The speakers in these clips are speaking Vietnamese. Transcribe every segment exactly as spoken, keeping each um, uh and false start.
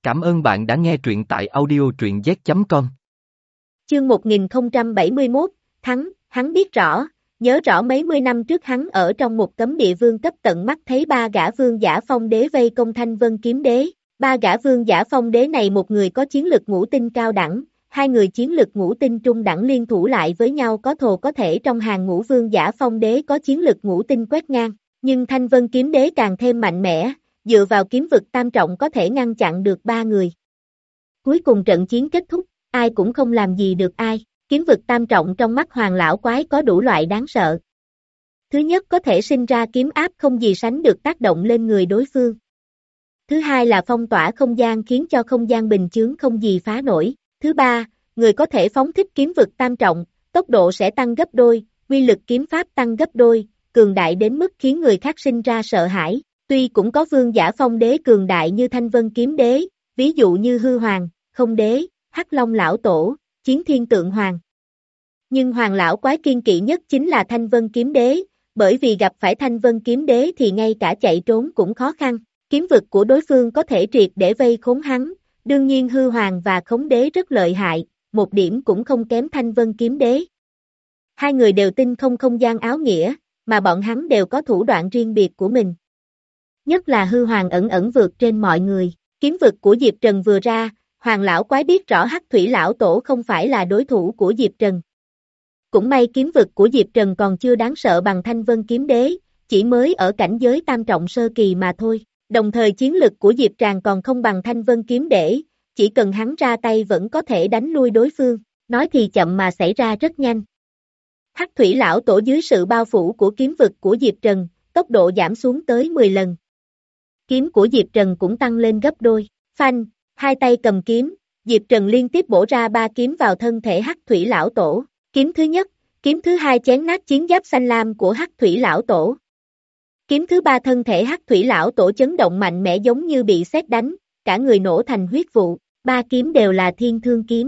Cảm ơn bạn đã nghe truyện tại audio truyện z chấm com. Chương một nghìn không trăm bảy mươi mốt, Thắng, hắn biết rõ, nhớ rõ mấy mươi năm trước hắn ở trong một cấm địa vương cấp tận mắt thấy ba gã vương giả phong đế vây công Thanh Vân kiếm đế. Ba gã vương giả phong đế này một người có chiến lực ngũ tinh cao đẳng, hai người chiến lực ngũ tinh trung đẳng liên thủ lại với nhau có thồ có thể trong hàng ngũ vương giả phong đế có chiến lực ngũ tinh quét ngang, nhưng Thanh Vân kiếm đế càng thêm mạnh mẽ, dựa vào kiếm vực tam trọng có thể ngăn chặn được ba người. Cuối cùng trận chiến kết thúc, ai cũng không làm gì được ai, kiếm vực tam trọng trong mắt Hoàng lão quái có đủ loại đáng sợ. Thứ nhất có thể sinh ra kiếm áp không gì sánh được tác động lên người đối phương. Thứ hai là phong tỏa không gian khiến cho không gian bình chướng không gì phá nổi. Thứ ba, người có thể phóng thích kiếm vực tam trọng, tốc độ sẽ tăng gấp đôi, uy lực kiếm pháp tăng gấp đôi, cường đại đến mức khiến người khác sinh ra sợ hãi. Tuy cũng có vương giả phong đế cường đại như Thanh Vân kiếm đế, ví dụ như Hư Hoàng, Không đế, Hắc Long lão tổ, Chiến Thiên Tượng Hoàng. Nhưng Hoàng lão quái kiên kỵ nhất chính là Thanh Vân kiếm đế, bởi vì gặp phải Thanh Vân kiếm đế thì ngay cả chạy trốn cũng khó khăn. Kiếm vực của đối phương có thể triệt để vây khốn hắn, đương nhiên Hư Hoàng và Khống đế rất lợi hại, một điểm cũng không kém Thanh Vân kiếm đế. Hai người đều tinh không không gian áo nghĩa, mà bọn hắn đều có thủ đoạn riêng biệt của mình. Nhất là Hư Hoàng ẩn ẩn vượt trên mọi người, kiếm vực của Diệp Trần vừa ra, Hoàng lão quái biết rõ Hắc Thủy lão tổ không phải là đối thủ của Diệp Trần. Cũng may kiếm vực của Diệp Trần còn chưa đáng sợ bằng Thanh Vân kiếm đế, chỉ mới ở cảnh giới tam trọng sơ kỳ mà thôi. Đồng thời chiến lực của Diệp Tràng còn không bằng Thanh Vân kiếm đế, chỉ cần hắn ra tay vẫn có thể đánh lui đối phương, nói thì chậm mà xảy ra rất nhanh. Hắc Thủy lão tổ dưới sự bao phủ của kiếm vực của Diệp Trần, tốc độ giảm xuống tới mười lần. Kiếm của Diệp Trần cũng tăng lên gấp đôi, phanh, hai tay cầm kiếm, Diệp Trần liên tiếp bổ ra ba kiếm vào thân thể Hắc Thủy lão tổ, kiếm thứ nhất, kiếm thứ hai chém nát chiến giáp xanh lam của Hắc Thủy lão tổ. Kiếm thứ ba thân thể Hắc Thủy lão tổ chấn động mạnh mẽ giống như bị sét đánh, cả người nổ thành huyết vụ, ba kiếm đều là thiên thương kiếm.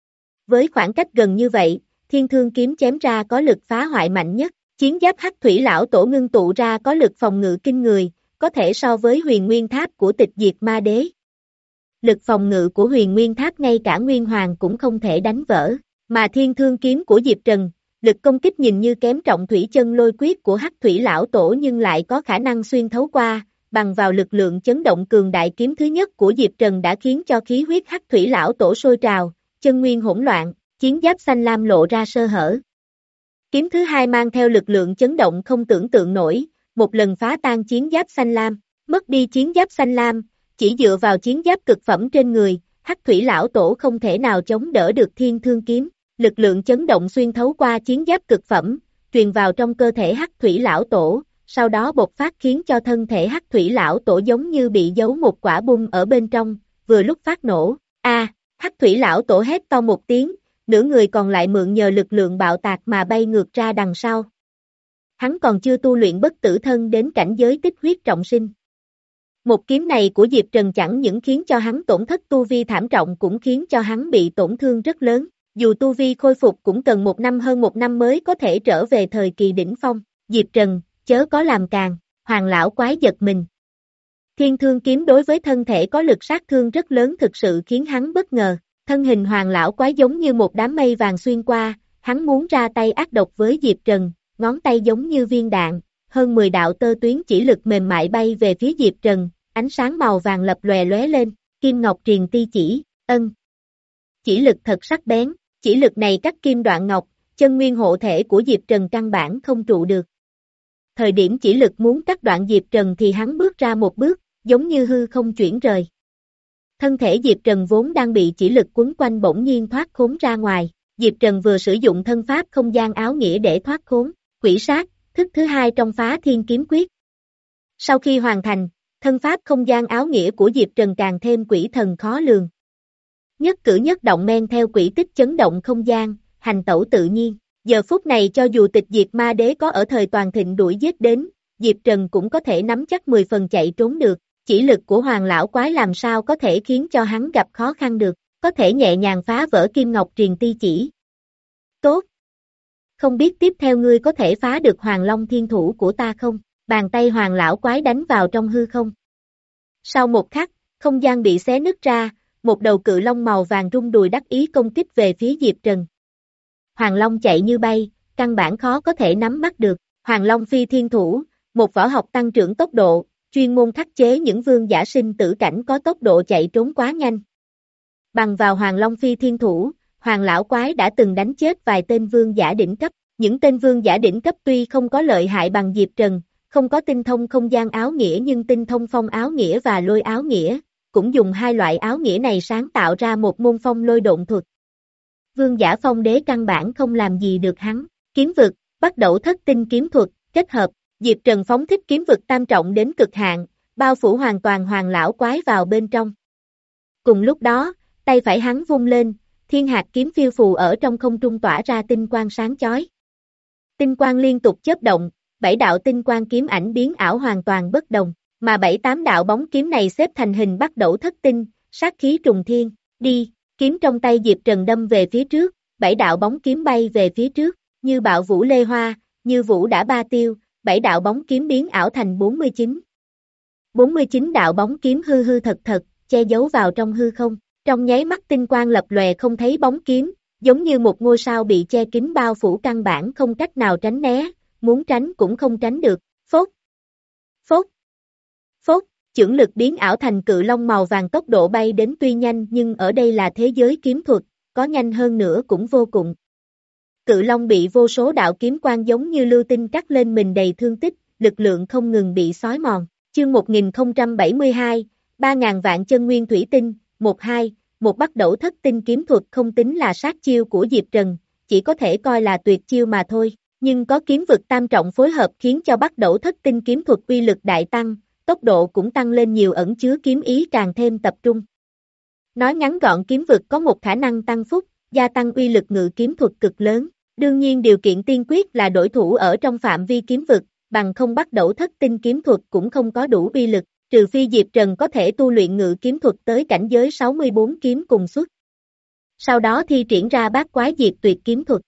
Với khoảng cách gần như vậy, thiên thương kiếm chém ra có lực phá hoại mạnh nhất, chiến giáp Hắc Thủy lão tổ ngưng tụ ra có lực phòng ngự kinh người, có thể so với Huyền Nguyên Tháp của Tịch Diệt Ma Đế. Lực phòng ngự của Huyền Nguyên Tháp ngay cả Nguyên Hoàng cũng không thể đánh vỡ, mà thiên thương kiếm của Diệp Trần, lực công kích nhìn như kém Trọng Thủy Chân Lôi Quyết của Hắc Thủy lão tổ nhưng lại có khả năng xuyên thấu qua, bằng vào lực lượng chấn động cường đại kiếm thứ nhất của Diệp Trần đã khiến cho khí huyết Hắc Thủy lão tổ sôi trào, chân nguyên hỗn loạn, chiến giáp xanh lam lộ ra sơ hở. Kiếm thứ hai mang theo lực lượng chấn động không tưởng tượng nổi, một lần phá tan chiến giáp xanh lam, mất đi chiến giáp xanh lam, chỉ dựa vào chiến giáp cực phẩm trên người, Hắc Thủy lão tổ không thể nào chống đỡ được thiên thương kiếm. Lực lượng chấn động xuyên thấu qua chiến giáp cực phẩm, truyền vào trong cơ thể Hắc Thủy lão tổ, sau đó bộc phát khiến cho thân thể Hắc Thủy lão tổ giống như bị giấu một quả bom ở bên trong, vừa lúc phát nổ. A, à, Hắc Thủy lão tổ hét to một tiếng, nửa người còn lại mượn nhờ lực lượng bạo tạc mà bay ngược ra đằng sau. Hắn còn chưa tu luyện bất tử thân đến cảnh giới tích huyết trọng sinh. Một kiếm này của Diệp Trần chẳng những khiến cho hắn tổn thất tu vi thảm trọng cũng khiến cho hắn bị tổn thương rất lớn. Dù tu vi khôi phục cũng cần một năm hơn một năm mới có thể trở về thời kỳ đỉnh phong. Diệp Trần, chớ có làm càng, Hoàng lão quái giật mình. Thiên thương kiếm đối với thân thể có lực sát thương rất lớn thực sự khiến hắn bất ngờ. Thân hình Hoàng lão quái giống như một đám mây vàng xuyên qua, hắn muốn ra tay ác độc với Diệp Trần, ngón tay giống như viên đạn, hơn mười đạo tơ tuyến chỉ lực mềm mại bay về phía Diệp Trần, ánh sáng màu vàng lập lòe lóe lên, kim ngọc triền ti chỉ, ân. Chỉ lực thật sắc bén. Chỉ lực này cắt kim đoạn ngọc, chân nguyên hộ thể của Diệp Trần căn bản không trụ được. Thời điểm chỉ lực muốn cắt đoạn Diệp Trần thì hắn bước ra một bước, giống như hư không chuyển rời. Thân thể Diệp Trần vốn đang bị chỉ lực quấn quanh bỗng nhiên thoát khốn ra ngoài. Diệp Trần vừa sử dụng thân pháp không gian áo nghĩa để thoát khốn, quỷ sát, thức thứ hai trong Phá Thiên Kiếm Quyết. Sau khi hoàn thành, thân pháp không gian áo nghĩa của Diệp Trần càng thêm quỷ thần khó lường. Nhất cử nhất động men theo quỹ tích chấn động không gian, hành tẩu tự nhiên. Giờ phút này cho dù Tịch Diệt Ma Đế có ở thời toàn thịnh đuổi giết đến, Diệp Trần cũng có thể nắm chắc mười phần chạy trốn được. Chỉ lực của Hoàng lão quái làm sao có thể khiến cho hắn gặp khó khăn được, có thể nhẹ nhàng phá vỡ kim ngọc triền ti chỉ. Tốt! Không biết tiếp theo ngươi có thể phá được Hoàng Long Thiên Thủ của ta không? Bàn tay Hoàng lão quái đánh vào trong hư không. Sau một khắc, Không gian bị xé nứt ra, một đầu cự long màu vàng rung đùi đắc ý công kích về phía Diệp Trần. Hoàng Long chạy như bay, căn bản khó có thể nắm bắt được. Hoàng Long phi thiên thủ, một võ học tăng trưởng tốc độ, chuyên môn khắc chế những vương giả sinh tử cảnh có tốc độ chạy trốn quá nhanh. Bằng vào Hoàng Long phi thiên thủ, Hoàng lão quái đã từng đánh chết vài tên vương giả đỉnh cấp. Những tên vương giả đỉnh cấp tuy không có lợi hại bằng Diệp Trần, không có tinh thông không gian áo nghĩa nhưng tinh thông phong áo nghĩa và lôi áo nghĩa, cũng dùng hai loại áo nghĩa này sáng tạo ra một môn phong lôi độn thuật. Vương giả phong đế căn bản không làm gì được hắn. Kiếm vực, bắt đầu thất tinh kiếm thuật, kết hợp, Diệp Trần phóng thích kiếm vực tam trọng đến cực hạn, bao phủ hoàn toàn Hoàng lão quái vào bên trong. Cùng lúc đó, tay phải hắn vung lên, thiên hạt kiếm phiêu phù ở trong không trung tỏa ra tinh quang sáng chói. Tinh quang liên tục chớp động, bảy đạo tinh quang kiếm ảnh biến ảo hoàn toàn bất đồng, mà bảy tám đạo bóng kiếm này xếp thành hình bắt đầu thất tinh, sát khí trùng thiên, đi, kiếm trong tay Diệp Trần đâm về phía trước, bảy đạo bóng kiếm bay về phía trước, như bạo vũ lê hoa, như vũ đã ba tiêu, bảy đạo bóng kiếm biến ảo thành bốn mươi chín. bốn mươi chín đạo bóng kiếm hư hư thật thật, che giấu vào trong hư không, trong nháy mắt tinh quang lập lòe không thấy bóng kiếm, giống như một ngôi sao bị che kín bao phủ căn bản không cách nào tránh né, muốn tránh cũng không tránh được, phốt, phốt, phốt, chưởng lực biến ảo thành cự long màu vàng tốc độ bay đến tuy nhanh nhưng ở đây là thế giới kiếm thuật, có nhanh hơn nữa cũng vô cùng. Cự long bị vô số đạo kiếm quang giống như lưu tinh cắt lên mình đầy thương tích, lực lượng không ngừng bị xói mòn. Chương một nghìn không trăm bảy mươi hai, ba ngàn vạn chân nguyên thủy tinh, một hai, một bắt đầu thất tinh kiếm thuật không tính là sát chiêu của Diệp Trần, chỉ có thể coi là tuyệt chiêu mà thôi, nhưng có kiếm vực tam trọng phối hợp khiến cho bắt đầu thất tinh kiếm thuật uy lực đại tăng, tốc độ cũng tăng lên nhiều, ẩn chứa kiếm ý càng thêm tập trung. Nói ngắn gọn, kiếm vực có một khả năng tăng phúc, gia tăng uy lực ngự kiếm thuật cực lớn, đương nhiên điều kiện tiên quyết là đối thủ ở trong phạm vi kiếm vực, bằng không bắt đầu thất tinh kiếm thuật cũng không có đủ uy lực, trừ phi Diệp Trần có thể tu luyện ngự kiếm thuật tới cảnh giới sáu mươi bốn kiếm cùng xuất. Sau đó thi triển ra bát quái diệt tuyệt kiếm thuật.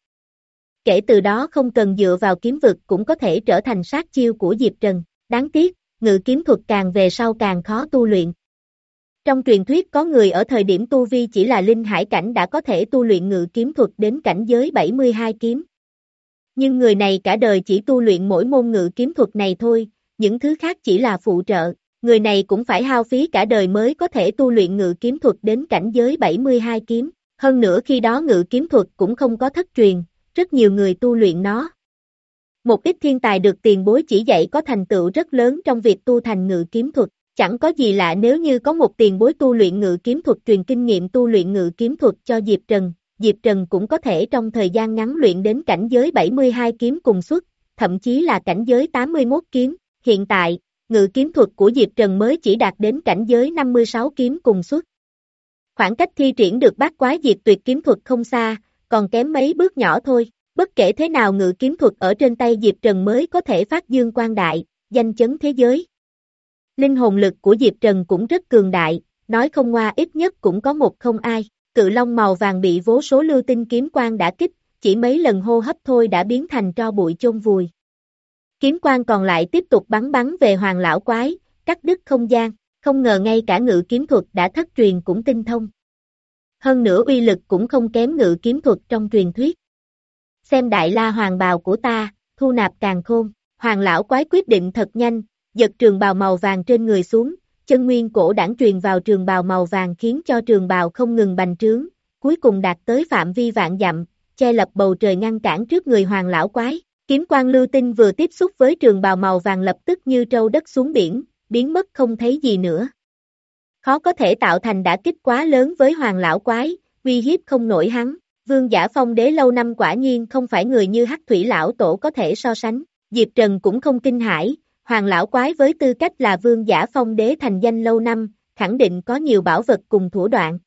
Kể từ đó không cần dựa vào kiếm vực cũng có thể trở thành sát chiêu của Diệp Trần, đáng tiếc, ngự kiếm thuật càng về sau càng khó tu luyện. Trong truyền thuyết có người ở thời điểm tu vi chỉ là linh hải cảnh đã có thể tu luyện ngự kiếm thuật đến cảnh giới bảy mươi hai kiếm. Nhưng người này cả đời chỉ tu luyện mỗi môn ngự kiếm thuật này thôi, những thứ khác chỉ là phụ trợ, người này cũng phải hao phí cả đời mới có thể tu luyện ngự kiếm thuật đến cảnh giới bảy mươi hai kiếm, hơn nữa khi đó ngự kiếm thuật cũng không có thất truyền, rất nhiều người tu luyện nó. Một ít thiên tài được tiền bối chỉ dạy có thành tựu rất lớn trong việc tu thành ngự kiếm thuật, chẳng có gì lạ nếu như có một tiền bối tu luyện ngự kiếm thuật truyền kinh nghiệm tu luyện ngự kiếm thuật cho Diệp Trần, Diệp Trần cũng có thể trong thời gian ngắn luyện đến cảnh giới bảy mươi hai kiếm cùng xuất, thậm chí là cảnh giới tám mươi mốt kiếm, hiện tại, ngự kiếm thuật của Diệp Trần mới chỉ đạt đến cảnh giới năm mươi sáu kiếm cùng xuất. Khoảng cách thi triển được bát quái diệt tuyệt kiếm thuật không xa, còn kém mấy bước nhỏ thôi, bất kể thế nào ngự kiếm thuật ở trên tay Diệp Trần mới có thể phát dương quang đại, danh chấn thế giới. Linh hồn lực của Diệp Trần cũng rất cường đại, nói không ngoa ít nhất cũng có một không ai, cự long màu vàng bị vô số lưu tinh kiếm quang đã kích, chỉ mấy lần hô hấp thôi đã biến thành tro bụi chôn vùi. Kiếm quang còn lại tiếp tục bắn bắn về Hoàng lão quái, cắt đứt không gian, không ngờ ngay cả ngự kiếm thuật đã thất truyền cũng tinh thông. Hơn nữa uy lực cũng không kém ngự kiếm thuật trong truyền thuyết. Xem đại la hoàng bào của ta, thu nạp càn khôn, Hoàng lão quái quyết định thật nhanh, giật trường bào màu vàng trên người xuống, chân nguyên cổ đảng truyền vào trường bào màu vàng khiến cho trường bào không ngừng bành trướng, cuối cùng đạt tới phạm vi vạn dặm, che lập bầu trời ngăn cản trước người Hoàng lão quái. Kiếm quang lưu tinh vừa tiếp xúc với trường bào màu vàng lập tức như trâu đất xuống biển, biến mất không thấy gì nữa. Khó có thể tạo thành đả kích quá lớn với Hoàng lão quái, uy hiếp không nổi hắn. Vương giả phong đế lâu năm quả nhiên không phải người như Hắc Thủy lão tổ có thể so sánh. Diệp Trần cũng không kinh hãi, Hoàng lão quái với tư cách là vương giả phong đế thành danh lâu năm, khẳng định có nhiều bảo vật cùng thủ đoạn.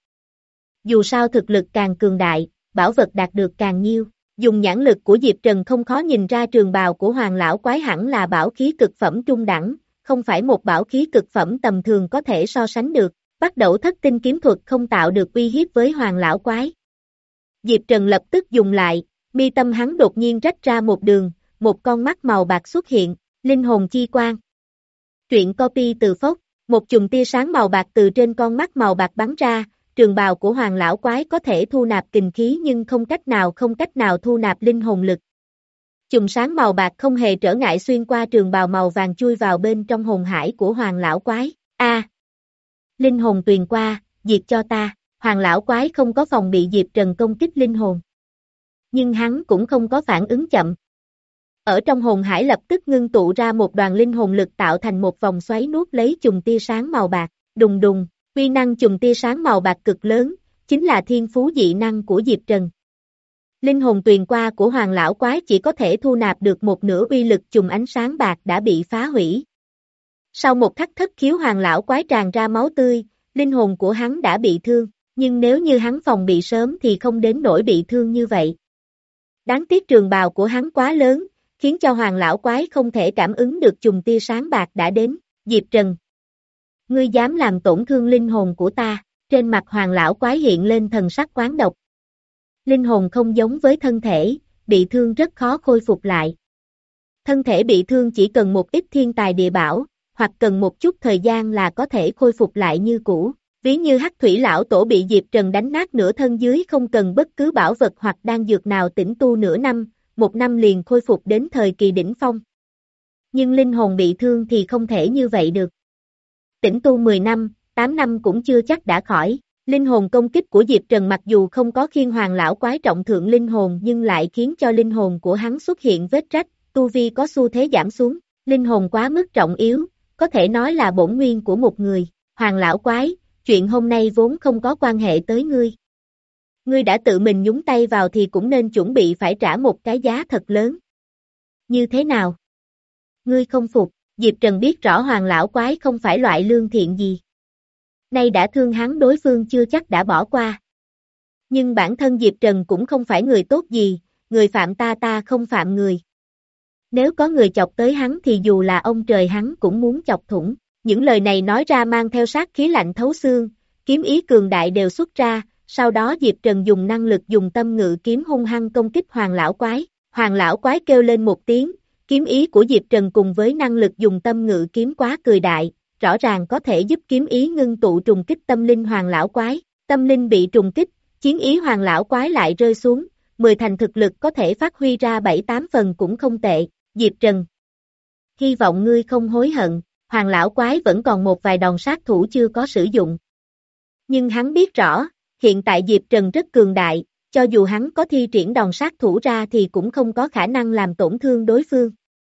Dù sao thực lực càng cường đại, bảo vật đạt được càng nhiều. Dùng nhãn lực của Diệp Trần không khó nhìn ra trường bào của Hoàng lão quái hẳn là bảo khí cực phẩm trung đẳng, không phải một bảo khí cực phẩm tầm thường có thể so sánh được, bắt đầu thất tinh kiếm thuật không tạo được uy hiếp với Hoàng lão quái. Diệp Trần lập tức dùng lại, mi tâm hắn đột nhiên rách ra một đường, một con mắt màu bạc xuất hiện, linh hồn chi quang. Truyện copy từ Phốc, Một chùm tia sáng màu bạc từ trên con mắt màu bạc bắn ra, trường bào của Hoàng lão quái có thể thu nạp kình khí nhưng không cách nào không cách nào thu nạp linh hồn lực. Chùm sáng màu bạc không hề trở ngại xuyên qua trường bào màu vàng chui vào bên trong hồn hải của Hoàng lão quái. A! Linh hồn tuyền qua, diệt cho ta. Hoàng lão quái không có phòng bị Diệp Trần công kích linh hồn. Nhưng hắn cũng không có phản ứng chậm. Ở trong hồn hải lập tức ngưng tụ ra một đoàn linh hồn lực tạo thành một vòng xoáy nuốt lấy chùm tia sáng màu bạc. Đùng đùng, uy năng chùm tia sáng màu bạc cực lớn, chính là thiên phú dị năng của Diệp Trần. Linh hồn tuyền qua của Hoàng lão quái chỉ có thể thu nạp được một nửa uy lực chùm ánh sáng bạc đã bị phá hủy. Sau một khắc thất khiếu Hoàng lão quái tràn ra máu tươi, linh hồn của hắn đã bị thương, nhưng nếu như hắn phòng bị sớm thì không đến nỗi bị thương như vậy. Đáng tiếc trường bào của hắn quá lớn, khiến cho Hoàng lão quái không thể cảm ứng được chùm tia sáng bạc đã đến. Diệp Trần, ngươi dám làm tổn thương linh hồn của ta? Trên mặt Hoàng lão quái hiện lên thần sắc oán độc. Linh hồn không giống với thân thể, bị thương rất khó khôi phục lại. Thân thể bị thương chỉ cần một ít thiên tài địa bảo, hoặc cần một chút thời gian là có thể khôi phục lại như cũ. Ví như Hắc Thủy lão tổ bị Diệp Trần đánh nát nửa thân dưới không cần bất cứ bảo vật hoặc đan dược nào tĩnh tu nửa năm, một năm liền khôi phục đến thời kỳ đỉnh phong. Nhưng linh hồn bị thương thì không thể như vậy được. Tĩnh tu mười năm, tám năm cũng chưa chắc đã khỏi. Linh hồn công kích của Diệp Trần mặc dù không có khiến Hoàng lão quái trọng thượng linh hồn nhưng lại khiến cho linh hồn của hắn xuất hiện vết rách, tu vi có xu thế giảm xuống. Linh hồn quá mức trọng yếu, có thể nói là bổn nguyên của một người. Hoàng lão quái, chuyện hôm nay vốn không có quan hệ tới ngươi. Ngươi đã tự mình nhúng tay vào thì cũng nên chuẩn bị phải trả một cái giá thật lớn. Như thế nào? Ngươi không phục? Diệp Trần biết rõ Hoàng lão quái không phải loại lương thiện gì. Nay đã thương hắn đối phương chưa chắc đã bỏ qua. Nhưng bản thân Diệp Trần cũng không phải người tốt gì, người phạm ta ta không phạm người. Nếu có người chọc tới hắn thì dù là ông trời hắn cũng muốn chọc thủng. Những lời này nói ra mang theo sát khí lạnh thấu xương, kiếm ý cường đại đều xuất ra, sau đó Diệp Trần dùng năng lực dùng tâm ngự kiếm hung hăng công kích Hoàng lão quái. Hoàng lão quái kêu lên một tiếng, kiếm ý của Diệp Trần cùng với năng lực dùng tâm ngự kiếm quá cường đại, rõ ràng có thể giúp kiếm ý ngưng tụ trùng kích tâm linh Hoàng lão quái. Tâm linh bị trùng kích, chiến ý Hoàng lão quái lại rơi xuống, mười thành thực lực có thể phát huy ra bảy tám phần cũng không tệ. Diệp Trần, hy vọng ngươi không hối hận. Hoàng lão quái vẫn còn một vài đòn sát thủ chưa có sử dụng. Nhưng hắn biết rõ, hiện tại Diệp Trần rất cường đại, cho dù hắn có thi triển đòn sát thủ ra thì cũng không có khả năng làm tổn thương đối phương.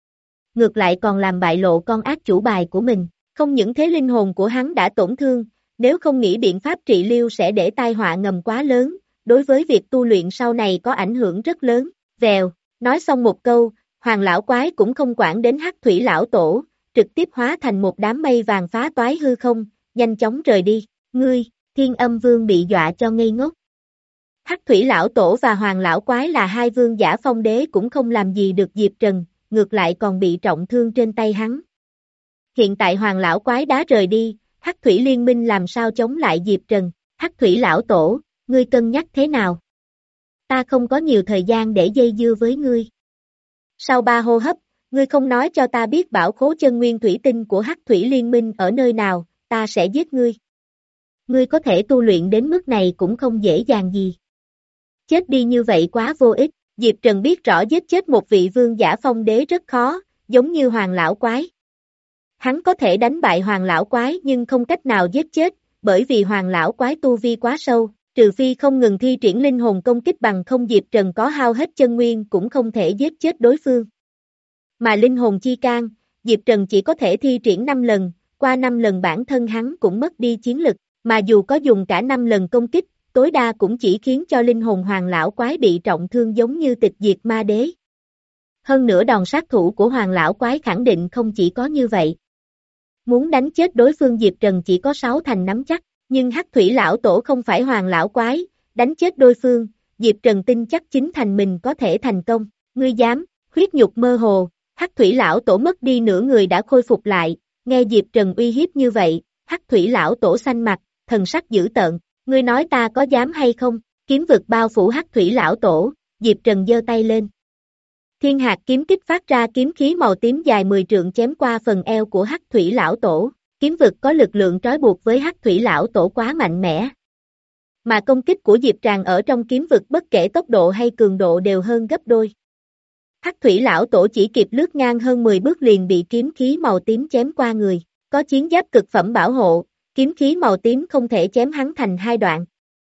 Ngược lại còn làm bại lộ con ác chủ bài của mình. Không những thế linh hồn của hắn đã tổn thương, nếu không nghĩ biện pháp trị liệu sẽ để tai họa ngầm quá lớn, đối với việc tu luyện sau này có ảnh hưởng rất lớn. Vèo, nói xong một câu, Hoàng lão quái cũng không quản đến Hắc Thủy lão tổ, trực tiếp hóa thành một đám mây vàng phá toái hư không, nhanh chóng rời đi. Ngươi, Thiên Âm Vương bị dọa cho ngây ngốc. Hắc Thủy lão tổ và Hoàng lão quái là hai vương giả phong đế cũng không làm gì được Diệp Trần, ngược lại còn bị trọng thương trên tay hắn. Hiện tại Hoàng lão quái đã rời đi, Hắc Thủy liên minh làm sao chống lại Diệp Trần? Hắc Thủy lão tổ, ngươi cân nhắc thế nào? Ta không có nhiều thời gian để dây dưa với ngươi. Sau ba hô hấp, ngươi không nói cho ta biết bảo khố chân nguyên thủy tinh của Hắc Thủy liên minh ở nơi nào, ta sẽ giết ngươi. Ngươi có thể tu luyện đến mức này cũng không dễ dàng gì. Chết đi như vậy quá vô ích. Diệp Trần biết rõ giết chết một vị vương giả phong đế rất khó, giống như Hoàng lão quái. Hắn có thể đánh bại Hoàng lão quái nhưng không cách nào giết chết, bởi vì Hoàng lão quái tu vi quá sâu, trừ phi không ngừng thi triển linh hồn công kích bằng không Diệp Trần có hao hết chân nguyên cũng không thể giết chết đối phương. Mà linh hồn chi can, Diệp Trần chỉ có thể thi triển năm lần, qua năm lần bản thân hắn cũng mất đi chiến lực, mà dù có dùng cả năm lần công kích, tối đa cũng chỉ khiến cho linh hồn Hoàng lão quái bị trọng thương giống như tịch diệt ma đế. Hơn nữa đòn sát thủ của Hoàng lão quái khẳng định không chỉ có như vậy. Muốn đánh chết đối phương Diệp Trần chỉ có sáu thành nắm chắc, nhưng Hắc Thủy lão tổ không phải Hoàng lão quái, đánh chết đối phương, Diệp Trần tin chắc chính thành mình có thể thành công. Ngươi dám? Huyết nhục mơ hồ, Hắc Thủy lão tổ mất đi nửa người đã khôi phục lại, nghe Diệp Trần uy hiếp như vậy, Hắc Thủy lão tổ xanh mặt, thần sắc dữ tợn, ngươi nói ta có dám hay không? Kiếm vực bao phủ Hắc Thủy lão tổ, Diệp Trần giơ tay lên. Thiên hạt kiếm kích phát ra kiếm khí màu tím dài mười trượng chém qua phần eo của Hắc Thủy lão tổ, kiếm vực có lực lượng trói buộc với Hắc Thủy Lão Tổ quá mạnh mẽ. Mà công kích của Diệp Tràng ở trong kiếm vực bất kể tốc độ hay cường độ đều hơn gấp đôi. Hắc Thủy Lão Tổ chỉ kịp lướt ngang hơn mười bước liền bị kiếm khí màu tím chém qua người, có chiến giáp cực phẩm bảo hộ, kiếm khí màu tím không thể chém hắn thành hai đoạn.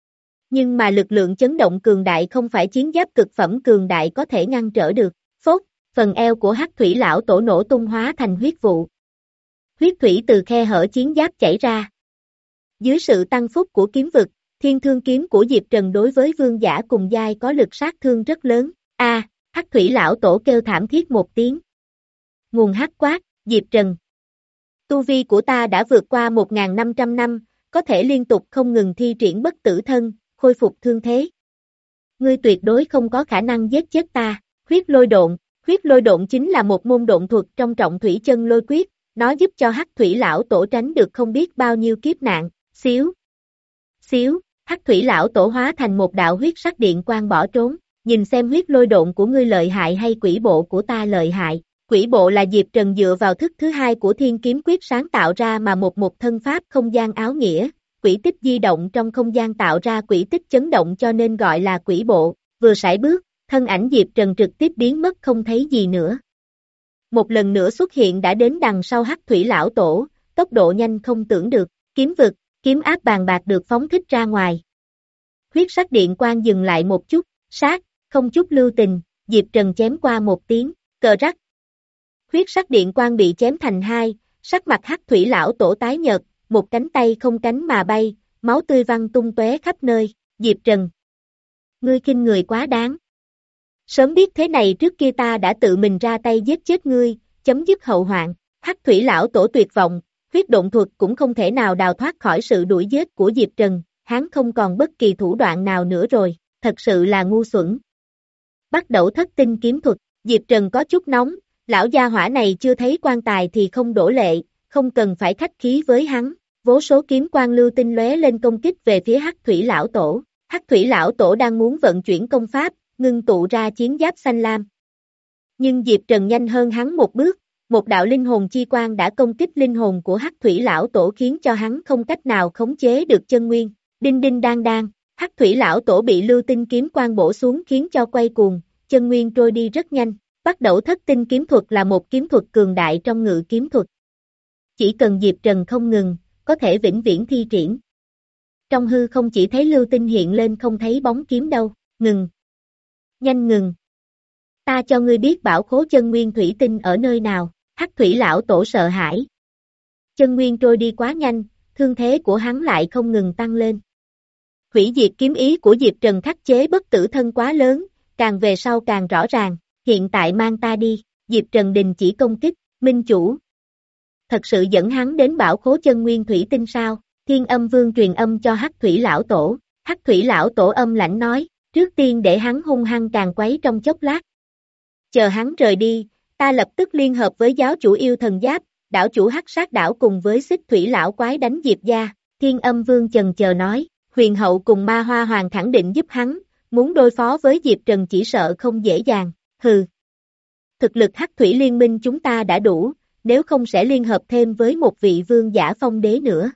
Nhưng mà lực lượng chấn động cường đại không phải chiến giáp cực phẩm cường đại có thể ngăn trở được. Phốt, phần eo của Hắc Thủy Lão Tổ nổ tung hóa thành huyết vụ. Huyết thủy từ khe hở chiến giáp chảy ra. Dưới sự tăng phúc của kiếm vực, thiên thương kiếm của Diệp Trần đối với vương giả cùng giai có lực sát thương rất lớn. A, à, Hắc Thủy Lão Tổ kêu thảm thiết một tiếng. Nguồn hắc quát, Diệp Trần. Tu vi của ta đã vượt qua một nghìn năm trăm năm, có thể liên tục không ngừng thi triển bất tử thân, khôi phục thương thế. Ngươi tuyệt đối không có khả năng giết chết ta. Huyết lôi độn, huyết lôi độn chính là một môn độn thuật trong trọng thủy chân lôi quyết, nó giúp cho Hắc Thủy Lão Tổ tránh được không biết bao nhiêu kiếp nạn. Xíu, xíu, Hắc Thủy Lão Tổ hóa thành một đạo huyết sắc điện quang bỏ trốn, nhìn xem huyết lôi độn của ngươi lợi hại hay quỷ bộ của ta lợi hại. Quỷ bộ là Diệp Trần dựa vào thức thứ hai của Thiên Kiếm Quyết sáng tạo ra mà một một thân pháp không gian áo nghĩa, quỷ tích di động trong không gian tạo ra quỷ tích chấn động cho nên gọi là quỷ bộ, vừa sải bước, thân ảnh Diệp Trần trực tiếp biến mất không thấy gì nữa. Một lần nữa xuất hiện đã đến đằng sau Hắc Thủy Lão Tổ, tốc độ nhanh không tưởng được, kiếm vực, kiếm áp bàn bạc được phóng thích ra ngoài. Huyết sắc điện quang dừng lại một chút, sát, không chút lưu tình, Diệp Trần chém qua một tiếng, cờ rắc. Huyết sắc điện quang bị chém thành hai, sắc mặt Hắc Thủy Lão Tổ tái nhợt, một cánh tay không cánh mà bay, máu tươi văng tung tóe khắp nơi. Diệp Trần, ngươi khinh người quá đáng. Sớm biết thế này trước kia ta đã tự mình ra tay giết chết ngươi, chấm dứt hậu hoạn. Hắc Thủy Lão Tổ tuyệt vọng, huyết độn thuật cũng không thể nào đào thoát khỏi sự đuổi giết của Diệp Trần, hắn không còn bất kỳ thủ đoạn nào nữa rồi, thật sự là ngu xuẩn. Bắt đầu thất tinh kiếm thuật, Diệp Trần có chút nóng, lão gia hỏa này chưa thấy quan tài thì không đổ lệ, không cần phải khách khí với hắn, vô số kiếm quang lưu tinh lóe lên công kích về phía Hắc Thủy Lão Tổ. Hắc Thủy Lão Tổ đang muốn vận chuyển công pháp, ngưng tụ ra chiến giáp xanh lam. Nhưng Diệp Trần nhanh hơn hắn một bước, một đạo linh hồn chi quang đã công kích linh hồn của Hắc Thủy Lão Tổ khiến cho hắn không cách nào khống chế được chân nguyên. Đinh đinh đang đang, Hắc Thủy Lão Tổ bị lưu tinh kiếm quang bổ xuống khiến cho quay cuồng, chân nguyên trôi đi rất nhanh. Bắt đầu thất tinh kiếm thuật là một kiếm thuật cường đại trong ngự kiếm thuật. Chỉ cần Diệp Trần không ngừng, có thể vĩnh viễn thi triển. Trong hư không chỉ thấy lưu tinh hiện lên không thấy bóng kiếm đâu, ngừng. Nhanh ngừng. Ta cho ngươi biết bảo khố chân nguyên thủy tinh ở nơi nào. Hắc Thủy Lão Tổ sợ hãi. Chân nguyên trôi đi quá nhanh, thương thế của hắn lại không ngừng tăng lên. Hủy diệt kiếm ý của Diệp Trần khắc chế bất tử thân quá lớn, càng về sau càng rõ ràng. Hiện tại mang ta đi, Diệp Trần đình chỉ công kích, minh chủ. Thật sự dẫn hắn đến bảo khố chân nguyên thủy tinh sao? Thiên Âm Vương truyền âm cho Hắc Thủy Lão Tổ. Hắc Thủy Lão Tổ âm lãnh nói, trước tiên để hắn hung hăng càng quấy trong chốc lát. Chờ hắn rời đi, ta lập tức liên hợp với giáo chủ yêu thần giáp, đảo chủ Hắc Sát đảo cùng với Xích Thủy Lão Quái đánh Diệp gia. Thiên Âm Vương chần chờ nói, Huyền Hậu cùng Ma Hoa Hoàng khẳng định giúp hắn, muốn đối phó với Diệp Trần chỉ sợ không dễ dàng. Hừ. Thực lực Hắc Thủy Liên minh chúng ta đã đủ, nếu không sẽ liên hợp thêm với một vị vương giả phong đế nữa.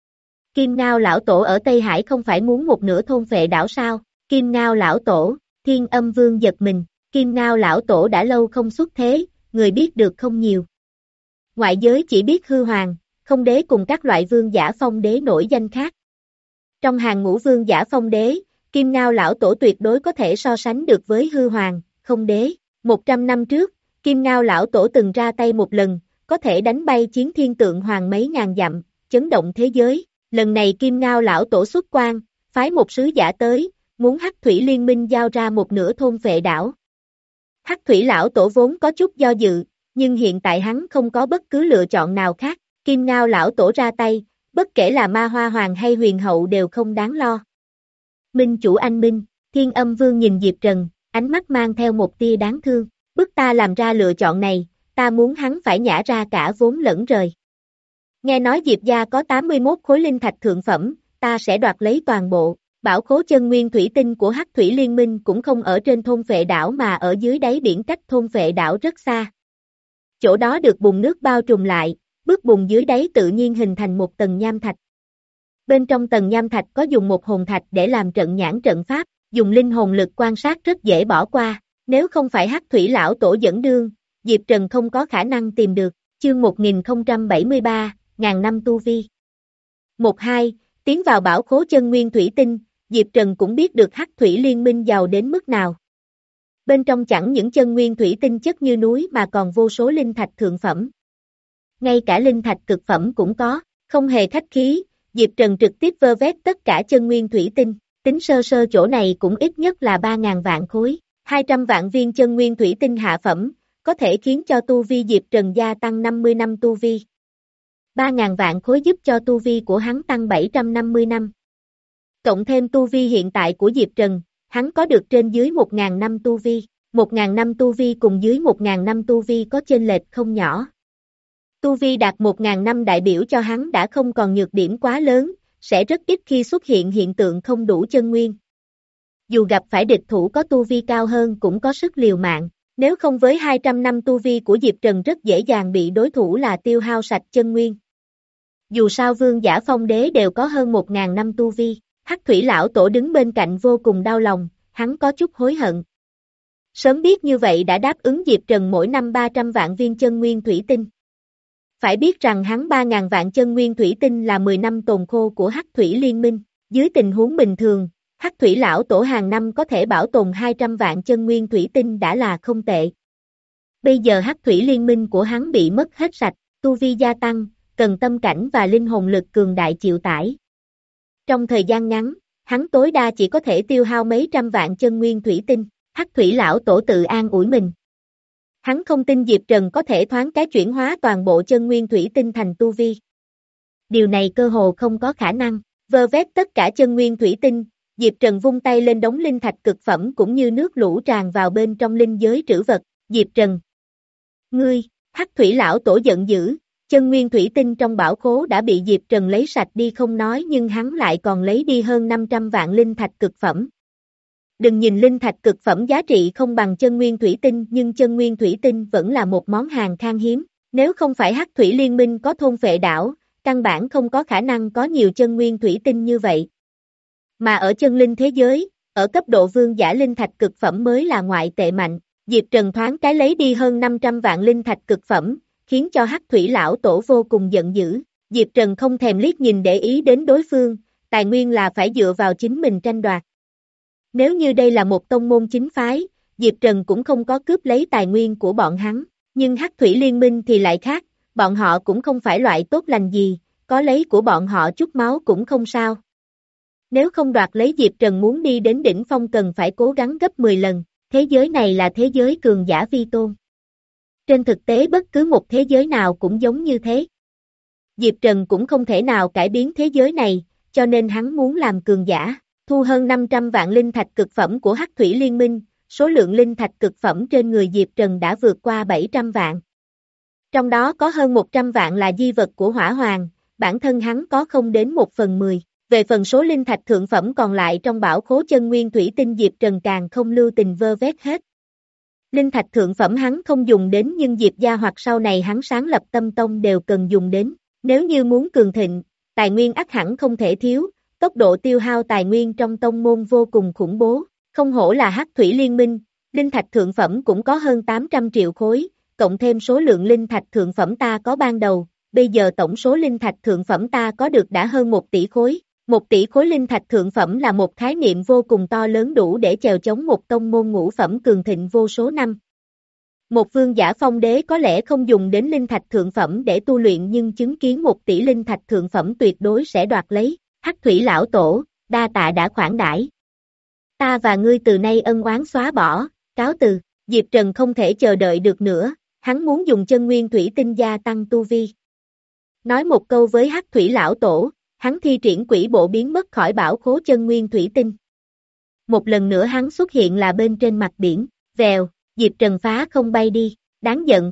Kim Ngao Lão Tổ ở Tây Hải không phải muốn một nửa thôn phệ đảo sao? Kim Ngao Lão Tổ, Thiên Âm Vương giật mình, Kim Ngao Lão Tổ đã lâu không xuất thế, người biết được không nhiều. Ngoại giới chỉ biết hư hoàng, không đế cùng các loại vương giả phong đế nổi danh khác. Trong hàng ngũ vương giả phong đế, Kim Ngao Lão Tổ tuyệt đối có thể so sánh được với hư hoàng, không đế. Một trăm năm trước, Kim Ngao Lão Tổ từng ra tay một lần, có thể đánh bay chiến thiên tượng hoàng mấy ngàn dặm, chấn động thế giới. Lần này Kim Ngao Lão Tổ xuất quan, phái một sứ giả tới, muốn Hắc Thủy Liên minh giao ra một nửa thôn phệ đảo. Hắc Thủy Lão Tổ vốn có chút do dự, nhưng hiện tại hắn không có bất cứ lựa chọn nào khác. Kim Ngao Lão Tổ ra tay, bất kể là Ma Hoa Hoàng hay Huyền Hậu đều không đáng lo. Minh chủ anh minh, Thiên Âm Vương nhìn Diệp Trần, ánh mắt mang theo một tia đáng thương, bức ta làm ra lựa chọn này, ta muốn hắn phải nhả ra cả vốn lẫn rời. Nghe nói Diệp gia có tám mươi mốt khối linh thạch thượng phẩm, ta sẽ đoạt lấy toàn bộ, bảo khố chân nguyên thủy tinh của Hắc Thủy Liên minh cũng không ở trên thôn phệ đảo mà ở dưới đáy biển cách thôn phệ đảo rất xa. Chỗ đó được bùn nước bao trùm lại, bước bùn dưới đáy tự nhiên hình thành một tầng nham thạch. Bên trong tầng nham thạch có dùng một hồn thạch để làm trận nhãn trận pháp, dùng linh hồn lực quan sát rất dễ bỏ qua, nếu không phải Hắc Thủy lão tổ dẫn đường, Diệp Trần không có khả năng tìm được. Chương một nghìn không trăm bảy mươi ba, ngàn năm tu vi. một hai, tiến vào bảo khố chân nguyên thủy tinh, Diệp Trần cũng biết được Hắc Thủy liên minh giàu đến mức nào. Bên trong chẳng những chân nguyên thủy tinh chất như núi mà còn vô số linh thạch thượng phẩm. Ngay cả linh thạch cực phẩm cũng có, không hề khách khí, Diệp Trần trực tiếp vơ vét tất cả chân nguyên thủy tinh, tính sơ sơ chỗ này cũng ít nhất là ba ngàn vạn khối, hai trăm vạn viên chân nguyên thủy tinh hạ phẩm, có thể khiến cho tu vi Diệp Trần gia tăng năm mươi năm tu vi. ba ngàn vạn khối giúp cho tu vi của hắn tăng bảy trăm năm mươi năm. Cộng thêm tu vi hiện tại của Diệp Trần, hắn có được trên dưới một ngàn năm tu vi, một ngàn năm tu vi cùng dưới một ngàn năm tu vi có chênh lệch không nhỏ. Tu vi đạt một ngàn năm đại biểu cho hắn đã không còn nhược điểm quá lớn, sẽ rất ít khi xuất hiện hiện tượng không đủ chân nguyên. Dù gặp phải địch thủ có tu vi cao hơn cũng có sức liều mạng, nếu không với hai trăm năm tu vi của Diệp Trần rất dễ dàng bị đối thủ là tiêu hao sạch chân nguyên. Dù sao Vương Giả Phong Đế đều có hơn một ngàn năm tu vi, Hắc Thủy lão tổ đứng bên cạnh vô cùng đau lòng, hắn có chút hối hận. Sớm biết như vậy đã đáp ứng Diệp Trần mỗi năm ba trăm vạn viên chân nguyên thủy tinh. Phải biết rằng hắn ba ngàn vạn chân nguyên thủy tinh là mười năm tồn khô của Hắc Thủy liên minh, dưới tình huống bình thường, Hắc Thủy lão tổ hàng năm có thể bảo tồn hai trăm vạn chân nguyên thủy tinh đã là không tệ. Bây giờ Hắc Thủy liên minh của hắn bị mất hết sạch, tu vi gia tăng, cần tâm cảnh và linh hồn lực cường đại chịu tải. Trong thời gian ngắn, hắn tối đa chỉ có thể tiêu hao mấy trăm vạn chân nguyên thủy tinh, Hắc Thủy lão tổ tự an ủi mình. Hắn không tin Diệp Trần có thể thoáng cái chuyển hóa toàn bộ chân nguyên thủy tinh thành tu vi. Điều này cơ hồ không có khả năng, vơ vét tất cả chân nguyên thủy tinh, Diệp Trần vung tay lên đống linh thạch cực phẩm cũng như nước lũ tràn vào bên trong linh giới trữ vật, Diệp Trần. Ngươi, Hắc Thủy lão tổ giận dữ, chân nguyên thủy tinh trong bảo khố đã bị Diệp Trần lấy sạch đi không nói nhưng hắn lại còn lấy đi hơn năm trăm vạn linh thạch cực phẩm. Đừng nhìn linh thạch cực phẩm giá trị không bằng chân nguyên thủy tinh nhưng chân nguyên thủy tinh vẫn là một món hàng khan hiếm, nếu không phải Hắc Thủy liên minh có thôn phệ đảo, căn bản không có khả năng có nhiều chân nguyên thủy tinh như vậy. Mà ở chân linh thế giới, ở cấp độ vương giả linh thạch cực phẩm mới là ngoại tệ mạnh, Diệp Trần thoáng cái lấy đi hơn năm trăm vạn linh thạch cực phẩm, khiến cho Hắc Thủy lão tổ vô cùng giận dữ, Diệp Trần không thèm liếc nhìn để ý đến đối phương, tài nguyên là phải dựa vào chính mình tranh đoạt. Nếu như đây là một tông môn chính phái, Diệp Trần cũng không có cướp lấy tài nguyên của bọn hắn, nhưng Hắc Thủy liên minh thì lại khác, bọn họ cũng không phải loại tốt lành gì, có lấy của bọn họ chút máu cũng không sao. Nếu không đoạt lấy Diệp Trần muốn đi đến đỉnh phong cần phải cố gắng gấp mười lần, thế giới này là thế giới cường giả vi tôn. Trên thực tế bất cứ một thế giới nào cũng giống như thế. Diệp Trần cũng không thể nào cải biến thế giới này, cho nên hắn muốn làm cường giả, thu hơn năm trăm vạn linh thạch cực phẩm của Hắc Thủy liên minh, số lượng linh thạch cực phẩm trên người Diệp Trần đã vượt qua bảy trăm vạn. Trong đó có hơn một trăm vạn là di vật của Hỏa Hoàng, bản thân hắn có không đến một phần mười. Về phần số linh thạch thượng phẩm còn lại trong bảo khố chân nguyên thủy tinh Diệp Trần càng không lưu tình vơ vét hết. Linh thạch thượng phẩm hắn không dùng đến nhưng Diệp gia hoặc sau này hắn sáng lập Tâm Tông đều cần dùng đến. Nếu như muốn cường thịnh, tài nguyên ắt hẳn không thể thiếu, tốc độ tiêu hao tài nguyên trong tông môn vô cùng khủng bố. Không hổ là Hắc Thủy liên minh, linh thạch thượng phẩm cũng có hơn tám trăm triệu khối, cộng thêm số lượng linh thạch thượng phẩm ta có ban đầu, bây giờ tổng số linh thạch thượng phẩm ta có được đã hơn một tỷ khối. Một tỷ khối linh thạch thượng phẩm là một khái niệm vô cùng to lớn đủ để chèo chống một tông môn ngũ phẩm cường thịnh vô số năm. Một vương giả phong đế có lẽ không dùng đến linh thạch thượng phẩm để tu luyện nhưng chứng kiến một tỷ linh thạch thượng phẩm tuyệt đối sẽ đoạt lấy. Hắc Thủy lão tổ, đa tạ đã khoản đãi. Ta và ngươi từ nay ân oán xóa bỏ, cáo từ. Diệp Trần không thể chờ đợi được nữa, hắn muốn dùng chân nguyên thủy tinh gia tăng tu vi. Nói một câu với Hắc Thủy lão tổ, hắn thi triển quỷ bộ biến mất khỏi bảo khố chân nguyên thủy tinh. Một lần nữa hắn xuất hiện là bên trên mặt biển, vèo, Diệp Trần phá không bay đi, đáng giận.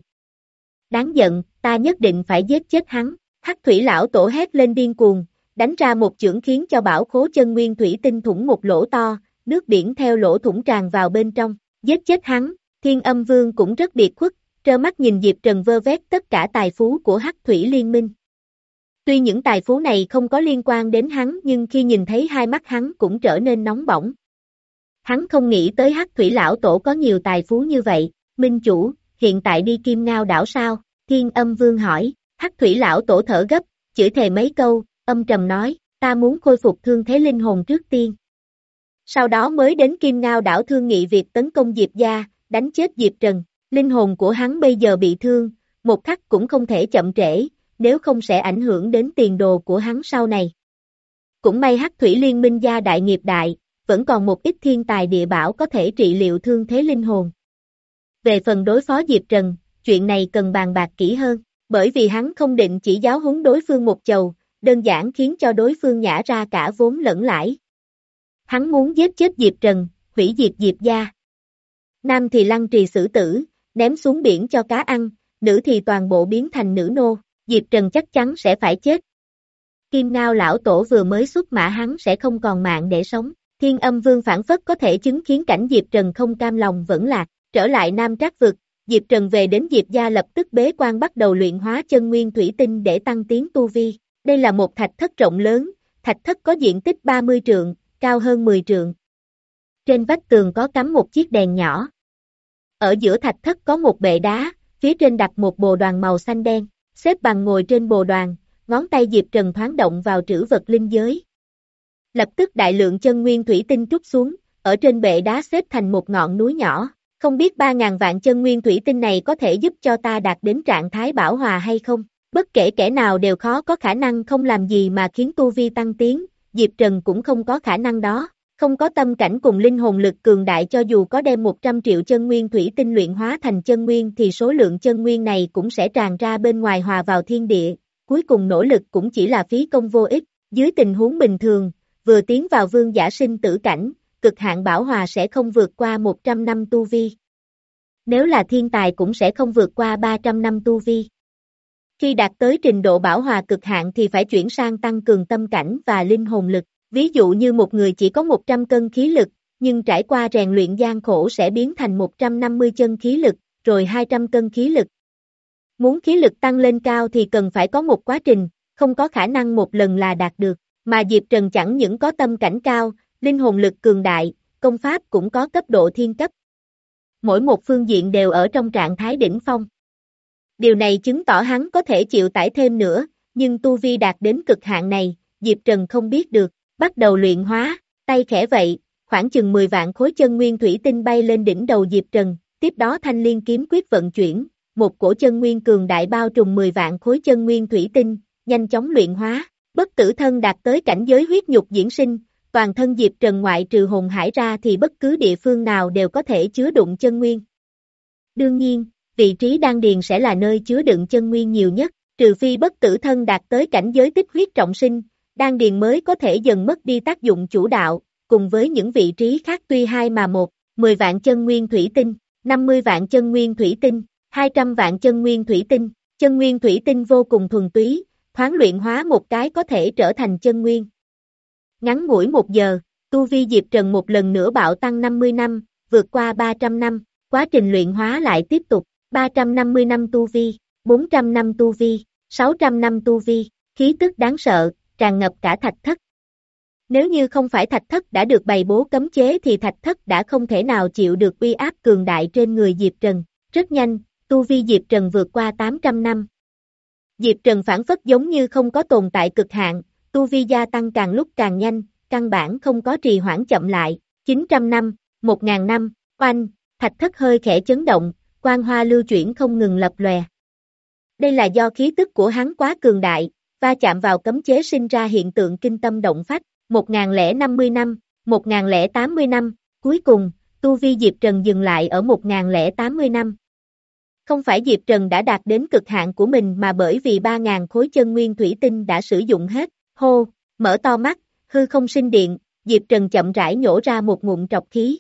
Đáng giận, ta nhất định phải giết chết hắn, Hắc Thủy lão tổ hét lên điên cuồng, đánh ra một chưởng khiến cho bảo khố chân nguyên thủy tinh thủng một lỗ to, nước biển theo lỗ thủng tràn vào bên trong, giết chết hắn, Thiên Âm Vương cũng rất biệt khuất, trơ mắt nhìn Diệp Trần vơ vét tất cả tài phú của Hắc Thủy Liên Minh. Tuy những tài phú này không có liên quan đến hắn nhưng khi nhìn thấy hai mắt hắn cũng trở nên nóng bỏng. Hắn không nghĩ tới Hắc Thủy Lão Tổ có nhiều tài phú như vậy. Minh chủ, hiện tại đi Kim Ngao đảo sao? Thiên Âm Vương hỏi. Hắc Thủy Lão Tổ thở gấp, chửi thề mấy câu, âm trầm nói, ta muốn khôi phục thương thế linh hồn trước tiên. Sau đó mới đến Kim Ngao đảo thương nghị việc tấn công Diệp gia, đánh chết Diệp Trần. Linh hồn của hắn bây giờ bị thương, một khắc cũng không thể chậm trễ, nếu không sẽ ảnh hưởng đến tiền đồ của hắn sau này. Cũng may Hắc Thủy Liên Minh gia đại nghiệp đại, vẫn còn một ít thiên tài địa bảo có thể trị liệu thương thế linh hồn. Về phần đối phó Diệp Trần, chuyện này cần bàn bạc kỹ hơn, bởi vì hắn không định chỉ giáo huấn đối phương một chầu, đơn giản khiến cho đối phương nhả ra cả vốn lẫn lãi. Hắn muốn giết chết Diệp Trần, hủy diệt Diệp gia. Nam thì lăng trì xử tử, ném xuống biển cho cá ăn, nữ thì toàn bộ biến thành nữ nô, Diệp Trần chắc chắn sẽ phải chết. Kim Ngao Lão Tổ vừa mới xuất mã hắn sẽ không còn mạng để sống. Thiên Âm Vương phản phất có thể chứng kiến cảnh Diệp Trần không cam lòng vẫn lạc, trở lại Nam Trác Vực, Diệp Trần về đến Diệp gia lập tức bế quan bắt đầu luyện hóa chân nguyên thủy tinh để tăng tiến tu vi. Đây là một thạch thất rộng lớn, thạch thất có diện tích ba mươi trượng, cao hơn mười trượng. Trên vách tường có cắm một chiếc đèn nhỏ. Ở giữa thạch thất có một bệ đá, phía trên đặt một bồ đoàn màu xanh đen, xếp bằng ngồi trên bồ đoàn, ngón tay Diệp Trần thoáng động vào trữ vật linh giới. Lập tức đại lượng chân nguyên thủy tinh trút xuống, ở trên bệ đá xếp thành một ngọn núi nhỏ, không biết ba ngàn vạn chân nguyên thủy tinh này có thể giúp cho ta đạt đến trạng thái bảo hòa hay không, bất kể kẻ nào đều khó có khả năng không làm gì mà khiến tu vi tăng tiến, Diệp Trần cũng không có khả năng đó, không có tâm cảnh cùng linh hồn lực cường đại cho dù có đem một trăm triệu chân nguyên thủy tinh luyện hóa thành chân nguyên thì số lượng chân nguyên này cũng sẽ tràn ra bên ngoài hòa vào thiên địa, cuối cùng nỗ lực cũng chỉ là phí công vô ích, dưới tình huống bình thường, vừa tiến vào vương giả sinh tử cảnh, cực hạn bảo hòa sẽ không vượt qua một trăm năm tu vi. Nếu là thiên tài cũng sẽ không vượt qua ba trăm năm tu vi. Khi đạt tới trình độ bảo hòa cực hạn thì phải chuyển sang tăng cường tâm cảnh và linh hồn lực. Ví dụ như một người chỉ có một trăm cân khí lực, nhưng trải qua rèn luyện gian khổ sẽ biến thành một trăm năm mươi chân khí lực, rồi hai trăm cân khí lực. Muốn khí lực tăng lên cao thì cần phải có một quá trình, không có khả năng một lần là đạt được. Mà Diệp Trần chẳng những có tâm cảnh cao, linh hồn lực cường đại, công pháp cũng có cấp độ thiên cấp. Mỗi một phương diện đều ở trong trạng thái đỉnh phong. Điều này chứng tỏ hắn có thể chịu tải thêm nữa, nhưng tu vi đạt đến cực hạn này, Diệp Trần không biết được. Bắt đầu luyện hóa, tay khẽ vậy, khoảng chừng mười vạn khối chân nguyên thủy tinh bay lên đỉnh đầu Diệp Trần, tiếp đó thanh liên kiếm quyết vận chuyển, một cổ chân nguyên cường đại bao trùm mười vạn khối chân nguyên thủy tinh, nhanh chóng luyện hóa, bất tử thân đạt tới cảnh giới huyết nhục diễn sinh, toàn thân Diệp Trần ngoại trừ hồn hải ra thì bất cứ địa phương nào đều có thể chứa đựng chân nguyên. Đương nhiên, vị trí đan điền sẽ là nơi chứa đựng chân nguyên nhiều nhất, trừ phi bất tử thân đạt tới cảnh giới tích huyết trọng sinh, đan điền mới có thể dần mất đi tác dụng chủ đạo, cùng với những vị trí khác tuy hai mà một, mười vạn chân nguyên thủy tinh, năm mươi vạn chân nguyên thủy tinh, hai trăm vạn chân nguyên thủy tinh, chân nguyên thủy tinh vô cùng thuần túy, thoáng luyện hóa một cái có thể trở thành chân nguyên. Ngắn ngủi một giờ, tu vi Diệp Trần một lần nữa bạo tăng năm mươi năm, vượt qua ba trăm năm, quá trình luyện hóa lại tiếp tục, ba trăm năm mươi năm tu vi, bốn trăm năm tu vi, sáu trăm năm tu vi, khí tức đáng sợ, tràn ngập cả thạch thất. Nếu như không phải thạch thất đã được bày bố cấm chế thì thạch thất đã không thể nào chịu được uy áp cường đại trên người Diệp Trần. Rất nhanh, tu vi Diệp Trần vượt qua tám trăm năm. Diệp Trần phản phất giống như không có tồn tại cực hạn, tu vi gia tăng càng lúc càng nhanh, căn bản không có trì hoãn chậm lại. chín trăm năm, một nghìn năm, oanh, thạch thất hơi khẽ chấn động, quang hoa lưu chuyển không ngừng lập lòe. Đây là do khí tức của hắn quá cường đại, va chạm vào cấm chế sinh ra hiện tượng kinh tâm động phách, một nghìn lẻ năm mươi năm, một nghìn lẻ tám mươi năm, cuối cùng, tu vi Diệp Trần dừng lại ở một nghìn lẻ tám mươi năm. Không phải Diệp Trần đã đạt đến cực hạn của mình mà bởi vì ba nghìn khối chân nguyên thủy tinh đã sử dụng hết, hô, mở to mắt, hư không sinh điện, Diệp Trần chậm rãi nhổ ra một ngụm trọc khí.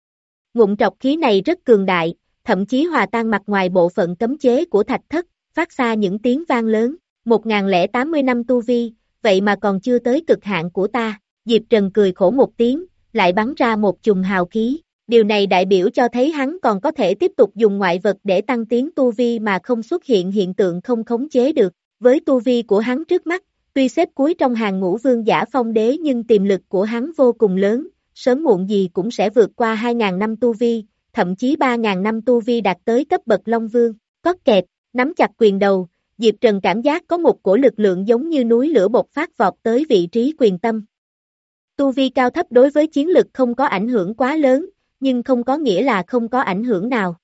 Ngụm trọc khí này rất cường đại, thậm chí hòa tan mặt ngoài bộ phận cấm chế của thạch thất, phát ra những tiếng vang lớn. một nghìn lẻ tám mươi năm tu vi, vậy mà còn chưa tới cực hạn của ta, Diệp Trần cười khổ một tiếng, lại bắn ra một chùm hào khí, Điều này đại biểu cho thấy hắn còn có thể tiếp tục dùng ngoại vật để tăng tiến tu vi mà không xuất hiện hiện tượng không khống chế được. Với tu vi của hắn trước mắt, tuy xếp cuối trong hàng ngũ vương giả phong đế nhưng tiềm lực của hắn vô cùng lớn, sớm muộn gì cũng sẽ vượt qua hai nghìn năm tu vi, thậm chí ba nghìn năm tu vi đạt tới cấp bậc Long Vương. Cót kẹt, nắm chặt quyền đầu, Diệp Trần cảm giác có một cổ lực lượng giống như núi lửa bộc phát vọt tới vị trí quyền tâm. Tu vi cao thấp đối với chiến lực không có ảnh hưởng quá lớn, nhưng không có nghĩa là không có ảnh hưởng nào.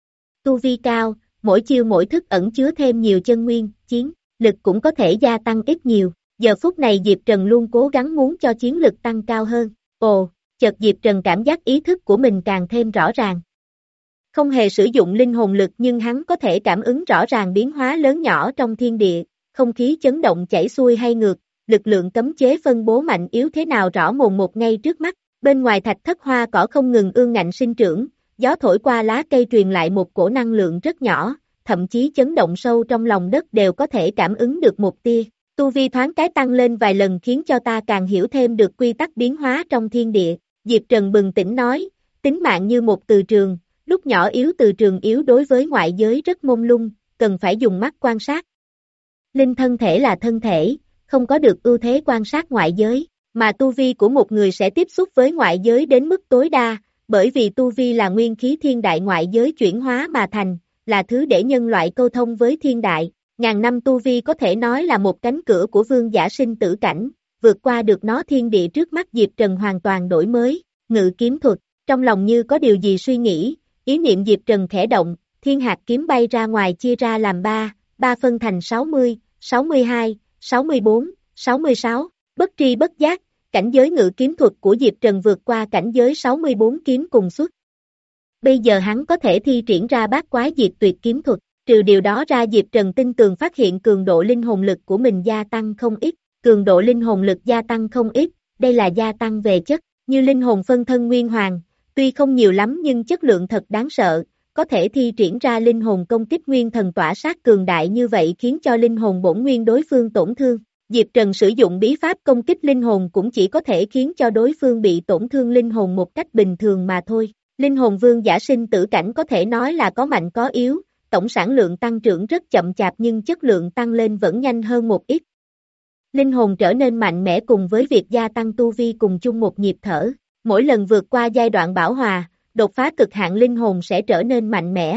Tu vi cao, mỗi chiêu mỗi thức ẩn chứa thêm nhiều chân nguyên, chiến lực cũng có thể gia tăng ít nhiều. Giờ phút này Diệp Trần luôn cố gắng muốn cho chiến lực tăng cao hơn. Ồ, chợt Diệp Trần cảm giác ý thức của mình càng thêm rõ ràng. Không hề sử dụng linh hồn lực nhưng hắn có thể cảm ứng rõ ràng biến hóa lớn nhỏ trong thiên địa, không khí chấn động chảy xuôi hay ngược, lực lượng cấm chế phân bố mạnh yếu thế nào rõ mồn một ngay trước mắt. Bên ngoài thạch thất hoa cỏ không ngừng ương ngạnh sinh trưởng, gió thổi qua lá cây truyền lại một cổ năng lượng rất nhỏ, thậm chí chấn động sâu trong lòng đất đều có thể cảm ứng được một tia. Tu vi thoáng cái tăng lên vài lần khiến cho ta càng hiểu thêm được quy tắc biến hóa trong thiên địa. Diệp Trần bừng tỉnh nói, tính mạng như một từ trường, lúc nhỏ yếu từ trường yếu đối với ngoại giới rất mông lung, cần phải dùng mắt quan sát. Linh thân thể là thân thể, không có được ưu thế quan sát ngoại giới, mà tu vi của một người sẽ tiếp xúc với ngoại giới đến mức tối đa, bởi vì tu vi là nguyên khí thiên đại ngoại giới chuyển hóa mà thành, là thứ để nhân loại câu thông với thiên đại. Ngàn năm tu vi có thể nói là một cánh cửa của vương giả sinh tử cảnh, vượt qua được nó thiên địa trước mắt Diệp Trần hoàn toàn đổi mới, ngự kiếm thuật, trong lòng như có điều gì suy nghĩ, ý niệm Diệp Trần khẽ động, thiên hạt kiếm bay ra ngoài chia ra làm ba, ba phân thành sáu mươi, sáu mươi hai, sáu mươi bốn, sáu mươi sáu, bất tri bất giác, cảnh giới ngự kiếm thuật của Diệp Trần vượt qua cảnh giới sáu mươi bốn kiếm cùng xuất. Bây giờ hắn có thể thi triển ra bát quái diệt tuyệt kiếm thuật. Trừ điều đó ra Diệp Trần tin tường phát hiện cường độ linh hồn lực của mình gia tăng không ít, cường độ linh hồn lực gia tăng không ít, đây là gia tăng về chất, như linh hồn phân thân nguyên hoàng, tuy không nhiều lắm nhưng chất lượng thật đáng sợ, có thể thi triển ra linh hồn công kích nguyên thần tỏa sát cường đại như vậy khiến cho linh hồn bổn nguyên đối phương tổn thương. Diệp Trần sử dụng bí pháp công kích linh hồn cũng chỉ có thể khiến cho đối phương bị tổn thương linh hồn một cách bình thường mà thôi. Linh hồn vương giả sinh tử cảnh có thể nói là có mạnh có yếu, tổng sản lượng tăng trưởng rất chậm chạp nhưng chất lượng tăng lên vẫn nhanh hơn một ít. Linh hồn trở nên mạnh mẽ cùng với việc gia tăng tu vi cùng chung một nhịp thở. Mỗi lần vượt qua giai đoạn bảo hòa, đột phá cực hạn linh hồn sẽ trở nên mạnh mẽ.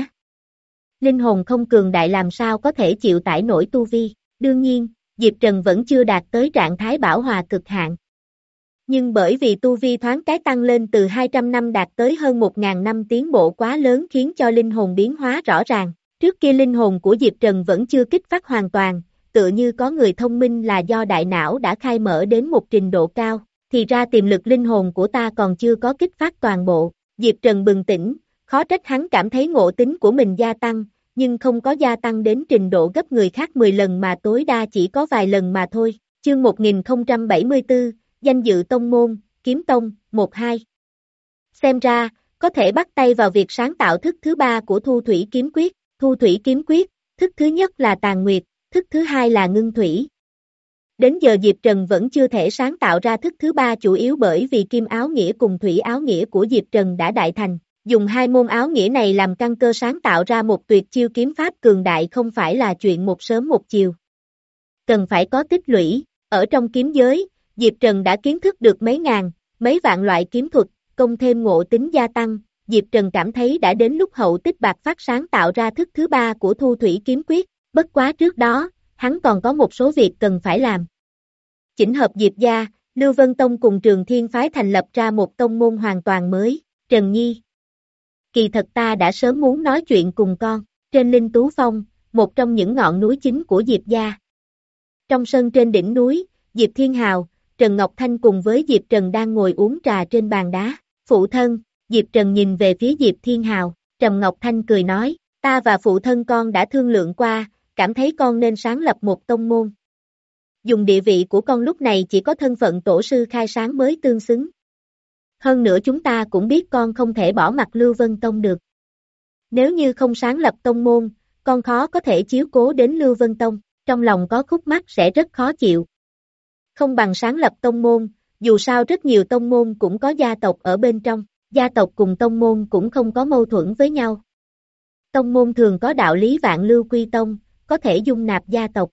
Linh hồn không cường đại làm sao có thể chịu tải nổi tu vi. Đương nhiên, Diệp Trần vẫn chưa đạt tới trạng thái bảo hòa cực hạn. Nhưng bởi vì tu vi thoáng cái tăng lên từ hai trăm năm đạt tới hơn một nghìn năm tiến bộ quá lớn khiến cho linh hồn biến hóa rõ ràng. Trước kia linh hồn của Diệp Trần vẫn chưa kích phát hoàn toàn, tựa như có người thông minh là do đại não đã khai mở đến một trình độ cao, thì ra tiềm lực linh hồn của ta còn chưa có kích phát toàn bộ. Diệp Trần bừng tỉnh, khó trách hắn cảm thấy ngộ tính của mình gia tăng, nhưng không có gia tăng đến trình độ gấp người khác mười lần mà tối đa chỉ có vài lần mà thôi. Chương một nghìn không trăm bảy mươi tư, danh dự tông môn, kiếm tông, một hai. Xem ra, có thể bắt tay vào việc sáng tạo thức thứ ba của Thu Thủy Kiếm Quyết. Thu Thủy Kiếm Quyết, thức thứ nhất là Tàn Nguyệt, thức thứ hai là Ngưng Thủy. Đến giờ Diệp Trần vẫn chưa thể sáng tạo ra thức thứ ba chủ yếu bởi vì Kim Áo Nghĩa cùng Thủy Áo Nghĩa của Diệp Trần đã đại thành. Dùng hai môn áo nghĩa này làm căn cơ sáng tạo ra một tuyệt chiêu kiếm pháp cường đại không phải là chuyện một sớm một chiều. Cần phải có tích lũy, ở trong kiếm giới, Diệp Trần đã kiến thức được mấy ngàn, mấy vạn loại kiếm thuật, công thêm ngộ tính gia tăng. Diệp Trần cảm thấy đã đến lúc hậu tích bạc phát sáng tạo ra thức thứ ba của Thu Thủy Kiếm Quyết, bất quá trước đó, hắn còn có một số việc cần phải làm. Chỉnh hợp Diệp gia, Lưu Vân Tông cùng Trường Thiên Phái thành lập ra một tông môn hoàn toàn mới. Trần Nhi, kỳ thật ta đã sớm muốn nói chuyện cùng con, trên Linh Tú Phong, một trong những ngọn núi chính của Diệp gia. Trong sân trên đỉnh núi, Diệp Thiên Hào, Trần Ngọc Thanh cùng với Diệp Trần đang ngồi uống trà trên bàn đá. Phụ thân, Diệp Trần nhìn về phía Diệp Thiên Hào, Trần Ngọc Thanh cười nói, ta và phụ thân con đã thương lượng qua, cảm thấy con nên sáng lập một tông môn. Dùng địa vị của con lúc này chỉ có thân phận tổ sư khai sáng mới tương xứng. Hơn nữa chúng ta cũng biết con không thể bỏ mặt Lưu Vân Tông được. Nếu như không sáng lập tông môn, con khó có thể chiếu cố đến Lưu Vân Tông, trong lòng có khúc mắc sẽ rất khó chịu. Không bằng sáng lập tông môn, dù sao rất nhiều tông môn cũng có gia tộc ở bên trong. Gia tộc cùng tông môn cũng không có mâu thuẫn với nhau. Tông môn thường có đạo lý vạn lưu quy tông, có thể dung nạp gia tộc.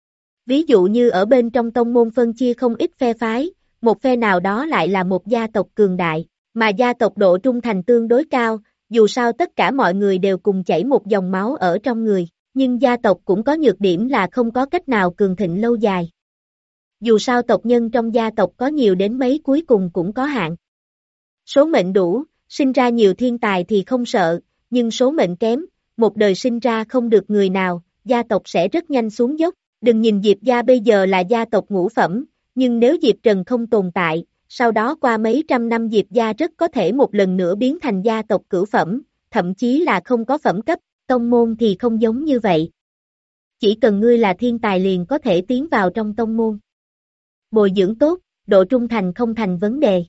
Ví dụ như ở bên trong tông môn phân chia không ít phe phái, một phe nào đó lại là một gia tộc cường đại, mà gia tộc độ trung thành tương đối cao, dù sao tất cả mọi người đều cùng chảy một dòng máu ở trong người, nhưng gia tộc cũng có nhược điểm là không có cách nào cường thịnh lâu dài. Dù sao tộc nhân trong gia tộc có nhiều đến mấy cuối cùng cũng có hạn. Số mệnh đủ, sinh ra nhiều thiên tài thì không sợ, nhưng số mệnh kém, một đời sinh ra không được người nào, gia tộc sẽ rất nhanh xuống dốc. Đừng nhìn Diệp gia bây giờ là gia tộc ngũ phẩm, nhưng nếu Diệp Trần không tồn tại, sau đó qua mấy trăm năm Diệp gia rất có thể một lần nữa biến thành gia tộc cửu phẩm, thậm chí là không có phẩm cấp, tông môn thì không giống như vậy. Chỉ cần ngươi là thiên tài liền có thể tiến vào trong tông môn. Bồi dưỡng tốt, độ trung thành không thành vấn đề.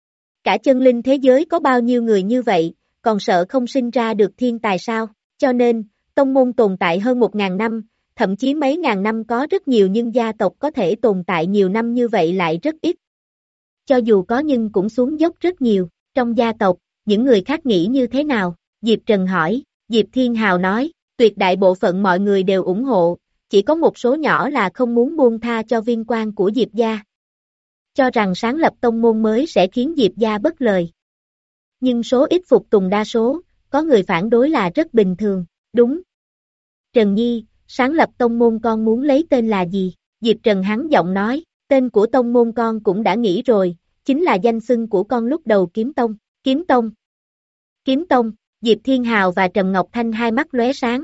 Cả chân linh thế giới có bao nhiêu người như vậy, còn sợ không sinh ra được thiên tài sao, cho nên, tông môn tồn tại hơn một ngàn năm, thậm chí mấy ngàn năm có rất nhiều nhưng gia tộc có thể tồn tại nhiều năm như vậy lại rất ít. Cho dù có nhưng cũng xuống dốc rất nhiều, trong gia tộc, những người khác nghĩ như thế nào? Diệp Trần hỏi, Diệp Thiên Hào nói, tuyệt đại bộ phận mọi người đều ủng hộ, chỉ có một số nhỏ là không muốn buông tha cho vinh quang của Diệp gia. Cho rằng sáng lập tông môn mới sẽ khiến Diệp gia bất lợi. Nhưng số ít phục tùng đa số, có người phản đối là rất bình thường, đúng. Trần Nhi, sáng lập tông môn con muốn lấy tên là gì? Diệp Trần hắn giọng nói, tên của tông môn con cũng đã nghĩ rồi, chính là danh xưng của con lúc đầu Kiếm Tông, Kiếm Tông. Kiếm Tông, Diệp Thiên Hào và Trầm Ngọc Thanh hai mắt lóe sáng.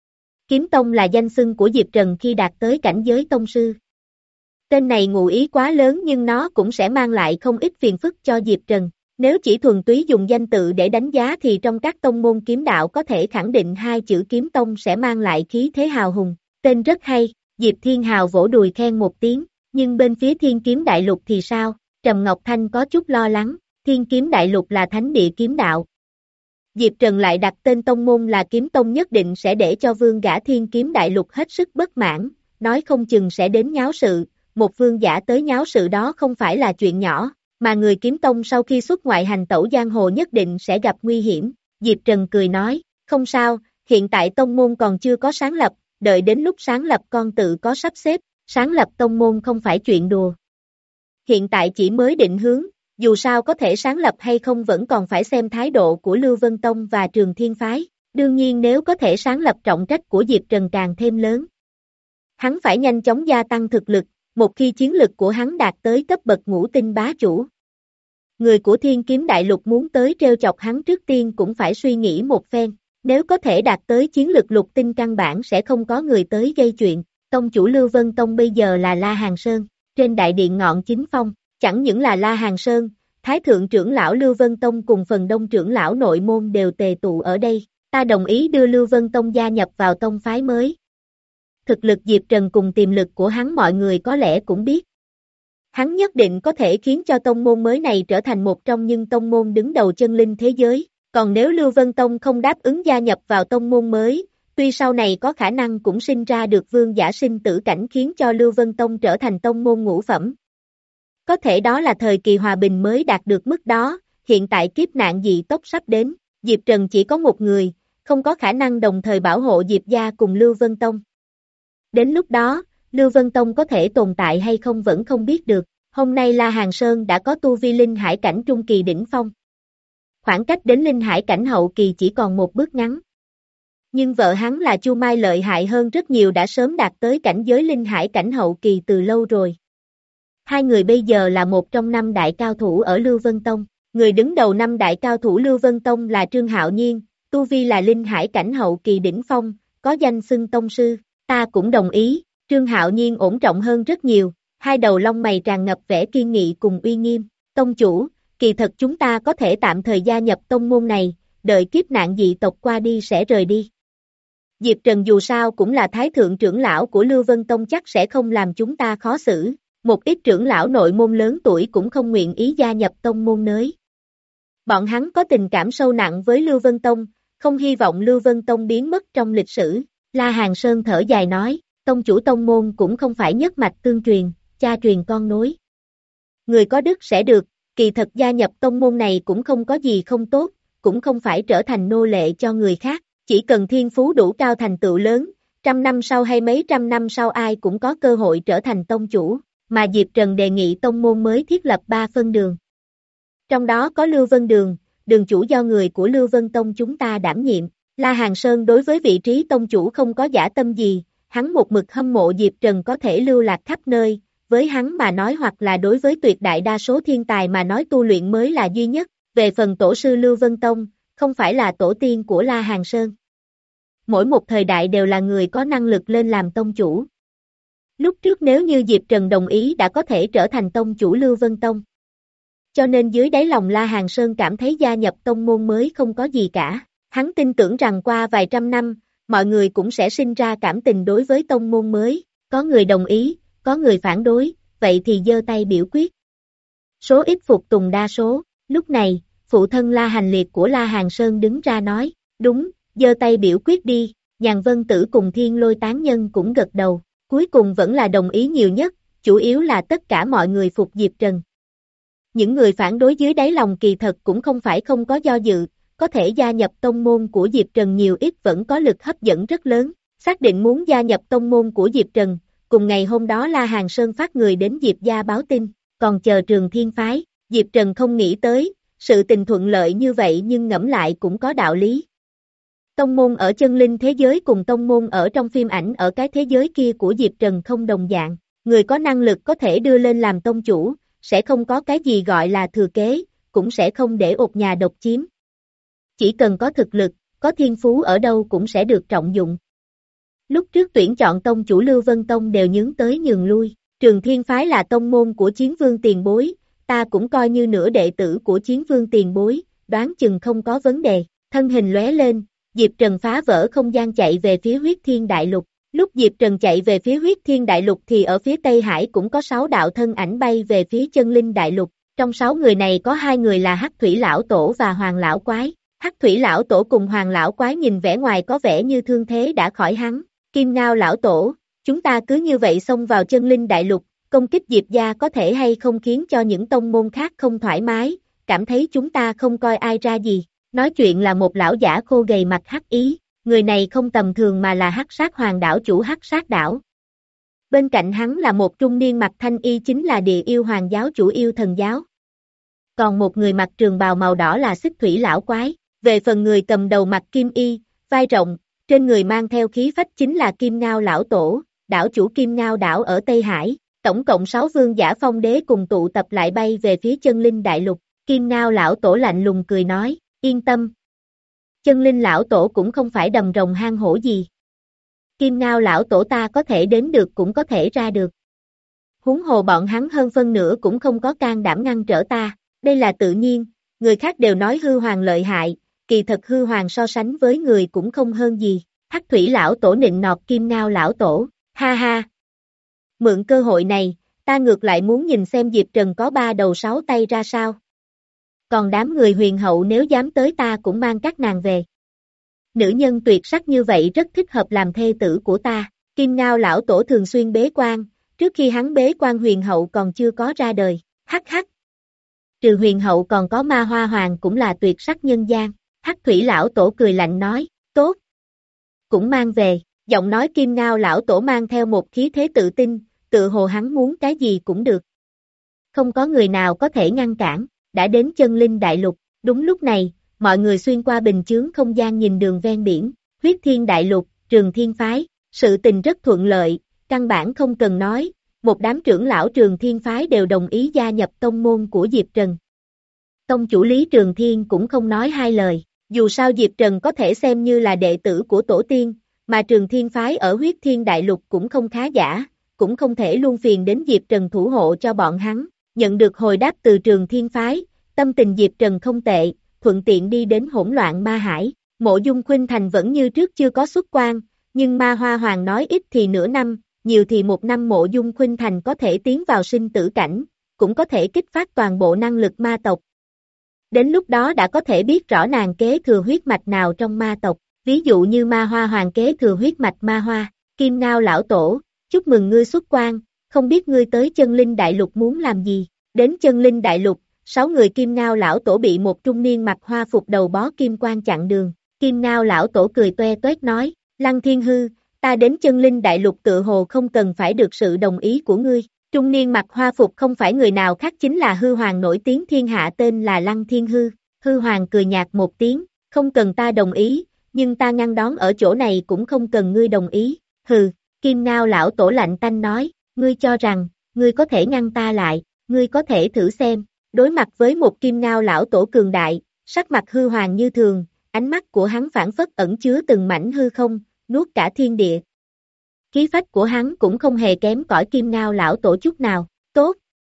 Kiếm Tông là danh xưng của Diệp Trần khi đạt tới cảnh giới tông sư. Tên này ngụ ý quá lớn nhưng nó cũng sẽ mang lại không ít phiền phức cho Diệp Trần. Nếu chỉ thuần túy dùng danh tự để đánh giá thì trong các tông môn kiếm đạo có thể khẳng định hai chữ Kiếm Tông sẽ mang lại khí thế hào hùng. Tên rất hay, Diệp Thiên Hào vỗ đùi khen một tiếng, nhưng bên phía Thiên Kiếm Đại Lục thì sao? Trầm Ngọc Thanh có chút lo lắng, Thiên Kiếm Đại Lục là thánh địa kiếm đạo. Diệp Trần lại đặt tên tông môn là Kiếm Tông nhất định sẽ để cho vương gã Thiên Kiếm Đại Lục hết sức bất mãn, nói không chừng sẽ đến nháo sự, một vương giả tới nháo sự đó không phải là chuyện nhỏ. Mà người Kiếm Tông sau khi xuất ngoại hành tẩu giang hồ nhất định sẽ gặp nguy hiểm, Diệp Trần cười nói, không sao, hiện tại tông môn còn chưa có sáng lập, đợi đến lúc sáng lập con tự có sắp xếp, sáng lập tông môn không phải chuyện đùa. Hiện tại chỉ mới định hướng, dù sao có thể sáng lập hay không vẫn còn phải xem thái độ của Lưu Vân Tông và Trường Thiên Phái, đương nhiên nếu có thể sáng lập trọng trách của Diệp Trần càng thêm lớn. Hắn phải nhanh chóng gia tăng thực lực, một khi chiến lực của hắn đạt tới cấp bậc ngũ tinh bá chủ. Người của Thiên Kiếm Đại Lục muốn tới trêu chọc hắn trước tiên cũng phải suy nghĩ một phen, nếu có thể đạt tới chiến lực lục tinh căn bản sẽ không có người tới gây chuyện. Tông chủ Lưu Vân Tông bây giờ là La Hàng Sơn, trên đại điện ngọn chính phong, chẳng những là La Hàng Sơn, Thái thượng trưởng lão Lưu Vân Tông cùng phần đông trưởng lão nội môn đều tề tụ ở đây, ta đồng ý đưa Lưu Vân Tông gia nhập vào tông phái mới. Thực lực Diệp Trần cùng tiềm lực của hắn mọi người có lẽ cũng biết. Hắn nhất định có thể khiến cho tông môn mới này trở thành một trong những tông môn đứng đầu chân linh thế giới, còn nếu Lưu Vân Tông không đáp ứng gia nhập vào tông môn mới, tuy sau này có khả năng cũng sinh ra được vương giả sinh tử cảnh khiến cho Lưu Vân Tông trở thành tông môn ngũ phẩm. Có thể đó là thời kỳ hòa bình mới đạt được mức đó, hiện tại kiếp nạn dị tốc sắp đến, Diệp Trần chỉ có một người, không có khả năng đồng thời bảo hộ Diệp gia cùng Lưu Vân Tông. Đến lúc đó, Lưu Vân Tông có thể tồn tại hay không vẫn không biết được, hôm nay La Hàng Sơn đã có tu vi linh hải cảnh trung kỳ đỉnh phong. Khoảng cách đến linh hải cảnh hậu kỳ chỉ còn một bước ngắn. Nhưng vợ hắn là Chu Mai lợi hại hơn rất nhiều đã sớm đạt tới cảnh giới linh hải cảnh hậu kỳ từ lâu rồi. Hai người bây giờ là một trong năm đại cao thủ ở Lưu Vân Tông, người đứng đầu năm đại cao thủ Lưu Vân Tông là Trương Hạo Nhiên, tu vi là linh hải cảnh hậu kỳ đỉnh phong, có danh xưng tông sư, ta cũng đồng ý, Trương Hạo Nhiên ổn trọng hơn rất nhiều, hai đầu lông mày tràn ngập vẻ kiên nghị cùng uy nghiêm, tông chủ, kỳ thật chúng ta có thể tạm thời gia nhập tông môn này, đợi kiếp nạn dị tộc qua đi sẽ rời đi. Diệp Trần dù sao cũng là thái thượng trưởng lão của Lưu Vân Tông chắc sẽ không làm chúng ta khó xử, một ít trưởng lão nội môn lớn tuổi cũng không nguyện ý gia nhập tông môn nới. Bọn hắn có tình cảm sâu nặng với Lưu Vân Tông, không hy vọng Lưu Vân Tông biến mất trong lịch sử, La Hàng Sơn thở dài nói, tông chủ tông môn cũng không phải nhất mạch tương truyền, cha truyền con nối. Người có đức sẽ được, kỳ thật gia nhập tông môn này cũng không có gì không tốt, cũng không phải trở thành nô lệ cho người khác, chỉ cần thiên phú đủ cao thành tựu lớn, trăm năm sau hay mấy trăm năm sau ai cũng có cơ hội trở thành tông chủ, mà Diệp Trần đề nghị tông môn mới thiết lập ba phân đường. Trong đó có Lưu Vân Đường, đường chủ do người của Lưu Vân Tông chúng ta đảm nhiệm. La Hàn Sơn đối với vị trí tông chủ không có dã tâm gì, hắn một mực hâm mộ Diệp Trần có thể lưu lạc khắp nơi, với hắn mà nói hoặc là đối với tuyệt đại đa số thiên tài mà nói tu luyện mới là duy nhất, về phần tổ sư Lưu Vân Tông, không phải là tổ tiên của La Hàn Sơn. Mỗi một thời đại đều là người có năng lực lên làm tông chủ. Lúc trước nếu như Diệp Trần đồng ý đã có thể trở thành tông chủ Lưu Vân Tông. Cho nên dưới đáy lòng La Hàn Sơn cảm thấy gia nhập tông môn mới không có gì cả. Hắn tin tưởng rằng qua vài trăm năm, mọi người cũng sẽ sinh ra cảm tình đối với tông môn mới, có người đồng ý, có người phản đối, vậy thì giơ tay biểu quyết. Số ít phục tùng đa số, lúc này, phụ thân La Hành Liệt của La Hàn Sơn đứng ra nói, đúng, giơ tay biểu quyết đi, Nhàn Vân Tử cùng Thiên Lôi Tán Nhân cũng gật đầu, cuối cùng vẫn là đồng ý nhiều nhất, chủ yếu là tất cả mọi người phục Diệp Trần. Những người phản đối dưới đáy lòng kỳ thật cũng không phải không có do dự, có thể gia nhập tông môn của Diệp Trần nhiều ít vẫn có lực hấp dẫn rất lớn, xác định muốn gia nhập tông môn của Diệp Trần, cùng ngày hôm đó La Hàn Sơn phát người đến Diệp gia báo tin, còn chờ Trường Thiên phái, Diệp Trần không nghĩ tới, sự tình thuận lợi như vậy nhưng ngẫm lại cũng có đạo lý. Tông môn ở chân linh thế giới cùng tông môn ở trong phim ảnh ở cái thế giới kia của Diệp Trần không đồng dạng, người có năng lực có thể đưa lên làm tông chủ, sẽ không có cái gì gọi là thừa kế, cũng sẽ không để ột nhà độc chiếm. Chỉ cần có thực lực, có thiên phú ở đâu cũng sẽ được trọng dụng. Lúc trước tuyển chọn tông chủ Lưu Vân Tông đều nhướng tới nhường lui, Trường Thiên phái là tông môn của Chiến Vương tiền bối, ta cũng coi như nửa đệ tử của Chiến Vương tiền bối, đoán chừng không có vấn đề, thân hình lóe lên, Diệp Trần phá vỡ không gian chạy về phía Huyết Thiên Đại Lục, lúc Diệp Trần chạy về phía Huyết Thiên Đại Lục thì ở phía Tây Hải cũng có sáu đạo thân ảnh bay về phía Chân Linh Đại Lục, trong sáu người này có hai người là Hắc Thủy Lão Tổ và Hoàng Lão Quái. Hắc Thủy Lão Tổ cùng Hoàng Lão Quái nhìn vẻ ngoài có vẻ như thương thế đã khỏi hắn, Kim Ngao Lão Tổ, chúng ta cứ như vậy xông vào Chân Linh Đại Lục, công kích Diệp gia có thể hay không khiến cho những tông môn khác không thoải mái, cảm thấy chúng ta không coi ai ra gì, nói chuyện là một lão giả khô gầy mặt hắc ý, người này không tầm thường mà là Hắc Sát Hoàng đảo chủ Hắc Sát đảo. Bên cạnh hắn là một trung niên mặt thanh y chính là Địa Yêu Hoàng giáo chủ Yêu Thần giáo. Còn một người mặc trường bào màu đỏ là Xích Thủy Lão Quái. Về phần người cầm đầu mặt kim y, vai rộng, trên người mang theo khí phách chính là Kim Ngao Lão Tổ, đảo chủ Kim Ngao đảo ở Tây Hải, tổng cộng sáu vương giả phong đế cùng tụ tập lại bay về phía Chân Linh Đại Lục, Kim Ngao Lão Tổ lạnh lùng cười nói, yên tâm. Chân Linh Lão Tổ cũng không phải đầm rồng hang hổ gì. Kim Ngao Lão Tổ ta có thể đến được cũng có thể ra được. Huống hồ bọn hắn hơn phân nửa cũng không có can đảm ngăn trở ta, đây là tự nhiên, người khác đều nói hư hoàng lợi hại. Kỳ thật hư hoàng so sánh với người cũng không hơn gì, Hắc Thủy Lão Tổ nịnh nọt Kim Ngao Lão Tổ, ha ha. Mượn cơ hội này, ta ngược lại muốn nhìn xem Diệp Trần có ba đầu sáu tay ra sao. Còn đám người huyền hậu nếu dám tới ta cũng mang các nàng về. Nữ nhân tuyệt sắc như vậy rất thích hợp làm thê tử của ta, Kim Ngao Lão Tổ thường xuyên bế quan, trước khi hắn bế quan huyền hậu còn chưa có ra đời, hắc hắc. Trừ huyền hậu còn có Ma Hoa Hoàng cũng là tuyệt sắc nhân gian. Hắc Thủy Lão Tổ cười lạnh nói, tốt. Cũng mang về, giọng nói Kim Ngao Lão Tổ mang theo một khí thế tự tin, tự hồ hắn muốn cái gì cũng được. Không có người nào có thể ngăn cản, đã đến Chân Linh Đại Lục, đúng lúc này, mọi người xuyên qua bình chướng không gian nhìn đường ven biển, Huyết Thiên Đại Lục, Trường Thiên phái, sự tình rất thuận lợi, căn bản không cần nói, một đám trưởng lão Trường Thiên phái đều đồng ý gia nhập tông môn của Diệp Trần. Tông chủ Lý Trường Thiên cũng không nói hai lời. Dù sao Diệp Trần có thể xem như là đệ tử của tổ tiên, mà Trường Thiên phái ở Huyết Thiên Đại Lục cũng không khá giả, cũng không thể luôn phiền đến Diệp Trần thủ hộ cho bọn hắn, nhận được hồi đáp từ Trường Thiên phái, tâm tình Diệp Trần không tệ, thuận tiện đi đến hỗn loạn ma hải, Mộ Dung Khuynh Thành vẫn như trước chưa có xuất quan, nhưng Ma Hoa Hoàng nói ít thì nửa năm, nhiều thì một năm Mộ Dung Khuynh Thành có thể tiến vào sinh tử cảnh, cũng có thể kích phát toàn bộ năng lực ma tộc. Đến lúc đó đã có thể biết rõ nàng kế thừa huyết mạch nào trong ma tộc, ví dụ như Ma Hoa Hoàng kế thừa huyết mạch Ma Hoa, Kim Ngao Lão Tổ, chúc mừng ngươi xuất quan, không biết ngươi tới Chân Linh Đại Lục muốn làm gì, đến Chân Linh Đại Lục, sáu người Kim Ngao lão tổ bị một trung niên mặc hoa phục đầu bó kim quan chặn đường. Kim Ngao lão tổ cười toe toét nói, Lăng Thiên Hư, ta đến chân linh đại lục tự hồ không cần phải được sự đồng ý của ngươi. Trung niên mặc hoa phục không phải người nào khác chính là hư hoàng nổi tiếng thiên hạ tên là Lăng Thiên Hư. Hư hoàng cười nhạt một tiếng, không cần ta đồng ý, nhưng ta ngăn đón ở chỗ này cũng không cần ngươi đồng ý. Hừ, Kim Ngao lão tổ lạnh tanh nói, ngươi cho rằng, ngươi có thể ngăn ta lại, ngươi có thể thử xem. Đối mặt với một Kim Ngao lão tổ cường đại, sắc mặt hư hoàng như thường, ánh mắt của hắn phảng phất ẩn chứa từng mảnh hư không, nuốt cả thiên địa. Khí phách của hắn cũng không hề kém cỏi Kim Ngao lão tổ chút nào. Tốt.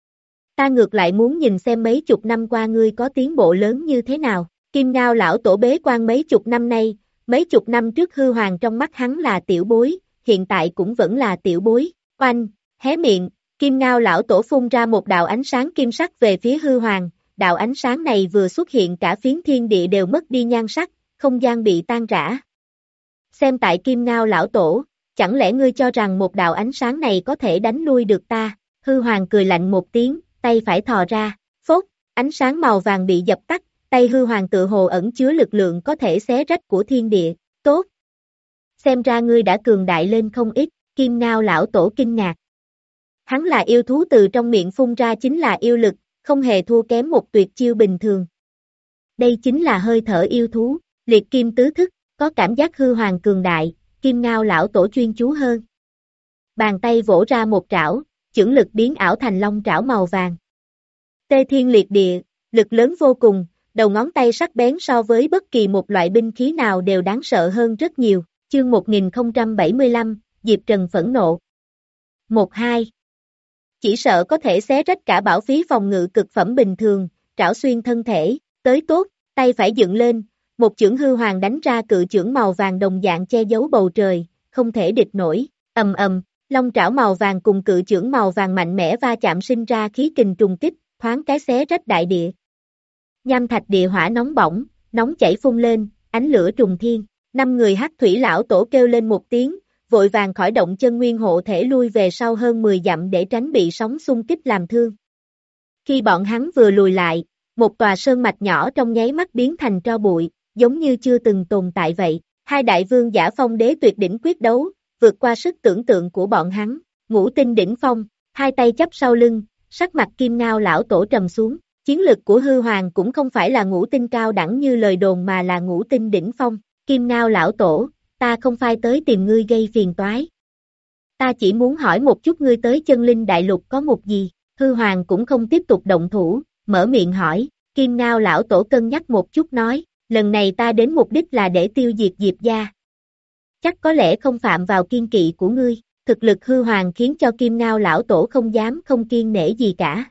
Ta ngược lại muốn nhìn xem mấy chục năm qua ngươi có tiến bộ lớn như thế nào. Kim Ngao lão tổ bế quan mấy chục năm nay, mấy chục năm trước hư hoàng trong mắt hắn là tiểu bối, hiện tại cũng vẫn là tiểu bối. Oanh, hé miệng, Kim Ngao lão tổ phun ra một đạo ánh sáng kim sắc về phía hư hoàng, đạo ánh sáng này vừa xuất hiện cả phiến thiên địa đều mất đi nhan sắc, không gian bị tan rã. Xem tại Kim Ngao lão tổ, chẳng lẽ ngươi cho rằng một đạo ánh sáng này có thể đánh lui được ta? Hư hoàng cười lạnh một tiếng, tay phải thò ra, phốt, ánh sáng màu vàng bị dập tắt, tay hư hoàng tự hồ ẩn chứa lực lượng có thể xé rách của thiên địa. Tốt. Xem ra ngươi đã cường đại lên không ít, Kim Ngao lão tổ kinh ngạc. Hắn là yêu thú từ trong miệng phun ra chính là yêu lực, không hề thua kém một tuyệt chiêu bình thường. Đây chính là hơi thở yêu thú, liệt kim tứ thức, có cảm giác hư hoàng cường đại, Kim Ngao lão tổ chuyên chú hơn. Bàn tay vỗ ra một trảo, chưởng lực biến ảo thành long trảo màu vàng. Tê thiên liệt địa, lực lớn vô cùng, đầu ngón tay sắc bén so với bất kỳ một loại binh khí nào đều đáng sợ hơn rất nhiều. Chương một nghìn không trăm bảy mươi lăm, Diệp Trần phẫn nộ. một hai. Chỉ sợ có thể xé rách cả bảo phí phòng ngự cực phẩm bình thường, trảo xuyên thân thể, tới tốt, tay phải dựng lên, một chưởng hư hoàng đánh ra cự chưởng màu vàng đồng dạng che giấu bầu trời, không thể địch nổi, ầm ầm, long trảo màu vàng cùng cự chưởng màu vàng mạnh mẽ va chạm sinh ra khí kình trùng kích, thoáng cái xé rách đại địa. Nham thạch địa hỏa nóng bỏng, nóng chảy phun lên, ánh lửa trùng thiên, năm người hắc thủy lão tổ kêu lên một tiếng, vội vàng khởi động chân nguyên hộ thể lui về sau hơn mười dặm để tránh bị sóng xung kích làm thương. Khi bọn hắn vừa lùi lại, một tòa sơn mạch nhỏ trong nháy mắt biến thành tro bụi, giống như chưa từng tồn tại vậy. Hai đại vương giả phong đế tuyệt đỉnh quyết đấu, vượt qua sức tưởng tượng của bọn hắn. Ngũ tinh đỉnh phong, hai tay chắp sau lưng, sắc mặt Kim Ngao lão tổ trầm xuống. Chiến lực của hư hoàng cũng không phải là ngũ tinh cao đẳng như lời đồn mà là ngũ tinh đỉnh phong. Kim Ngao lão tổ, ta không phải tới tìm ngươi gây phiền toái. Ta chỉ muốn hỏi một chút ngươi tới chân linh đại lục có mục gì. Hư hoàng cũng không tiếp tục động thủ, mở miệng hỏi. Kim Ngao lão tổ cân nhắc một chút nói, lần này ta đến mục đích là để tiêu diệt Diệp gia. Chắc có lẽ không phạm vào kiên kỵ của ngươi. Thực lực hư hoàng khiến cho Kim Ngao lão tổ không dám không kiêng nể gì cả.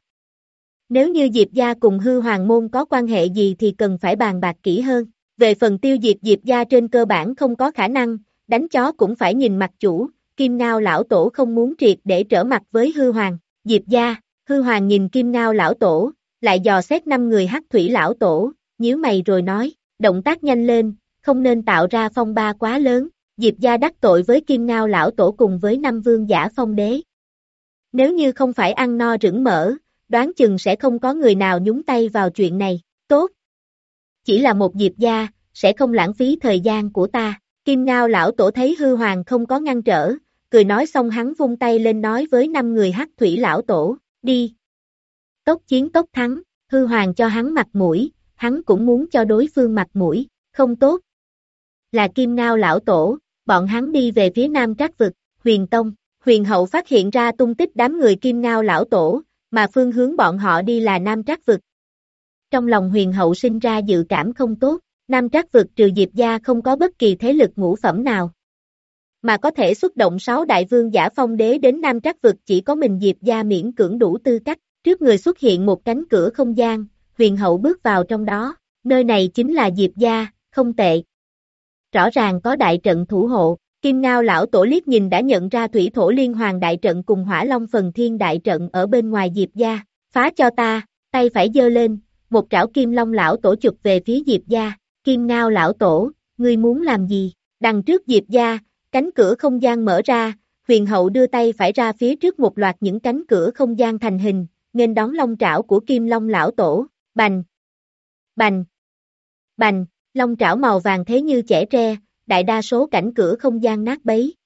Nếu như Diệp gia cùng hư hoàng môn có quan hệ gì thì cần phải bàn bạc kỹ hơn. Về phần tiêu diệt Diệp gia trên cơ bản không có khả năng, đánh chó cũng phải nhìn mặt chủ, Kim Ngao lão tổ không muốn triệt để trở mặt với hư hoàng. Diệp gia, hư hoàng nhìn Kim Ngao lão tổ, lại dò xét năm người hắc thủy lão tổ, nhíu mày rồi nói, động tác nhanh lên, không nên tạo ra phong ba quá lớn. Diệp gia đắc tội với Kim Ngao lão tổ cùng với năm vương giả phong đế. Nếu như không phải ăn no rửng mỡ, đoán chừng sẽ không có người nào nhúng tay vào chuyện này. Tốt. Chỉ là một Diệp gia, sẽ không lãng phí thời gian của ta. Kim Ngao lão tổ thấy hư hoàng không có ngăn trở, cười nói xong hắn vung tay lên nói với năm người hắc thủy lão tổ, đi. Tốc chiến tốc thắng, hư hoàng cho hắn mặt mũi, hắn cũng muốn cho đối phương mặt mũi, không tốt. Là Kim Ngao lão tổ, bọn hắn đi về phía nam trác vực, huyền tông, huyền hậu phát hiện ra tung tích đám người Kim Ngao lão tổ, mà phương hướng bọn họ đi là nam trác vực. Trong lòng huyền hậu sinh ra dự cảm không tốt, nam trác vực trừ Diệp gia không có bất kỳ thế lực ngũ phẩm nào. Mà có thể xuất động sáu đại vương giả phong đế đến nam trác vực chỉ có mình Diệp gia miễn cưỡng đủ tư cách. Trước người xuất hiện một cánh cửa không gian, huyền hậu bước vào trong đó, nơi này chính là Diệp gia, không tệ. Rõ ràng có đại trận thủ hộ, Kim Ngao lão tổ liếc nhìn đã nhận ra thủy thổ liên hoàng đại trận cùng hỏa long phần thiên đại trận ở bên ngoài Diệp gia, phá cho ta, tay phải giơ lên, một trảo Kim Long lão tổ chụp về phía Diệp gia. Kim Ngao lão tổ, ngươi muốn làm gì? Đằng trước Diệp gia, cánh cửa không gian mở ra, huyền hậu đưa tay phải ra phía trước một loạt những cánh cửa không gian thành hình, nghênh đón long trảo của Kim Long lão tổ, Bành, bành, bành, long trảo màu vàng thế như chẻ tre, đại đa số cảnh cửa không gian nát bấy.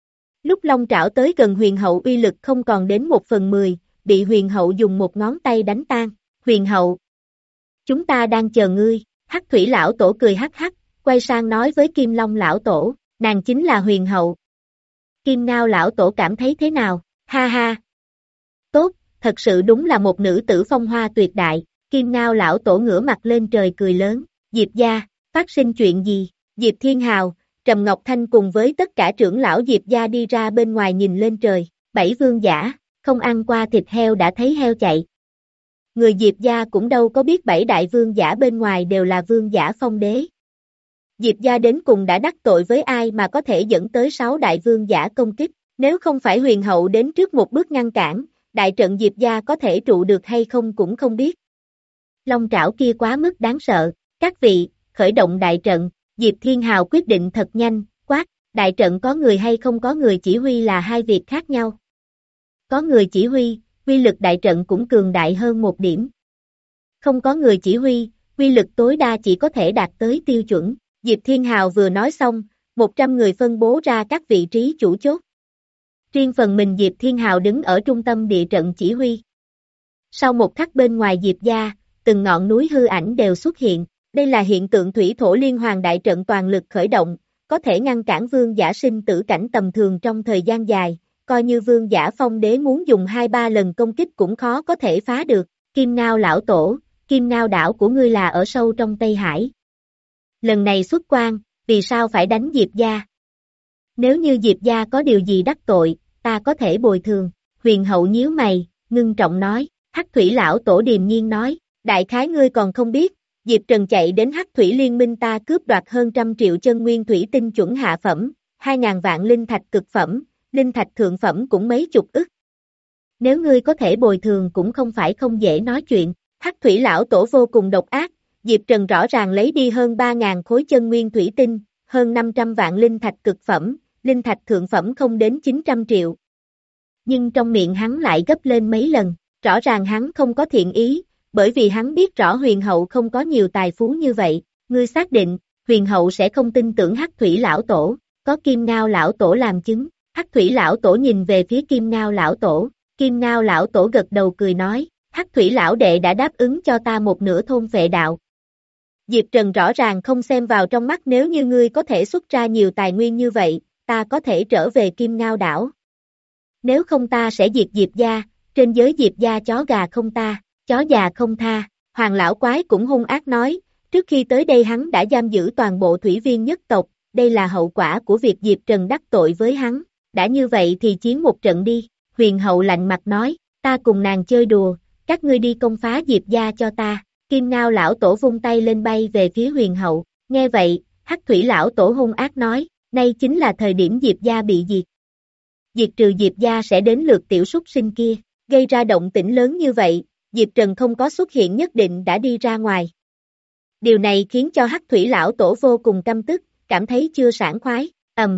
Lúc long trảo tới gần huyền hậu uy lực không còn đến một phần mười, bị huyền hậu dùng một ngón tay đánh tan. Huyền hậu, chúng ta đang chờ ngươi. Hắc thủy lão tổ cười hắc hắc, quay sang nói với Kim Long lão tổ, nàng chính là huyền hậu. Kim Ngao lão tổ cảm thấy thế nào? Ha ha. Tốt, thật sự đúng là một nữ tử phong hoa tuyệt đại. Kim Ngao lão tổ ngửa mặt lên trời cười lớn. Diệp gia, phát sinh chuyện gì? Diệp Thiên Hào, Trầm Ngọc Thanh cùng với tất cả trưởng lão Diệp gia đi ra bên ngoài nhìn lên trời. Bảy vương giả, không ăn qua thịt heo đã thấy heo chạy. Người Diệp gia cũng đâu có biết bảy đại vương giả bên ngoài đều là vương giả phong đế. Diệp gia đến cùng đã đắc tội với ai mà có thể dẫn tới sáu đại vương giả công kích, nếu không phải huyền hậu đến trước một bước ngăn cản, đại trận Diệp gia có thể trụ được hay không cũng không biết. Long trảo kia quá mức đáng sợ, các vị, khởi động đại trận, Diệp Thiên Hào quyết định thật nhanh, quát, đại trận có người hay không có người chỉ huy là hai việc khác nhau. Có người chỉ huy, quy lực đại trận cũng cường đại hơn một điểm. Không có người chỉ huy, quy lực tối đa chỉ có thể đạt tới tiêu chuẩn. Diệp Thiên Hào vừa nói xong, một trăm người phân bố ra các vị trí chủ chốt. Riêng phần mình Diệp Thiên Hào đứng ở trung tâm địa trận chỉ huy. Sau một khắc bên ngoài Diệp gia, từng ngọn núi hư ảnh đều xuất hiện. Đây là hiện tượng thủy thổ liên hoàn đại trận toàn lực khởi động, có thể ngăn cản vương giả sinh tử cảnh tầm thường trong thời gian dài. Coi như vương giả phong đế muốn dùng hai ba lần công kích cũng khó có thể phá được. Kim Ngao lão tổ, Kim Ngao đảo của ngươi là ở sâu trong Tây Hải. Lần này xuất quan, vì sao phải đánh Diệp gia? Nếu như Diệp gia có điều gì đắc tội, ta có thể bồi thường. Huyền hậu nhíu mày, ngưng trọng nói. Hắc thủy lão tổ điềm nhiên nói, đại khái ngươi còn không biết, Diệp Trần chạy đến Hắc thủy liên minh ta cướp đoạt hơn trăm triệu chân nguyên thủy tinh chuẩn hạ phẩm, hai ngàn vạn linh thạch cực phẩm, linh thạch thượng phẩm cũng mấy chục ức. Nếu ngươi có thể bồi thường cũng không phải không dễ nói chuyện. Hắc thủy lão tổ vô cùng độc ác, Diệp Trần rõ ràng lấy đi hơn ba ngàn khối chân nguyên thủy tinh, hơn năm trăm vạn linh thạch cực phẩm, linh thạch thượng phẩm không đến chín trăm triệu. Nhưng trong miệng hắn lại gấp lên mấy lần, rõ ràng hắn không có thiện ý, bởi vì hắn biết rõ huyền hậu không có nhiều tài phú như vậy. Ngươi xác định, huyền hậu sẽ không tin tưởng Hắc thủy lão tổ, có Kim Ngao lão tổ làm chứng. Hắc thủy lão tổ nhìn về phía Kim Ngao lão tổ, Kim Ngao lão tổ gật đầu cười nói, Hắc thủy lão đệ đã đáp ứng cho ta một nửa thôn phệ đạo. Diệp Trần rõ ràng không xem vào trong mắt, nếu như ngươi có thể xuất ra nhiều tài nguyên như vậy, ta có thể trở về Kim Ngao đảo. Nếu không ta sẽ diệt Diệp gia, trên giới Diệp gia chó gà không ta, chó già không tha. Hoàng lão quái cũng hung ác nói, trước khi tới đây hắn đã giam giữ toàn bộ thủy viên nhất tộc, đây là hậu quả của việc Diệp Trần đắc tội với hắn. Đã như vậy thì chiến một trận đi. Huyền hậu lạnh mặt nói, ta cùng nàng chơi đùa, các ngươi đi công phá Diệp gia cho ta. Kim Ngao lão tổ vung tay lên bay về phía huyền hậu, nghe vậy, Hắc thủy lão tổ hung ác nói, nay chính là thời điểm Diệp gia bị diệt. Diệt trừ Diệp gia sẽ đến lượt tiểu súc sinh kia, gây ra động tĩnh lớn như vậy, Diệp Trần không có xuất hiện nhất định đã đi ra ngoài. Điều này khiến cho Hắc thủy lão tổ vô cùng căm tức, cảm thấy chưa sảng khoái. Ầm,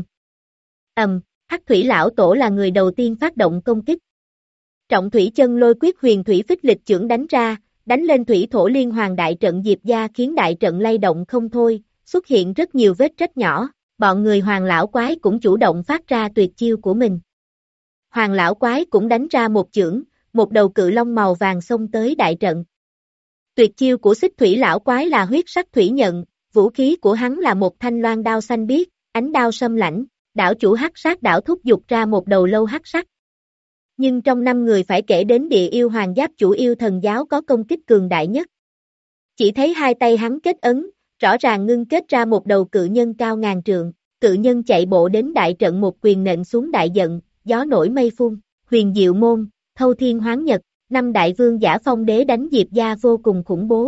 ầm, Hắc thủy lão tổ là người đầu tiên phát động công kích. Trọng thủy chân lôi quyết huyền thủy phích lịch chưởng đánh ra, đánh lên thủy thổ liên hoàn đại trận Diệp gia khiến đại trận lay động không thôi, xuất hiện rất nhiều vết rách nhỏ. Bọn người Hoàng lão quái cũng chủ động phát ra tuyệt chiêu của mình. Hoàng lão quái cũng đánh ra một chưởng, một đầu cự long màu vàng xông tới đại trận. Tuyệt chiêu của xích thủy lão quái là huyết sắc thủy nhận, vũ khí của hắn là một thanh loan đao xanh biếc, ánh đao sâm lãnh, đảo chủ hắc sát đảo thúc giục ra một đầu lâu hắc sắc. Nhưng trong năm người phải kể đến địa yêu hoàng giáp chủ yêu thần giáo có công kích cường đại nhất. Chỉ thấy hai tay hắn kết ấn, rõ ràng ngưng kết ra một đầu cự nhân cao ngàn trượng, cự nhân chạy bộ đến đại trận một quyền nện xuống đại giận, gió nổi mây phun, huyền diệu môn, thâu thiên hoán nhật, năm đại vương giả phong đế đánh Diệp gia vô cùng khủng bố.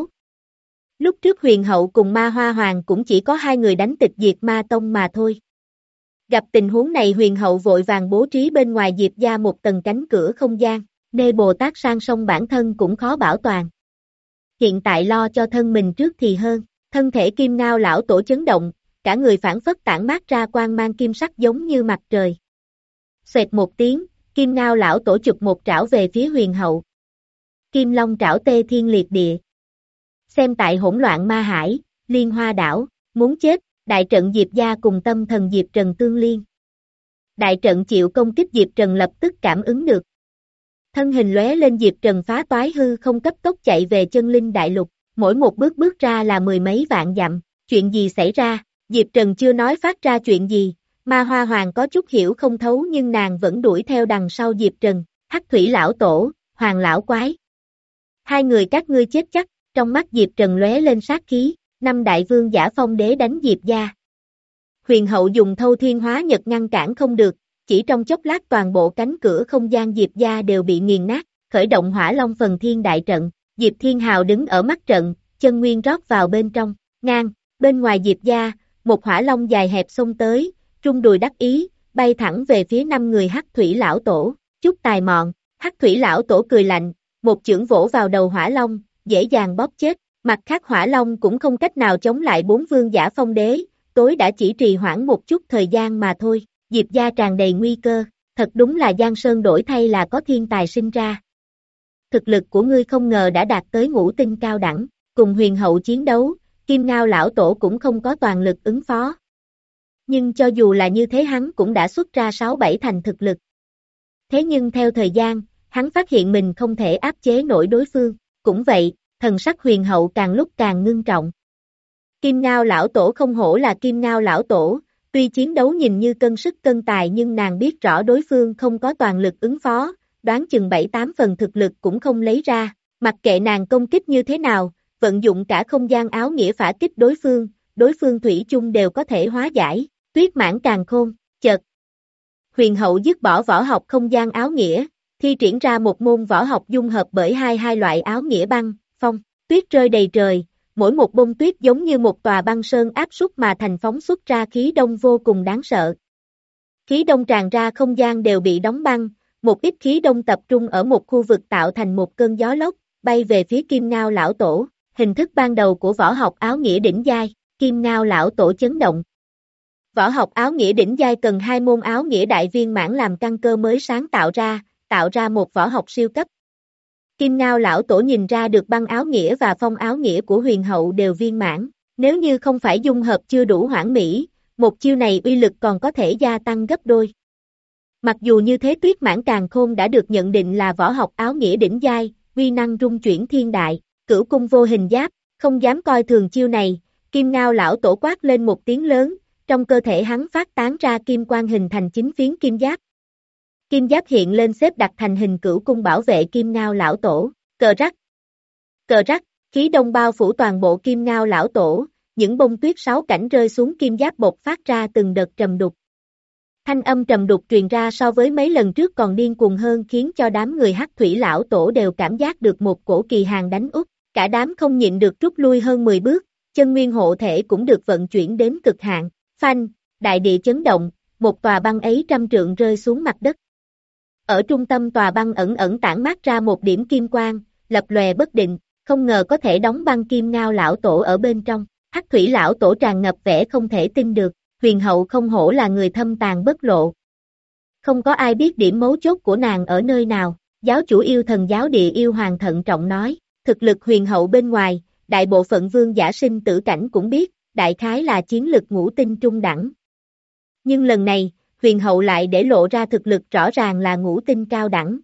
Lúc trước huyền hậu cùng ma hoa hoàng cũng chỉ có hai người đánh tịch diệt ma tông mà thôi. Gặp tình huống này huyền hậu vội vàng bố trí bên ngoài Diệp gia một tầng cánh cửa không gian, nê Bồ Tát sang sông bản thân cũng khó bảo toàn. Hiện tại lo cho thân mình trước thì hơn, thân thể Kim Ngao lão tổ chấn động, cả người phản phất tản mát ra quang mang kim sắc giống như mặt trời. Xoẹt một tiếng, Kim Ngao lão tổ chụp một trảo về phía huyền hậu. Kim Long trảo tê thiên liệt địa. Xem tại hỗn loạn ma hải, liên hoa đảo, muốn chết, đại trận Diệp gia cùng tâm thần Diệp Trần tương liên. Đại trận chịu công kích Diệp Trần lập tức cảm ứng được. Thân hình lóe lên Diệp Trần phá toái hư không cấp tốc chạy về chân linh đại lục, mỗi một bước bước ra là mười mấy vạn dặm, chuyện gì xảy ra, Diệp Trần chưa nói phát ra chuyện gì, Ma Hoa Hoàng có chút hiểu không thấu nhưng nàng vẫn đuổi theo đằng sau Diệp Trần, Hắc Thủy lão tổ, Hoàng lão quái. Hai người các ngươi chết chắc, trong mắt Diệp Trần lóe lên sát khí, năm đại vương giả phong đế đánh Diệp gia. Huyền hậu dùng thâu thiên hóa nhật ngăn cản không được, chỉ trong chốc lát toàn bộ cánh cửa không gian Diệp gia đều bị nghiền nát, khởi động hỏa long phần thiên đại trận, Diệp Thiên Hào đứng ở mắt trận, chân nguyên rót vào bên trong, ngang, bên ngoài Diệp gia, một hỏa long dài hẹp xông tới, trung đùi đắc ý, bay thẳng về phía năm người Hắc Thủy lão tổ, chút tài mọn, Hắc Thủy lão tổ cười lạnh, một chưởng vỗ vào đầu hỏa long, dễ dàng bóp chết, mặt khác hỏa long cũng không cách nào chống lại bốn vương giả phong đế, tối đã chỉ trì hoãn một chút thời gian mà thôi, Diệp gia tràn đầy nguy cơ, thật đúng là Giang Sơn đổi thay là có thiên tài sinh ra. Thực lực của ngươi không ngờ đã đạt tới ngũ tinh cao đẳng, cùng huyền hậu chiến đấu, Kim Ngao lão tổ cũng không có toàn lực ứng phó. Nhưng cho dù là như thế hắn cũng đã xuất ra sáu bảy thành thực lực. Thế nhưng theo thời gian, hắn phát hiện mình không thể áp chế nổi đối phương, cũng vậy, thần sắc huyền hậu càng lúc càng ngưng trọng. Kim Ngao lão tổ không hổ là Kim Ngao lão tổ, tuy chiến đấu nhìn như cân sức cân tài nhưng nàng biết rõ đối phương không có toàn lực ứng phó, đoán chừng bảy tám phần thực lực cũng không lấy ra, mặc kệ nàng công kích như thế nào, vận dụng cả không gian áo nghĩa phả kích đối phương, đối phương thủy chung đều có thể hóa giải, tuyết mãn càn khôn, chợt. Huyền hậu dứt bỏ võ học không gian áo nghĩa, thi triển ra một môn võ học dung hợp bởi hai hai loại áo nghĩa băng, phong, tuyết rơi đầy trời, mỗi một bông tuyết giống như một tòa băng sơn áp suất mà thành phóng xuất ra khí đông vô cùng đáng sợ. Khí đông tràn ra không gian đều bị đóng băng, một ít khí đông tập trung ở một khu vực tạo thành một cơn gió lốc, bay về phía Kim Ngao lão tổ, hình thức ban đầu của võ học áo nghĩa đỉnh giai, Kim Ngao lão tổ chấn động. Võ học áo nghĩa đỉnh giai cần hai môn áo nghĩa đại viên mãn làm căn cơ mới sáng tạo ra, tạo ra một võ học siêu cấp. Kim Ngao lão tổ nhìn ra được băng áo nghĩa và phong áo nghĩa của huyền hậu đều viên mãn, nếu như không phải dung hợp chưa đủ hoàn mỹ, một chiêu này uy lực còn có thể gia tăng gấp đôi. Mặc dù như thế tuyết mãn càn khôn đã được nhận định là võ học áo nghĩa đỉnh giai, uy năng rung chuyển thiên đại, cửu cung vô hình giáp, không dám coi thường chiêu này, Kim Ngao lão tổ quát lên một tiếng lớn, trong cơ thể hắn phát tán ra kim quang hình thành chính phiến kim giáp. Kim giáp hiện lên xếp đặt thành hình cửu cung bảo vệ Kim Ngao lão tổ, cờ rắc. Cờ rắc, khí đông bao phủ toàn bộ Kim Ngao lão tổ, những bông tuyết sáu cảnh rơi xuống kim giáp bột phát ra từng đợt trầm đục. Thanh âm trầm đục truyền ra so với mấy lần trước còn điên cuồng hơn khiến cho đám người Hắc Thủy lão tổ đều cảm giác được một cổ kỳ hàn đánh úp, cả đám không nhịn được rút lui hơn mười bước, chân nguyên hộ thể cũng được vận chuyển đến cực hạn, phanh, đại địa chấn động, một tòa băng ấy trăm trượng rơi xuống mặt đất. Ở trung tâm tòa băng ẩn ẩn tản mát ra một điểm kim quang, lập lòe bất định, không ngờ có thể đóng băng Kim Ngao lão tổ ở bên trong, Hắc Thủy lão tổ tràn ngập vẻ không thể tin được, huyền hậu không hổ là người thâm tàn bất lộ. Không có ai biết điểm mấu chốt của nàng ở nơi nào, giáo chủ yêu thần giáo địa yêu hoàng thận trọng nói, thực lực huyền hậu bên ngoài, đại bộ phận vương giả sinh tử cảnh cũng biết, đại khái là chiến lực ngũ tinh trung đẳng. Nhưng lần này, huyền hậu lại để lộ ra thực lực rõ ràng là ngũ tinh cao đẳng.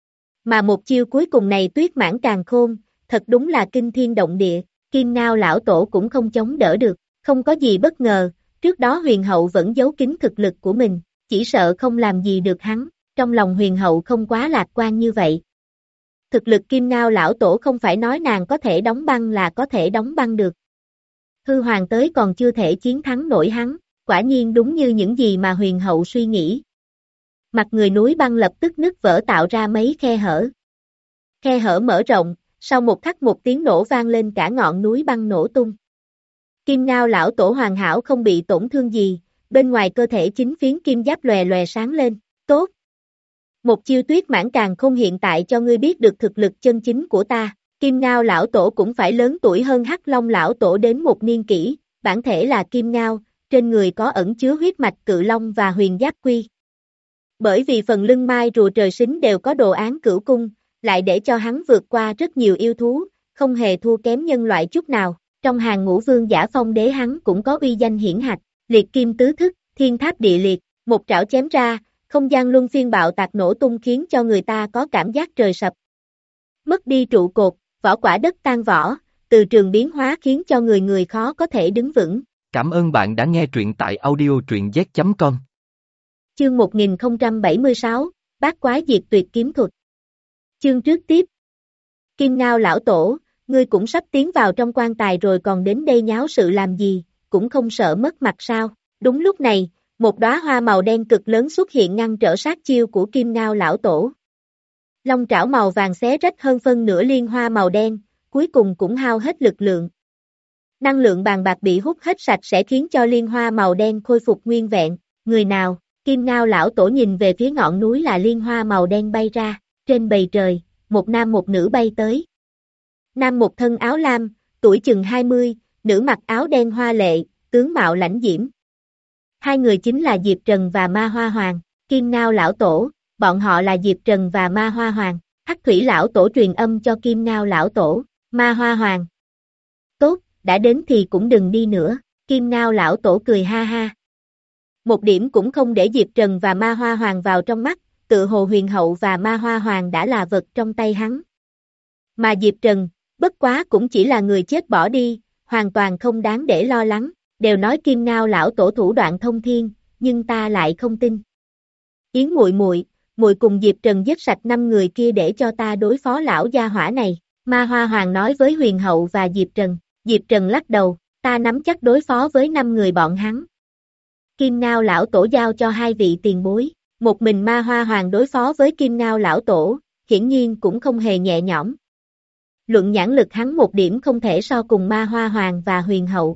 Mà một chiêu cuối cùng này tuyết mãn càn khôn, thật đúng là kinh thiên động địa, Kim Ngao lão tổ cũng không chống đỡ được, không có gì bất ngờ, trước đó huyền hậu vẫn giấu kín thực lực của mình, chỉ sợ không làm gì được hắn, trong lòng huyền hậu không quá lạc quan như vậy. Thực lực Kim Ngao lão tổ không phải nói nàng có thể đóng băng là có thể đóng băng được. Hư hoàng tới còn chưa thể chiến thắng nổi hắn, quả nhiên đúng như những gì mà huyền hậu suy nghĩ. Mặt người núi băng lập tức nứt vỡ tạo ra mấy khe hở. Khe hở mở rộng, sau một khắc một tiếng nổ vang lên cả ngọn núi băng nổ tung. Kim Ngao lão tổ hoàn hảo không bị tổn thương gì, bên ngoài cơ thể chính phiến kim giáp lòe lòe sáng lên, tốt. Một chiêu tuyết mãn càn khôn hiện tại cho ngươi biết được thực lực chân chính của ta, Kim Ngao lão tổ cũng phải lớn tuổi hơn Hắc Long lão tổ đến một niên kỷ, bản thể là Kim Ngao, trên người có ẩn chứa huyết mạch cự long và huyền giáp quy. Bởi vì phần lưng mai rùa trời sính đều có đồ án cửu cung, lại để cho hắn vượt qua rất nhiều yêu thú, không hề thua kém nhân loại chút nào. Trong hàng ngũ vương giả phong đế hắn cũng có uy danh hiển hách, liệt kim tứ thức, thiên tháp địa liệt, một trảo chém ra, không gian luân phiên bạo tạc nổ tung khiến cho người ta có cảm giác trời sập. Mất đi trụ cột, vỏ quả đất tan vỡ, từ trường biến hóa khiến cho người người khó có thể đứng vững. Cảm ơn bạn đã nghe truyện tại audio truyện z chấm com. Chương một nghìn không trăm bảy mươi sáu, Bát Quái Diệt Tuyệt Kiếm Thuật. Chương trước tiếp. Kim Ngao lão tổ, ngươi cũng sắp tiến vào trong quan tài rồi còn đến đây nháo sự làm gì, cũng không sợ mất mặt sao? Đúng lúc này, một đóa hoa màu đen cực lớn xuất hiện ngăn trở sát chiêu của Kim Ngao lão tổ. Long trảo màu vàng xé rách hơn phân nửa liên hoa màu đen, cuối cùng cũng hao hết lực lượng. Năng lượng bàn bạc bị hút hết sạch sẽ khiến cho liên hoa màu đen khôi phục nguyên vẹn. Người nào? Kim Ngao lão tổ nhìn về phía ngọn núi là liên hoa màu đen bay ra, trên bầu trời, một nam một nữ bay tới. Nam một thân áo lam, tuổi chừng hai mươi, nữ mặc áo đen hoa lệ, tướng mạo lãnh diễm. Hai người chính là Diệp Trần và Ma Hoa Hoàng. Kim Ngao lão tổ, bọn họ là Diệp Trần và Ma Hoa Hoàng. Hắc Thủy lão tổ truyền âm cho Kim Ngao lão tổ, Ma Hoa Hoàng. Tốt, đã đến thì cũng đừng đi nữa. Kim Ngao lão tổ cười ha ha. Một điểm cũng không để Diệp Trần và Ma Hoa Hoàng vào trong mắt, tự hồ huyền hậu và Ma Hoa Hoàng đã là vật trong tay hắn. Mà Diệp Trần, bất quá cũng chỉ là người chết bỏ đi, hoàn toàn không đáng để lo lắng. Đều nói Kim Ngao lão tổ thủ đoạn thông thiên, nhưng ta lại không tin. Yến muội muội, muội cùng Diệp Trần giết sạch năm người kia để cho ta đối phó lão gia hỏa này. Ma Hoa Hoàng nói với huyền hậu và Diệp Trần. Diệp Trần lắc đầu, ta nắm chắc đối phó với năm người bọn hắn. Kim Ngao lão tổ giao cho hai vị tiền bối, một mình Ma Hoa Hoàng đối phó với Kim Ngao lão tổ, hiển nhiên cũng không hề nhẹ nhõm. Luận nhãn lực hắn một điểm không thể so cùng Ma Hoa Hoàng và huyền hậu.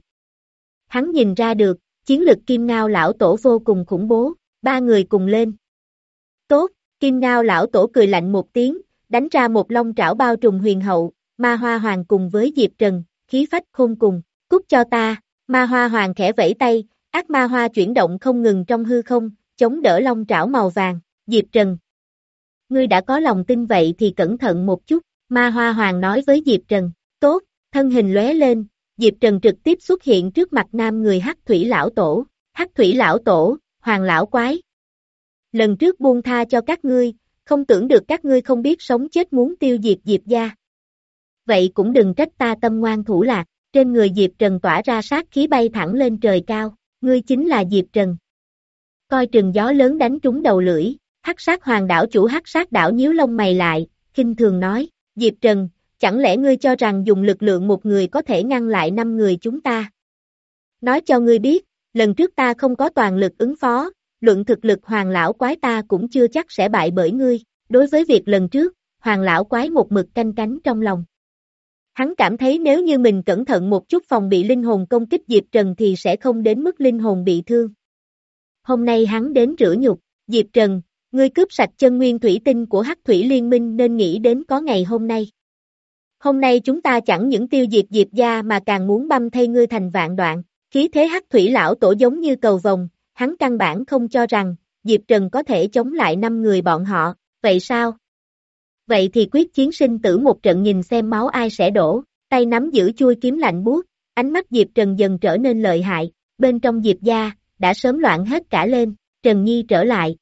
Hắn nhìn ra được, chiến lực Kim Ngao lão tổ vô cùng khủng bố, ba người cùng lên. Tốt, Kim Ngao lão tổ cười lạnh một tiếng, đánh ra một long trảo bao trùm huyền hậu, Ma Hoa Hoàng cùng với Diệp Trần, khí phách khôn cùng, cút cho ta. Ma Hoa Hoàng khẽ vẫy tay, ác ma hoa chuyển động không ngừng trong hư không, chống đỡ long trảo màu vàng. Diệp Trần, ngươi đã có lòng tin vậy thì cẩn thận một chút. Ma Hoa Hoàng nói với Diệp Trần. Tốt, thân hình lóe lên, Diệp Trần trực tiếp xuất hiện trước mặt nam người Hắc Thủy lão tổ. Hắc Thủy lão tổ, Hoàng lão quái. Lần trước buông tha cho các ngươi, không tưởng được các ngươi không biết sống chết muốn tiêu diệt Diệp gia. Vậy cũng đừng trách ta tâm ngoan thủ lạc. Trên người Diệp Trần tỏa ra sát khí bay thẳng lên trời cao. Ngươi chính là Diệp Trần. Coi chừng gió lớn đánh trúng đầu lưỡi. Hắc Sát Hoàng đảo chủ Hắc Sát đảo nhíu lông mày lại, khinh thường nói, Diệp Trần, chẳng lẽ ngươi cho rằng dùng lực lượng một người có thể ngăn lại năm người chúng ta? Nói cho ngươi biết, lần trước ta không có toàn lực ứng phó, luận thực lực Hoàng lão quái ta cũng chưa chắc sẽ bại bởi ngươi. Đối với việc lần trước, Hoàng lão quái một mực canh cánh trong lòng. Hắn cảm thấy nếu như mình cẩn thận một chút phòng bị linh hồn công kích Diệp Trần thì sẽ không đến mức linh hồn bị thương. Hôm nay hắn đến rửa nhục, Diệp Trần, ngươi cướp sạch chân nguyên thủy tinh của Hắc Thủy Liên Minh nên nghĩ đến có ngày hôm nay. Hôm nay chúng ta chẳng những tiêu diệt Diệp gia mà càng muốn băm thây ngươi thành vạn đoạn. Khí thế Hắc Thủy lão tổ giống như cầu vồng, hắn căn bản không cho rằng Diệp Trần có thể chống lại năm người bọn họ. Vậy sao? Vậy thì quyết chiến sinh tử một trận nhìn xem máu ai sẽ đổ. Tay nắm giữ chuôi kiếm lạnh buốt, ánh mắt Diệp Trần dần trở nên lợi hại. Bên trong Diệp gia đã sớm loạn hết cả lên. Trần Nhi trở lại.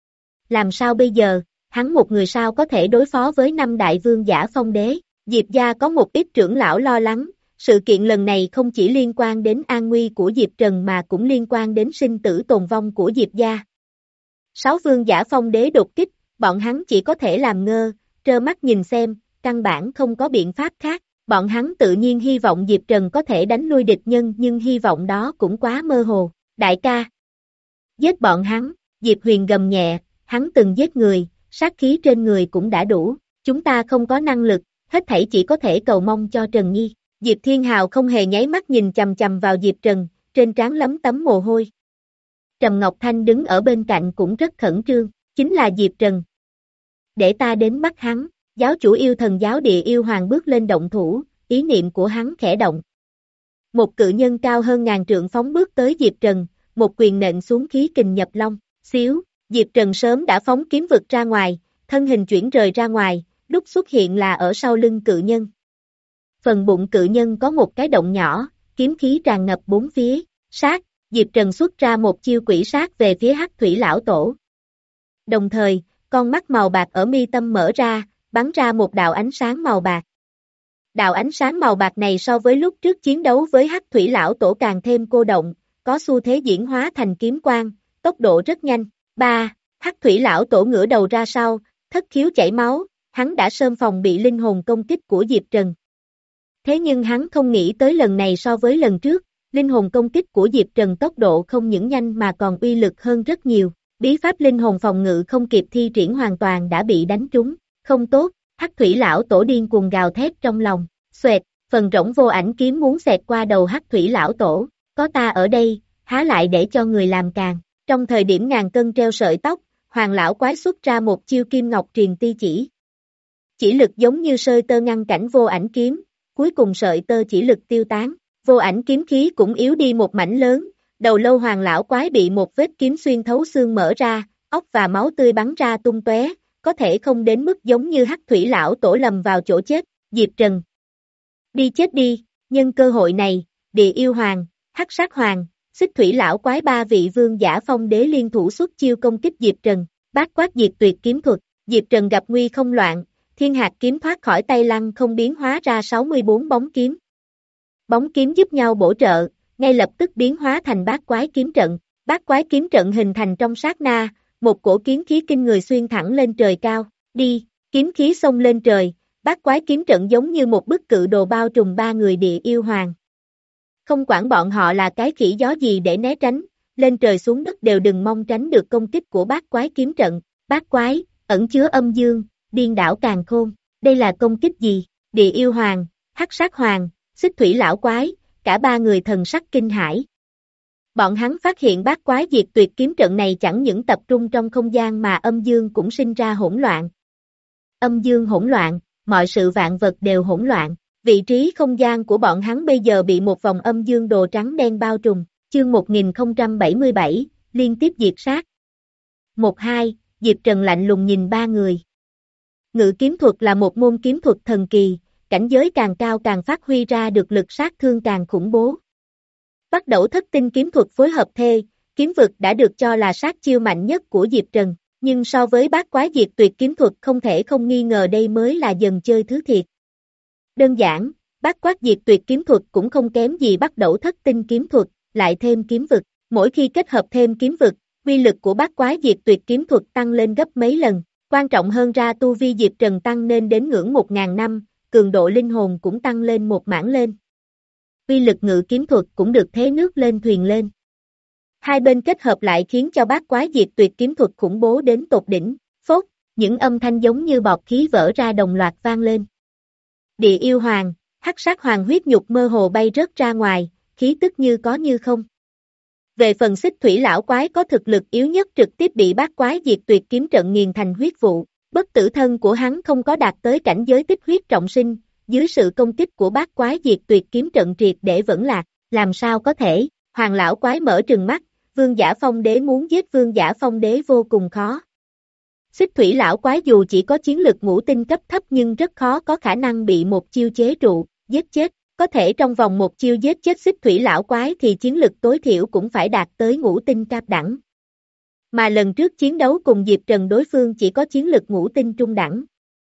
Làm sao bây giờ? Hắn một người sao có thể đối phó với năm đại vương giả phong đế? Diệp gia có một ít trưởng lão lo lắng. Sự kiện lần này không chỉ liên quan đến an nguy của Diệp Trần mà cũng liên quan đến sinh tử tồn vong của Diệp gia. Sáu vương giả phong đế đột kích, bọn hắn chỉ có thể làm ngơ, trơ mắt nhìn xem, căn bản không có biện pháp khác. Bọn hắn tự nhiên hy vọng Diệp Trần có thể đánh lui địch nhân nhưng hy vọng đó cũng quá mơ hồ. Đại ca, giết bọn hắn. Diệp Huyền gầm nhẹ, hắn từng giết người, sát khí trên người cũng đã đủ. Chúng ta không có năng lực, hết thảy chỉ có thể cầu mong cho Trần Nhi. Diệp Thiên Hào không hề nháy mắt nhìn chằm chằm vào Diệp Trần, trên trán lấm tấm mồ hôi. Trầm Ngọc Thanh đứng ở bên cạnh cũng rất khẩn trương, chính là Diệp Trần. Để ta đến bắt hắn. Giáo chủ yêu thần giáo địa yêu hoàng bước lên động thủ, ý niệm của hắn khẽ động. Một cự nhân cao hơn ngàn trượng phóng bước tới Diệp Trần, một quyền nện xuống khí kình nhập long, xíu, Diệp Trần sớm đã phóng kiếm vực ra ngoài, thân hình chuyển rời ra ngoài, lúc xuất hiện là ở sau lưng cự nhân. Phần bụng cự nhân có một cái động nhỏ, kiếm khí tràn ngập bốn phía, sát, Diệp Trần xuất ra một chiêu quỷ sát về phía Hắc Thủy Lão Tổ. Đồng thời, con mắt màu bạc ở mi tâm mở ra, bắn ra một đạo ánh sáng màu bạc. Đạo ánh sáng màu bạc này so với lúc trước chiến đấu với Hắc Thủy Lão Tổ càng thêm cô động, có xu thế diễn hóa thành kiếm quang, tốc độ rất nhanh. ba. Hắc Thủy Lão Tổ ngửa đầu ra sau, thất khiếu chảy máu, hắn đã sớm phòng bị linh hồn công kích của Diệp Trần. Thế nhưng hắn không nghĩ tới lần này so với lần trước, linh hồn công kích của Diệp Trần tốc độ không những nhanh mà còn uy lực hơn rất nhiều. Bí pháp linh hồn phòng ngự không kịp thi triển hoàn toàn đã bị đánh trúng. Không tốt, Hắc Thủy Lão Tổ điên cuồng gào thét trong lòng. Xoẹt, phần rỗng vô ảnh kiếm muốn xẹt qua đầu Hắc Thủy Lão Tổ. Có ta ở đây, há lại để cho người làm càng. Trong thời điểm ngàn cân treo sợi tóc, Hoàng Lão Quái xuất ra một chiêu kim ngọc truyền ti chỉ. Chỉ lực giống như sợi tơ ngăn cản vô ảnh kiếm, cuối cùng sợi tơ chỉ lực tiêu tán. Vô ảnh kiếm khí cũng yếu đi một mảnh lớn, đầu lâu Hoàng Lão Quái bị một vết kiếm xuyên thấu xương mở ra, óc và máu tươi bắn ra tung tóe, có thể không đến mức giống như Hắc Thủy Lão Tổ lầm vào chỗ chết. Diệp Trần, đi chết đi, nhân cơ hội này, Địa Yêu Hoàng, Hắc Sát Hoàng, Xích Thủy Lão Quái ba vị vương giả phong đế liên thủ xuất chiêu công kích Diệp Trần, bát quát diệt tuyệt kiếm thuật. Diệp Trần gặp nguy không loạn, thiên hạt kiếm thoát khỏi tay lăng không biến hóa ra sáu mươi bốn bóng kiếm. Bóng kiếm giúp nhau bổ trợ, ngay lập tức biến hóa thành bát quái kiếm trận. Bát quái kiếm trận hình thành trong sát na, một cổ kiếm khí kinh người xuyên thẳng lên trời cao. Đi, kiếm khí xông lên trời, bát quái kiếm trận giống như một bức cự đồ bao trùm ba người Địa Yêu Hoàng. Không quản bọn họ là cái khỉ gió gì để né tránh, lên trời xuống đất đều đừng mong tránh được công kích của bát quái kiếm trận. Bát quái, ẩn chứa âm dương, điên đảo càn khôn. Đây là công kích gì? Địa Yêu Hoàng, Hắc Sát Hoàng, Xích Thủy Lão Quái, cả ba người thần sắc kinh hãi. Bọn hắn phát hiện bát quái diệt tuyệt kiếm trận này chẳng những tập trung trong không gian mà âm dương cũng sinh ra hỗn loạn. Âm dương hỗn loạn, mọi sự vạn vật đều hỗn loạn. Vị trí không gian của bọn hắn bây giờ bị một vòng âm dương đồ trắng đen bao trùm. Chương một nghìn không trăm bảy mươi bảy, liên tiếp diệt sát. một hai, Diệp Trần lạnh lùng nhìn ba người. Ngự kiếm thuật là một môn kiếm thuật thần kỳ, cảnh giới càng cao càng phát huy ra được lực sát thương càng khủng bố. Bắt đầu thất tinh kiếm thuật phối hợp thê, kiếm vực đã được cho là sát chiêu mạnh nhất của Diệp Trần, nhưng so với bát quái diệt tuyệt kiếm thuật không thể không nghi ngờ đây mới là dần chơi thứ thiệt. Đơn giản, bát quái diệt tuyệt kiếm thuật cũng không kém gì bắt đầu thất tinh kiếm thuật, lại thêm kiếm vực, mỗi khi kết hợp thêm kiếm vực, uy lực của bát quái diệt tuyệt kiếm thuật tăng lên gấp mấy lần, quan trọng hơn ra tu vi Diệp Trần tăng lên đến ngưỡng một ngàn năm, cường độ linh hồn cũng tăng lên một mảng lên. Uy lực ngự kiếm thuật cũng được thế nước lên thuyền lên. Hai bên kết hợp lại khiến cho bát quái diệt tuyệt kiếm thuật khủng bố đến tột đỉnh, phốt, những âm thanh giống như bọt khí vỡ ra đồng loạt vang lên. Địa Yêu Hoàng, Hắc Sát Hoàng huyết nhục mơ hồ bay rớt ra ngoài, khí tức như có như không. Về phần Xích Thủy Lão Quái có thực lực yếu nhất trực tiếp bị bát quái diệt tuyệt kiếm trận nghiền thành huyết vụ, bất tử thân của hắn không có đạt tới cảnh giới tích huyết trọng sinh, dưới sự công kích của bát quái diệt tuyệt kiếm trận triệt để vẫn lạc, làm sao có thể? Hoàng Lão Quái mở trừng mắt, Vương Giả Phong Đế muốn giết Vương Giả Phong Đế vô cùng khó. Xích Thủy Lão Quái dù chỉ có chiến lực ngũ tinh cấp thấp nhưng rất khó có khả năng bị một chiêu chế trụ, giết chết. Có thể trong vòng một chiêu giết chết Xích Thủy Lão Quái thì chiến lực tối thiểu cũng phải đạt tới ngũ tinh cao đẳng. Mà lần trước chiến đấu cùng Diệp Trần đối phương chỉ có chiến lực ngũ tinh trung đẳng.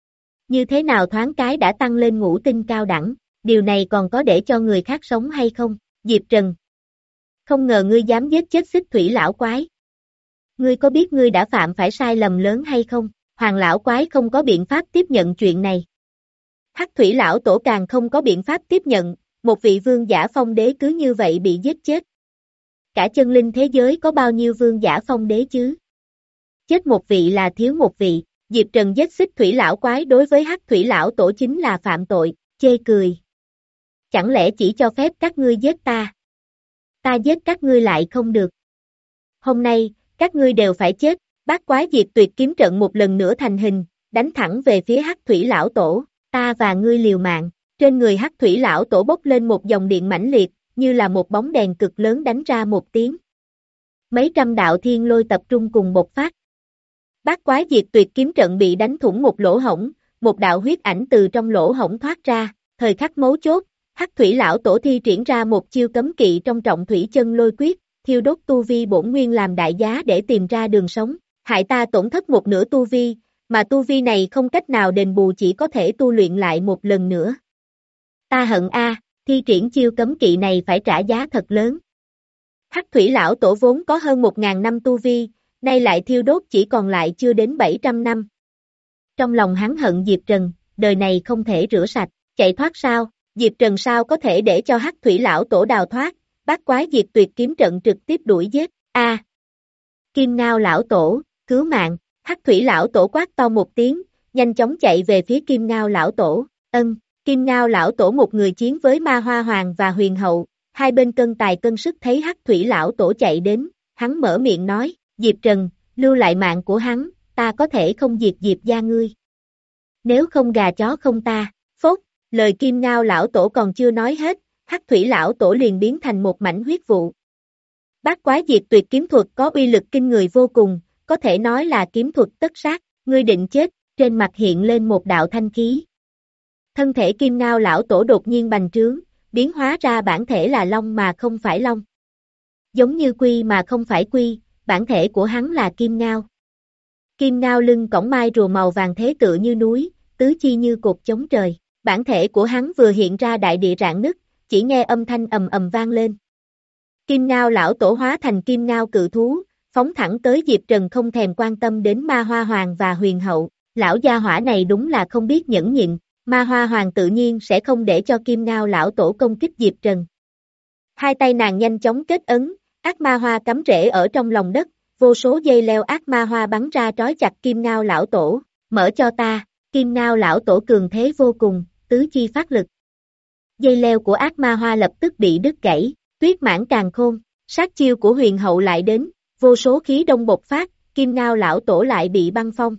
Như thế nào thoáng cái đã tăng lên ngũ tinh cao đẳng, điều này còn có để cho người khác sống hay không? Diệp Trần, không ngờ ngươi dám giết chết Xích Thủy Lão Quái. Ngươi có biết ngươi đã phạm phải sai lầm lớn hay không? Hoàng Lão Quái không có biện pháp tiếp nhận chuyện này. Hắc Thủy Lão Tổ càng không có biện pháp tiếp nhận, một vị vương giả phong đế cứ như vậy bị giết chết. Cả chân linh thế giới có bao nhiêu vương giả phong đế chứ? Chết một vị là thiếu một vị, Diệp Trần giết Xích Thủy Lão Quái đối với Hắc Thủy Lão Tổ chính là phạm tội, chê cười. Chẳng lẽ chỉ cho phép các ngươi giết ta? Ta giết các ngươi lại không được. Hôm nay, các ngươi đều phải chết, bát quái diệt tuyệt kiếm trận một lần nữa thành hình, đánh thẳng về phía Hắc Thủy Lão Tổ. Ta và ngươi liều mạng, trên người Hắc Thủy Lão Tổ bốc lên một dòng điện mãnh liệt, như là một bóng đèn cực lớn đánh ra một tiếng. Mấy trăm đạo thiên lôi tập trung cùng bộc phát. Bát quái diệt tuyệt kiếm trận bị đánh thủng một lỗ hổng, một đạo huyết ảnh từ trong lỗ hổng thoát ra, Thời khắc mấu chốt, Hắc Thủy lão tổ thi triển ra một chiêu cấm kỵ trong Trọng Thủy Chân Lôi Quyết, thiêu đốt tu vi bổn nguyên làm đại giá để tìm ra đường sống, hại ta tổn thất một nửa tu vi, mà tu vi này không cách nào đền bù, chỉ có thể tu luyện lại một lần nữa. Ta hận a, thi triển chiêu cấm kỵ này phải trả giá thật lớn. Hắc Thủy lão tổ vốn có hơn một ngàn năm tu vi, nay lại thiêu đốt chỉ còn lại chưa đến bảy trăm năm. Trong lòng hắn hận Diệp Trần, đời này không thể rửa sạch, chạy thoát sao? Diệp Trần sao có thể để cho Hắc Thủy lão tổ đào thoát? Bát Quái Diệt Tuyệt kiếm trận trực tiếp đuổi giết. A! Kim Ngao lão tổ, cứu mạng! Hắc Thủy lão tổ quát to một tiếng, nhanh chóng chạy về phía Kim Ngao lão tổ. Ân, Kim Ngao lão tổ một người chiến với Ma Hoa Hoàng và Huyền Hậu, hai bên cân tài cân sức, thấy Hắc Thủy lão tổ chạy đến, hắn mở miệng nói, Diệp Trần, lưu lại mạng của hắn, ta có thể không diệt Diệp gia ngươi. Nếu không gà chó không ta, phốt, lời Kim Ngao lão tổ còn chưa nói hết, Hắc Thủy lão tổ liền biến thành một mảnh huyết vụ. Bát Quái Diệt Tuyệt kiếm thuật có uy lực kinh người vô cùng, có thể nói là kiếm thuật tất sát, ngươi định chết, trên mặt hiện lên một đạo thanh khí. Thân thể Kim Ngao lão tổ đột nhiên bành trướng, biến hóa ra bản thể là long mà không phải long. Giống như quy mà không phải quy, bản thể của hắn là Kim Ngao. Kim Ngao lưng cõng mai rùa màu vàng thế tựa như núi, tứ chi như cột chống trời. Bản thể của hắn vừa hiện ra, đại địa rạn nứt, chỉ nghe âm thanh ầm ầm vang lên. Kim Ngao lão tổ hóa thành Kim Ngao cự thú, phóng thẳng tới Diệp Trần, không thèm quan tâm đến Ma Hoa Hoàng và Huyền Hậu. Lão gia hỏa này đúng là không biết nhẫn nhịn, Ma Hoa Hoàng tự nhiên sẽ không để cho Kim Ngao lão tổ công kích Diệp Trần. Hai tay nàng nhanh chóng kết ấn, ác ma hoa cắm rễ ở trong lòng đất, vô số dây leo ác ma hoa bắn ra trói chặt Kim Ngao lão tổ. Mở cho ta! Kim Ngao lão tổ cường thế vô cùng, tứ chi phát lực. Dây leo của ác ma hoa lập tức bị đứt gãy, tuyết mãn càn khôn, sát chiêu của Huyền Hậu lại đến, vô số khí đông bộc phát, Kim Ngao lão tổ lại bị băng phong.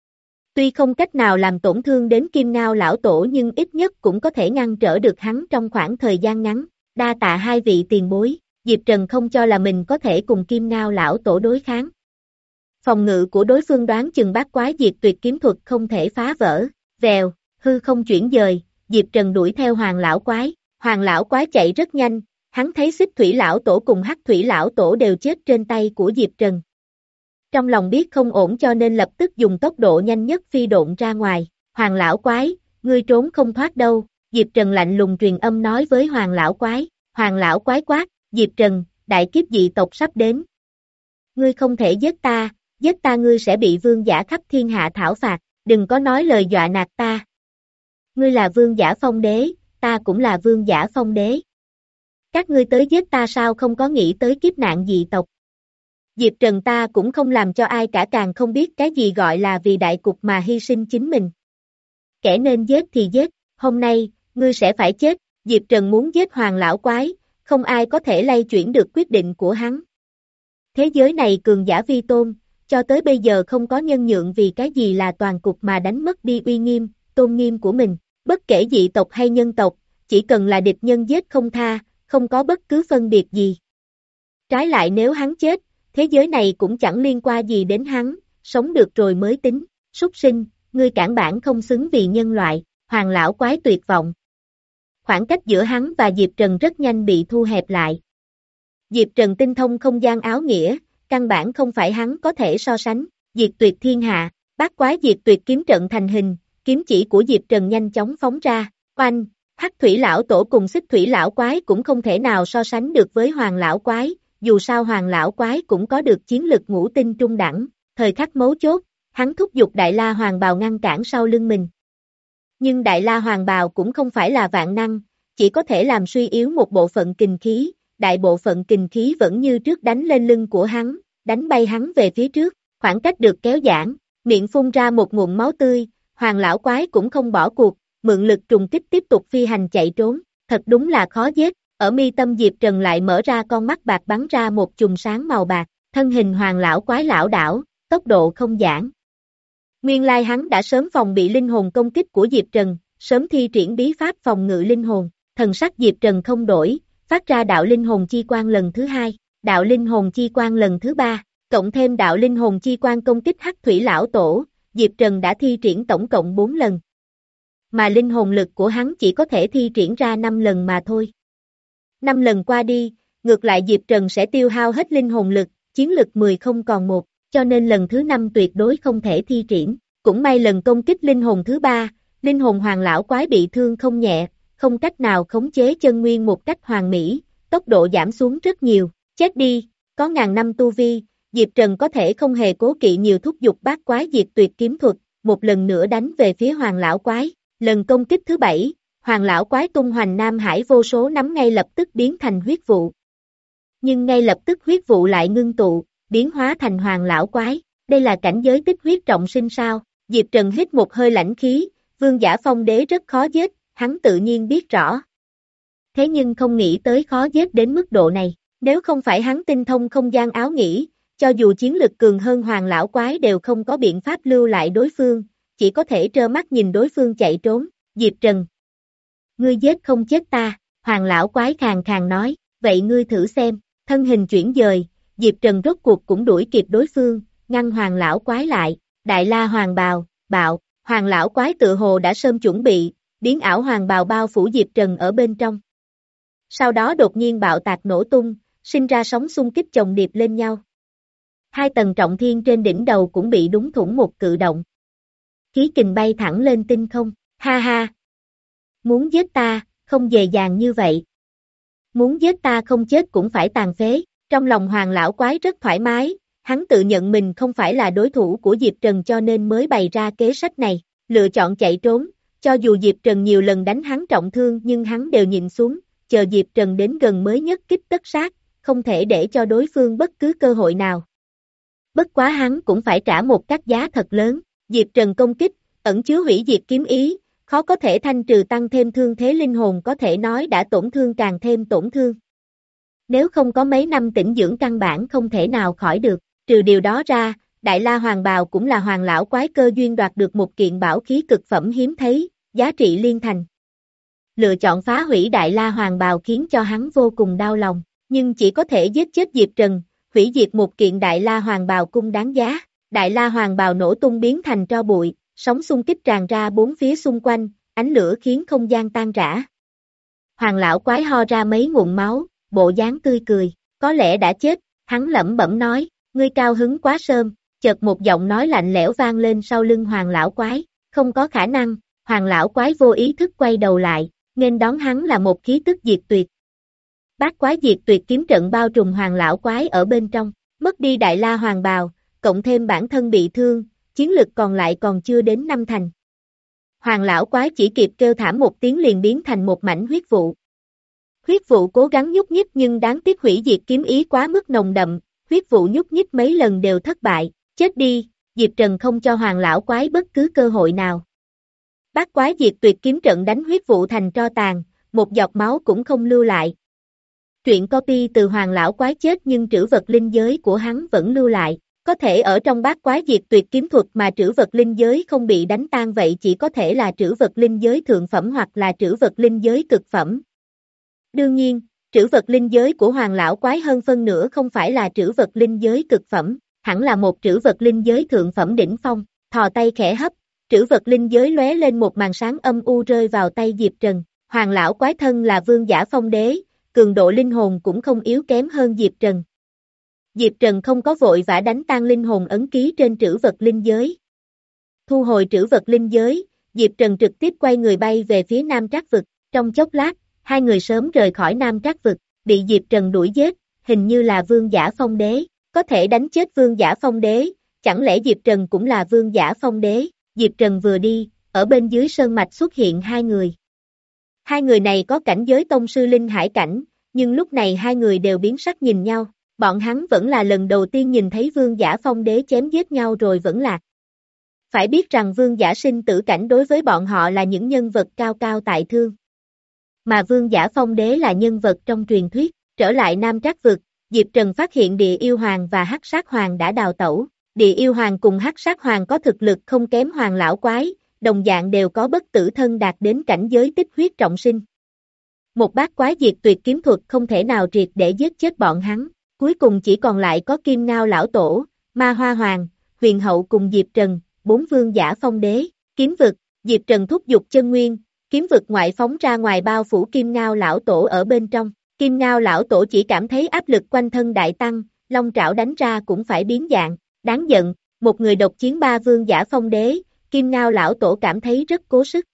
Tuy không cách nào làm tổn thương đến Kim Ngao lão tổ, nhưng ít nhất cũng có thể ngăn trở được hắn trong khoảng thời gian ngắn. Đa tạ hai vị tiền bối, Diệp Trần không cho là mình có thể cùng Kim Ngao lão tổ đối kháng. Phòng ngự của đối phương đoán chừng Bát Quái Diệt Tuyệt kiếm thuật không thể phá vỡ, vèo, hư không chuyển dời, Diệp Trần đuổi theo Hoàng lão quái, Hoàng lão quái chạy rất nhanh, hắn thấy Xích Thủy lão tổ cùng Hắc Thủy lão tổ đều chết trên tay của Diệp Trần. Trong lòng biết không ổn cho nên lập tức dùng tốc độ nhanh nhất phi độn ra ngoài. Hoàng lão quái, ngươi trốn không thoát đâu, Diệp Trần lạnh lùng truyền âm nói với Hoàng lão quái. Hoàng lão quái quát, Diệp Trần, đại kiếp dị tộc sắp đến. Ngươi không thể giết ta, giết ta ngươi sẽ bị vương giả khắp thiên hạ thảo phạt, đừng có nói lời dọa nạt ta. Ngươi là vương giả phong đế, ta cũng là vương giả phong đế. Các ngươi tới giết ta sao không có nghĩ tới kiếp nạn dị tộc. Diệp Trần ta cũng không làm cho ai cả, càng không biết cái gì gọi là vì đại cục mà hy sinh chính mình. Kẻ nên giết thì giết, hôm nay, ngươi sẽ phải chết. Diệp Trần muốn giết Hoàng lão quái, không ai có thể lay chuyển được quyết định của hắn. Thế giới này cường giả vi tôn, cho tới bây giờ không có nhân nhượng vì cái gì là toàn cục mà đánh mất đi uy nghiêm, tôn nghiêm của mình. Bất kể dị tộc hay nhân tộc, chỉ cần là địch nhân giết không tha, không có bất cứ phân biệt gì. Trái lại nếu hắn chết, thế giới này cũng chẳng liên quan gì đến hắn, sống được rồi mới tính. Súc sinh, ngươi cản bản không xứng vì nhân loại. Hoàng lão quái tuyệt vọng. Khoảng cách giữa hắn và Diệp Trần rất nhanh bị thu hẹp lại. Diệp Trần tinh thông không gian áo nghĩa, căn bản không phải hắn có thể so sánh. Diệt Tuyệt thiên hạ, Bát Quái Diệt Tuyệt kiếm trận thành hình, kiếm chỉ của Diệp Trần nhanh chóng phóng ra. Oanh, Hắc Thủy lão tổ cùng Xích Thủy lão quái cũng không thể nào so sánh được với Hoàng lão quái, dù sao Hoàng lão quái cũng có được chiến lực ngũ tinh trung đẳng. Thời khắc mấu chốt, hắn thúc giục Đại La Hoàng bào ngăn cản sau lưng mình. Nhưng Đại La Hoàng bào cũng không phải là vạn năng, chỉ có thể làm suy yếu một bộ phận kình khí, đại bộ phận kình khí vẫn như trước đánh lên lưng của hắn, đánh bay hắn về phía trước, khoảng cách được kéo giãn, miệng phun ra một ngụm máu tươi, Hoàng lão quái cũng không bỏ cuộc, mượn lực trùng kích tiếp tục phi hành chạy trốn, thật đúng là khó giết. Ở mi tâm Diệp Trần lại mở ra con mắt bạc bắn ra một chùm sáng màu bạc, thân hình Hoàng lão quái lão đảo, tốc độ không giảm. Nguyên lai hắn đã sớm phòng bị linh hồn công kích của Diệp Trần, sớm thi triển bí pháp phòng ngự linh hồn, thần sắc Diệp Trần không đổi, phát ra đạo linh hồn chi quang lần thứ hai, đạo linh hồn chi quang lần thứ ba, cộng thêm đạo linh hồn chi quang công kích Hắc Thủy lão tổ, Diệp Trần đã thi triển tổng cộng bốn lần. mà linh hồn lực của hắn chỉ có thể thi triển ra năm lần mà thôi. năm lần qua đi, ngược lại Diệp Trần sẽ tiêu hao hết linh hồn lực, chiến lực mười không còn một, cho nên lần thứ năm tuyệt đối không thể thi triển. Cũng may lần công kích linh hồn thứ ba, linh hồn hoàng lão quái bị thương không nhẹ, không cách nào khống chế chân nguyên một cách hoàn mỹ, tốc độ giảm xuống rất nhiều. Chết đi, có ngàn năm tu vi, Diệp Trần có thể không hề cố kỵ nhiều thúc giục bát quái diệt tuyệt kiếm thuật, một lần nữa đánh về phía hoàng lão quái. Lần công kích thứ bảy, hoàng lão quái tung hoành Nam Hải vô số nắm ngay lập tức biến thành huyết vụ. Nhưng ngay lập tức huyết vụ lại ngưng tụ, biến hóa thành hoàng lão quái. Đây là cảnh giới tích huyết trọng sinh sao? Diệp Trần hít một hơi lãnh khí, vương giả phong đế rất khó giết, hắn tự nhiên biết rõ. Thế nhưng không nghĩ tới khó giết đến mức độ này, nếu không phải hắn tinh thông không gian áo nghĩ, cho dù chiến lực cường hơn hoàng lão quái đều không có biện pháp lưu lại đối phương, chỉ có thể trơ mắt nhìn đối phương chạy trốn. Diệp Trần, ngươi giết không chết ta, hoàng lão quái khàn khàn nói, vậy ngươi thử xem. Thân hình chuyển dời, Diệp Trần rốt cuộc cũng đuổi kịp đối phương, ngăn hoàng lão quái lại. Đại la hoàng bào, bạo, hoàng lão quái tự hồ đã sớm chuẩn bị, biến ảo hoàng bào bao phủ Diệp Trần ở bên trong. Sau đó đột nhiên bạo tạc nổ tung, sinh ra sóng xung kích chồng điệp lên nhau. Hai tầng trọng thiên trên đỉnh đầu cũng bị đúng thủng một cự động. Khí kình bay thẳng lên tinh không, ha ha. Muốn giết ta, không dễ dàng như vậy. Muốn giết ta không chết cũng phải tàn phế. Trong lòng hoàng lão quái rất thoải mái, hắn tự nhận mình không phải là đối thủ của Diệp Trần cho nên mới bày ra kế sách này, lựa chọn chạy trốn, cho dù Diệp Trần nhiều lần đánh hắn trọng thương nhưng hắn đều nhìn xuống, chờ Diệp Trần đến gần mới nhất kích tất sát, không thể để cho đối phương bất cứ cơ hội nào. Bất quá hắn cũng phải trả một cái giá thật lớn, Diệp Trần công kích, ẩn chứa hủy diệt kiếm ý, khó có thể thanh trừ tăng thêm thương thế linh hồn có thể nói đã tổn thương càng thêm tổn thương. Nếu không có mấy năm tĩnh dưỡng căn bản không thể nào khỏi được, trừ điều đó ra, Đại La Hoàng Bào cũng là hoàng lão quái cơ duyên đoạt được một kiện bảo khí cực phẩm hiếm thấy, giá trị liên thành. Lựa chọn phá hủy Đại La Hoàng Bào khiến cho hắn vô cùng đau lòng, nhưng chỉ có thể giết chết Diệp Trần, hủy diệt một kiện Đại La Hoàng Bào cung đáng giá. Đại La Hoàng Bào nổ tung biến thành tro bụi, sóng xung kích tràn ra bốn phía xung quanh, ánh lửa khiến không gian tan rã. Hoàng lão quái ho ra mấy ngụm máu, bộ dáng tươi cười, có lẽ đã chết, hắn lẩm bẩm nói, ngươi cao hứng quá sớm, chợt một giọng nói lạnh lẽo vang lên sau lưng hoàng lão quái, không có khả năng, hoàng lão quái vô ý thức quay đầu lại, nên đón hắn là một khí tức diệt tuyệt. Bát quái diệt tuyệt kiếm trận bao trùm hoàng lão quái ở bên trong, mất đi Đại La Hoàng Bào, cộng thêm bản thân bị thương, chiến lực còn lại còn chưa đến năm thành. Hoàng lão quái chỉ kịp kêu thảm một tiếng liền biến thành một mảnh huyết vụ. Huyết vụ cố gắng nhúc nhích nhưng đáng tiếc hủy diệt kiếm ý quá mức nồng đậm, huyết vụ nhúc nhích mấy lần đều thất bại, chết đi, Diệp Trần không cho hoàng lão quái bất cứ cơ hội nào. Bát quái diệt tuyệt kiếm trận đánh huyết vụ thành tro tàn, một giọt máu cũng không lưu lại. Truyện copy từ hoàng lão quái chết nhưng trữ vật linh giới của hắn vẫn lưu lại, có thể ở trong bát quái diệt tuyệt kiếm thuật mà trữ vật linh giới không bị đánh tan vậy chỉ có thể là trữ vật linh giới thượng phẩm hoặc là trữ vật linh giới cực phẩm. Đương nhiên, trữ vật linh giới của hoàng lão quái hơn phân nửa không phải là trữ vật linh giới cực phẩm, hẳn là một trữ vật linh giới thượng phẩm đỉnh phong, thò tay khẽ hấp, trữ vật linh giới lóe lên một màn sáng âm u rơi vào tay Diệp Trần, hoàng lão quái thân là vương giả phong đế, cường độ linh hồn cũng không yếu kém hơn Diệp Trần. Diệp Trần không có vội vã đánh tan linh hồn ấn ký trên trữ vật linh giới. Thu hồi trữ vật linh giới, Diệp Trần trực tiếp quay người bay về phía Nam Trác Vực, trong chốc lát, hai người sớm rời khỏi Nam Trác Vực, bị Diệp Trần đuổi giết, hình như là vương giả phong đế, có thể đánh chết vương giả phong đế, chẳng lẽ Diệp Trần cũng là vương giả phong đế, Diệp Trần vừa đi, ở bên dưới sơn mạch xuất hiện hai người. Hai người này có cảnh giới tông sư linh hải cảnh, nhưng lúc này hai người đều biến sắc nhìn nhau, bọn hắn vẫn là lần đầu tiên nhìn thấy vương giả phong đế chém giết nhau rồi vẫn lạc. Phải biết rằng vương giả sinh tử cảnh đối với bọn họ là những nhân vật cao cao tại thượng. Mà vương giả phong đế là nhân vật trong truyền thuyết, trở lại Nam Trác Vực, Diệp Trần phát hiện địa yêu hoàng và hắc sát hoàng đã đào tẩu, địa yêu hoàng cùng hắc sát hoàng có thực lực không kém hoàng lão quái, đồng dạng đều có bất tử thân đạt đến cảnh giới tích huyết trọng sinh. Một bát quái diệt tuyệt kiếm thuật không thể nào triệt để giết chết bọn hắn, cuối cùng chỉ còn lại có Kim Ngao lão tổ, Ma Hoa Hoàng, Huyền Hậu cùng Diệp Trần, bốn vương giả phong đế, kiếm vực, Diệp Trần thúc giục chân nguyên, kiếm vực ngoại phóng ra ngoài bao phủ Kim Ngao lão tổ ở bên trong. Kim Ngao lão tổ chỉ cảm thấy áp lực quanh thân đại tăng, long trảo đánh ra cũng phải biến dạng. Đáng giận, một người độc chiến ba vương giả phong đế, Kim Ngao lão tổ cảm thấy rất cố sức.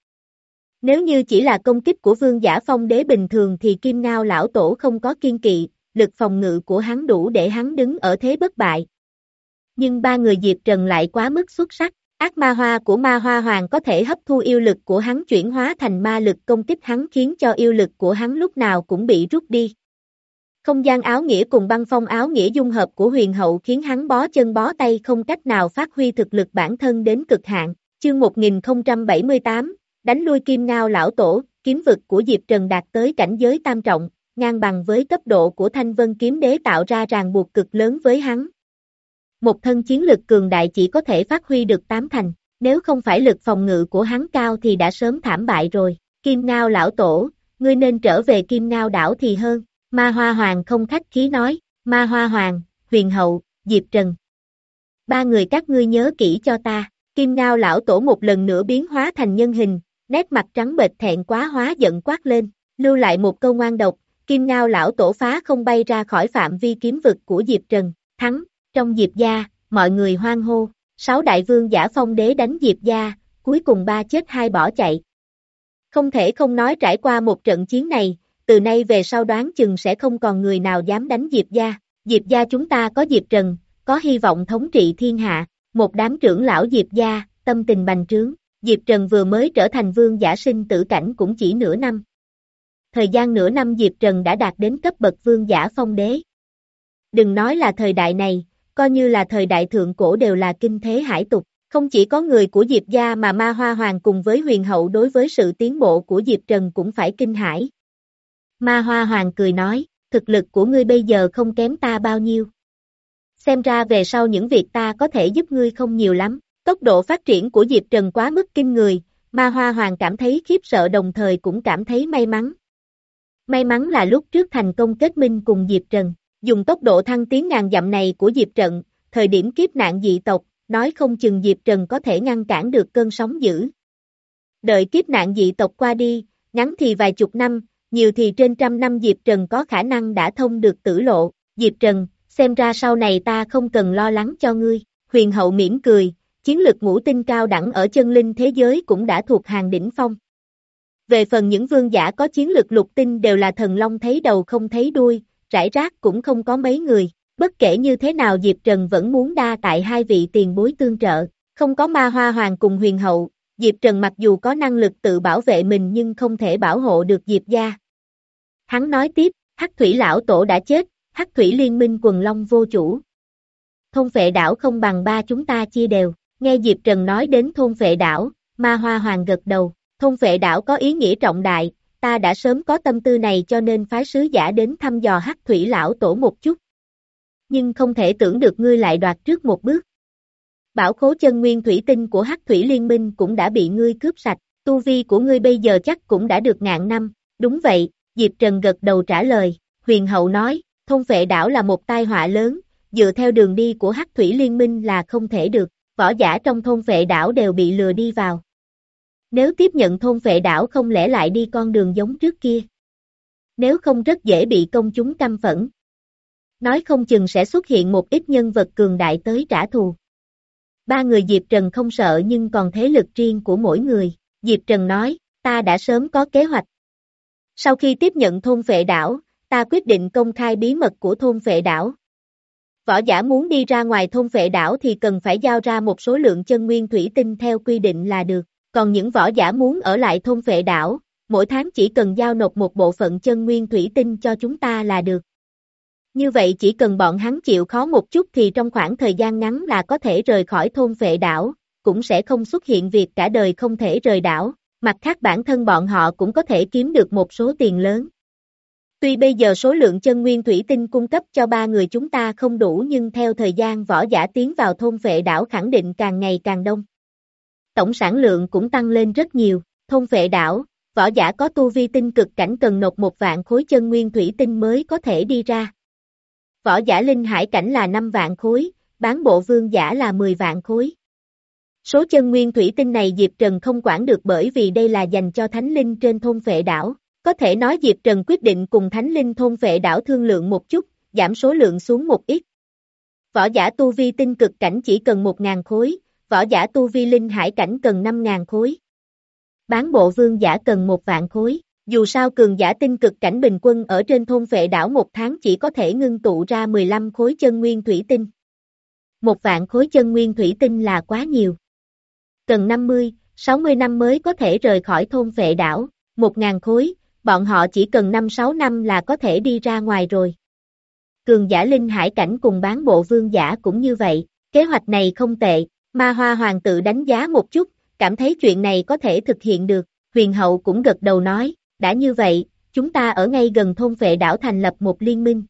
Nếu như chỉ là công kích của vương giả phong đế bình thường thì Kim Ngao lão tổ không có kiên kỵ, lực phòng ngự của hắn đủ để hắn đứng ở thế bất bại. Nhưng ba người Diệp Trần lại quá mức xuất sắc, ác ma hoa của ma hoa hoàng có thể hấp thu yêu lực của hắn chuyển hóa thành ma lực công kích hắn khiến cho yêu lực của hắn lúc nào cũng bị rút đi. Không gian áo nghĩa cùng băng phong áo nghĩa dung hợp của huyền hậu khiến hắn bó chân bó tay không cách nào phát huy thực lực bản thân đến cực hạn. Chương một nghìn không trăm bảy mươi tám, đánh lui Kim Ngao lão tổ, kiếm vực của Diệp Trần đạt tới cảnh giới tam trọng, ngang bằng với cấp độ của Thanh Vân kiếm đế tạo ra ràng buộc cực lớn với hắn. Một thân chiến lực cường đại chỉ có thể phát huy được tám thành, nếu không phải lực phòng ngự của hắn cao thì đã sớm thảm bại rồi. Kim Ngao lão tổ, ngươi nên trở về Kim Ngao đảo thì hơn. Ma Hoa Hoàng không khách khí nói, Ma Hoa Hoàng, huyền hậu, Diệp Trần. Ba người các ngươi nhớ kỹ cho ta. Kim Ngao lão tổ một lần nữa biến hóa thành nhân hình, nét mặt trắng bệch thẹn quá hóa giận quát lên, lưu lại một câu ngoan độc. Kim Ngao lão tổ phá không bay ra khỏi phạm vi kiếm vực của Diệp Trần, thắng. Trong Diệp gia, mọi người hoan hô, sáu đại vương giả phong đế đánh Diệp gia, cuối cùng ba chết hai bỏ chạy. Không thể không nói trải qua một trận chiến này, từ nay về sau đoán chừng sẽ không còn người nào dám đánh Diệp gia. Diệp gia chúng ta có Diệp Trần, có hy vọng thống trị thiên hạ. Một đám trưởng lão Diệp gia, tâm tình bành trướng. Diệp Trần vừa mới trở thành vương giả sinh tử cảnh cũng chỉ nửa năm. Thời gian nửa năm Diệp Trần đã đạt đến cấp bậc vương giả phong đế. Đừng nói là thời đại này, coi như là thời đại thượng cổ đều là kinh thế hải tục. Không chỉ có người của Diệp gia mà Ma Hoa Hoàng cùng với huyền hậu đối với sự tiến bộ của Diệp Trần cũng phải kinh hãi. Ma Hoa Hoàng cười nói, thực lực của ngươi bây giờ không kém ta bao nhiêu. Xem ra về sau những việc ta có thể giúp ngươi không nhiều lắm. Tốc độ phát triển của Diệp Trần quá mức kinh người, Ma Hoa Hoàng cảm thấy khiếp sợ đồng thời cũng cảm thấy may mắn. May mắn là lúc trước thành công kết minh cùng Diệp Trần, dùng tốc độ thăng tiến ngàn dặm này của Diệp Trần, thời điểm kiếp nạn dị tộc, nói không chừng Diệp Trần có thể ngăn cản được cơn sóng dữ. Đợi kiếp nạn dị tộc qua đi, ngắn thì vài chục năm, nhiều thì trên trăm năm Diệp Trần có khả năng đã thông được tử lộ. Diệp Trần, xem ra sau này ta không cần lo lắng cho ngươi. Huyền hậu mỉm cười, chiến lực ngũ tinh cao đẳng ở chân linh thế giới cũng đã thuộc hàng đỉnh phong. Về phần những vương giả có chiến lực lục tinh đều là thần long thấy đầu không thấy đuôi, rải rác cũng không có mấy người. Bất kể như thế nào Diệp Trần vẫn muốn đa tại hai vị tiền bối tương trợ, không có Ma Hoa Hoàng cùng huyền hậu, Diệp Trần mặc dù có năng lực tự bảo vệ mình nhưng không thể bảo hộ được Diệp gia. Hắn nói tiếp, Hắc Thủy lão tổ đã chết, Hắc Thủy liên minh quần long vô chủ. Thôn Phệ đảo không bằng ba chúng ta chia đều. Nghe Diệp Trần nói đến thôn Phệ đảo, Ma Hoa Hoàng gật đầu, thôn Phệ đảo có ý nghĩa trọng đại, ta đã sớm có tâm tư này cho nên phái sứ giả đến thăm dò Hắc Thủy lão tổ một chút. Nhưng không thể tưởng được ngươi lại đoạt trước một bước. Bảo khố chân nguyên thủy tinh của Hắc Thủy liên minh cũng đã bị ngươi cướp sạch, tu vi của ngươi bây giờ chắc cũng đã được ngàn năm. Đúng vậy, Diệp Trần gật đầu trả lời. Huyền hậu nói, thôn Phệ đảo là một tai họa lớn, dựa theo đường đi của Hắc Thủy liên minh là không thể được, võ giả trong thôn Phệ đảo đều bị lừa đi vào. Nếu tiếp nhận thôn Phệ đảo không lẽ lại đi con đường giống trước kia. Nếu không rất dễ bị công chúng căm phẫn. Nói không chừng sẽ xuất hiện một ít nhân vật cường đại tới trả thù. Ba người Diệp Trần không sợ nhưng còn thế lực riêng của mỗi người. Diệp Trần nói, ta đã sớm có kế hoạch. Sau khi tiếp nhận thôn Phệ đảo, ta quyết định công khai bí mật của thôn Phệ đảo. Võ giả muốn đi ra ngoài thôn Phệ đảo thì cần phải giao ra một số lượng chân nguyên thủy tinh theo quy định là được. Còn những võ giả muốn ở lại thôn Phệ đảo, mỗi tháng chỉ cần giao nộp một bộ phận chân nguyên thủy tinh cho chúng ta là được. Như vậy chỉ cần bọn hắn chịu khó một chút thì trong khoảng thời gian ngắn là có thể rời khỏi thôn Phệ đảo, cũng sẽ không xuất hiện việc cả đời không thể rời đảo, mặt khác bản thân bọn họ cũng có thể kiếm được một số tiền lớn. Tuy bây giờ số lượng chân nguyên thủy tinh cung cấp cho ba người chúng ta không đủ nhưng theo thời gian võ giả tiến vào thôn Phệ đảo khẳng định càng ngày càng đông. Tổng sản lượng cũng tăng lên rất nhiều, thôn Phệ đảo, võ giả có tu vi tinh cực cảnh cần nộp một vạn khối chân nguyên thủy tinh mới có thể đi ra. Võ giả linh hải cảnh là năm vạn khối, bán bộ vương giả là mười vạn khối. Số chân nguyên thủy tinh này Diệp Trần không quản được bởi vì đây là dành cho thánh linh trên thôn phệ đảo. Có thể nói Diệp Trần quyết định cùng thánh linh thôn phệ đảo thương lượng một chút, giảm số lượng xuống một ít. Võ giả tu vi tinh cực cảnh chỉ cần một nghìn khối, võ giả tu vi linh hải cảnh cần năm nghìn khối. Bán bộ vương giả cần một vạn khối. Dù sao cường giả tinh cực cảnh bình quân ở trên thôn phệ đảo một tháng chỉ có thể ngưng tụ ra mười lăm khối chân nguyên thủy tinh. Một vạn khối chân nguyên thủy tinh là quá nhiều. Cần năm mươi, sáu mươi năm mới có thể rời khỏi thôn phệ đảo, một nghìn khối, bọn họ chỉ cần năm sáu năm là có thể đi ra ngoài rồi. Cường giả linh hải cảnh cùng bán bộ vương giả cũng như vậy, kế hoạch này không tệ, Ma Hoa Hoàng tự đánh giá một chút, cảm thấy chuyện này có thể thực hiện được, huyền hậu cũng gật đầu nói, đã như vậy, chúng ta ở ngay gần thôn phệ đảo thành lập một liên minh.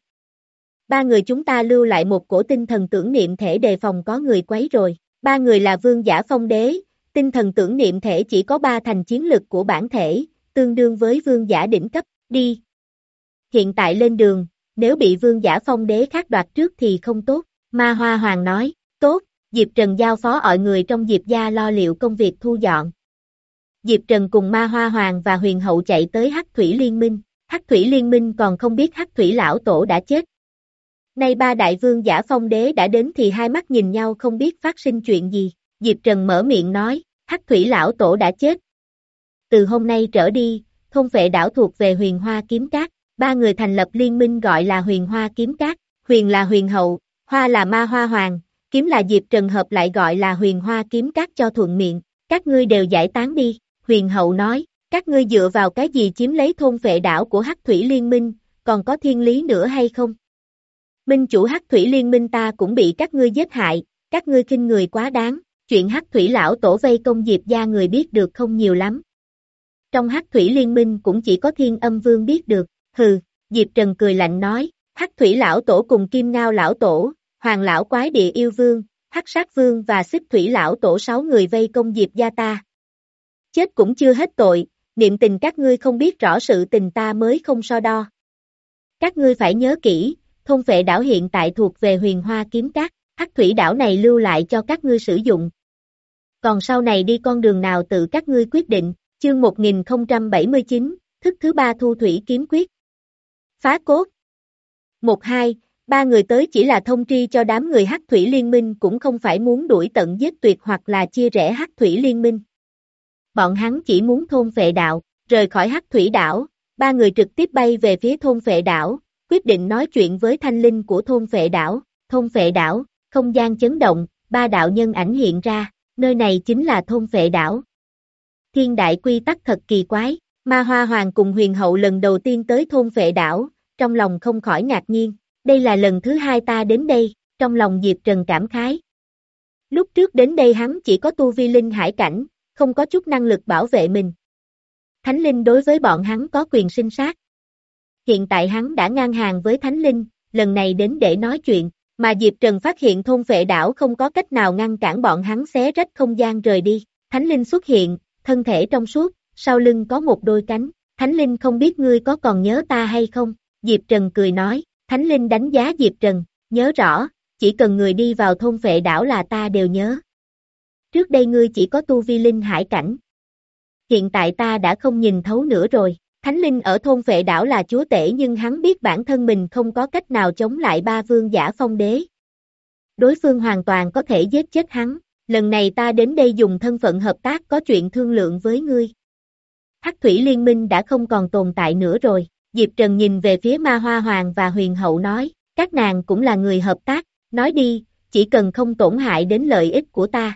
Ba người chúng ta lưu lại một cổ tinh thần tưởng niệm thể đề phòng có người quấy rồi, ba người là vương giả phong đế, tinh thần tưởng niệm thể chỉ có ba thành chiến lực của bản thể, tương đương với vương giả đỉnh cấp, đi. Hiện tại lên đường, nếu bị vương giả phong đế khác đoạt trước thì không tốt, Ma Hoa Hoàng nói, tốt, Diệp Trần giao phó mọi người trong Diệp gia lo liệu công việc thu dọn. Diệp Trần cùng Ma Hoa Hoàng và huyền hậu chạy tới Hắc Thủy Liên Minh, Hắc Thủy Liên Minh còn không biết Hắc Thủy Lão Tổ đã chết. Nay ba đại vương giả phong đế đã đến thì hai mắt nhìn nhau không biết phát sinh chuyện gì, Diệp Trần mở miệng nói, Hắc Thủy Lão Tổ đã chết. Từ hôm nay trở đi, thôn phệ đảo thuộc về Huyền Hoa Kiếm Các, ba người thành lập liên minh gọi là Huyền Hoa Kiếm Các, Huyền là huyền hậu, Hoa là Ma Hoa Hoàng, Kiếm là Diệp Trần hợp lại gọi là Huyền Hoa Kiếm Các cho thuận miệng, các ngươi đều giải tán đi, huyền hậu nói, các ngươi dựa vào cái gì chiếm lấy thôn phệ đảo của Hắc Thủy Liên Minh, còn có thiên lý nữa hay không? Minh chủ Hắc Thủy Liên Minh ta cũng bị các ngươi giết hại, các ngươi khinh người quá đáng, chuyện Hắc Thủy Lão Tổ vây công Diệp gia người biết được không nhiều lắm. Trong Hắc Thủy Liên Minh cũng chỉ có Thiên Âm Vương biết được, hừ, Diệp Trần cười lạnh nói, Hắc Thủy Lão Tổ cùng Kim Ngao Lão Tổ, Hoàng Lão Quái Địa Yêu Vương, Hắc Sát Vương và Xích Thủy Lão Tổ sáu người vây công Diệp gia ta. Chết cũng chưa hết tội, niệm tình các ngươi không biết rõ sự tình ta mới không so đo. Các ngươi phải nhớ kỹ, thôn phệ đảo hiện tại thuộc về Huyền Hoa Kiếm Các, Hắc Thủy đảo này lưu lại cho các ngươi sử dụng. Còn sau này đi con đường nào tự các ngươi quyết định, chương một nghìn không trăm bảy mươi chín, thức thứ ba thu thủy kiếm quyết. Phá cốt. Một hai, ba người tới chỉ là thông tri cho đám người Hắc Thủy Liên Minh cũng không phải muốn đuổi tận giết tuyệt hoặc là chia rẽ Hắc Thủy Liên Minh. Bọn hắn chỉ muốn thôn phệ đạo, rời khỏi Hắc Thủy đảo, ba người trực tiếp bay về phía thôn phệ đảo, quyết định nói chuyện với thanh linh của thôn phệ đảo, thôn phệ đảo, không gian chấn động, ba đạo nhân ảnh hiện ra, nơi này chính là thôn phệ đảo. Thiên đại quy tắc thật kỳ quái, Ma Hoa Hoàng cùng huyền hậu lần đầu tiên tới thôn phệ đảo, trong lòng không khỏi ngạc nhiên, đây là lần thứ hai ta đến đây, trong lòng Diệp Trần cảm khái. Lúc trước đến đây hắn chỉ có tu vi linh hải cảnh, không có chút năng lực bảo vệ mình. Thánh linh đối với bọn hắn có quyền sinh sát. Hiện tại hắn đã ngang hàng với Thánh linh, lần này đến để nói chuyện, mà Diệp Trần phát hiện thôn phệ đảo không có cách nào ngăn cản bọn hắn xé rách không gian rời đi. Thánh linh xuất hiện, thân thể trong suốt, sau lưng có một đôi cánh. Thánh linh không biết ngươi có còn nhớ ta hay không? Diệp Trần cười nói, Thánh linh đánh giá Diệp Trần, nhớ rõ, chỉ cần người đi vào thôn phệ đảo là ta đều nhớ. Trước đây ngươi chỉ có tu vi linh hải cảnh. Hiện tại ta đã không nhìn thấu nữa rồi. Thánh linh ở thôn phệ đảo là chúa tể nhưng hắn biết bản thân mình không có cách nào chống lại ba vương giả phong đế. Đối phương hoàn toàn có thể giết chết hắn. Lần này ta đến đây dùng thân phận hợp tác có chuyện thương lượng với ngươi. Hắc Thủy Liên Minh đã không còn tồn tại nữa rồi. Diệp Trần nhìn về phía Ma Hoa Hoàng và huyền hậu nói, các nàng cũng là người hợp tác, nói đi, chỉ cần không tổn hại đến lợi ích của ta.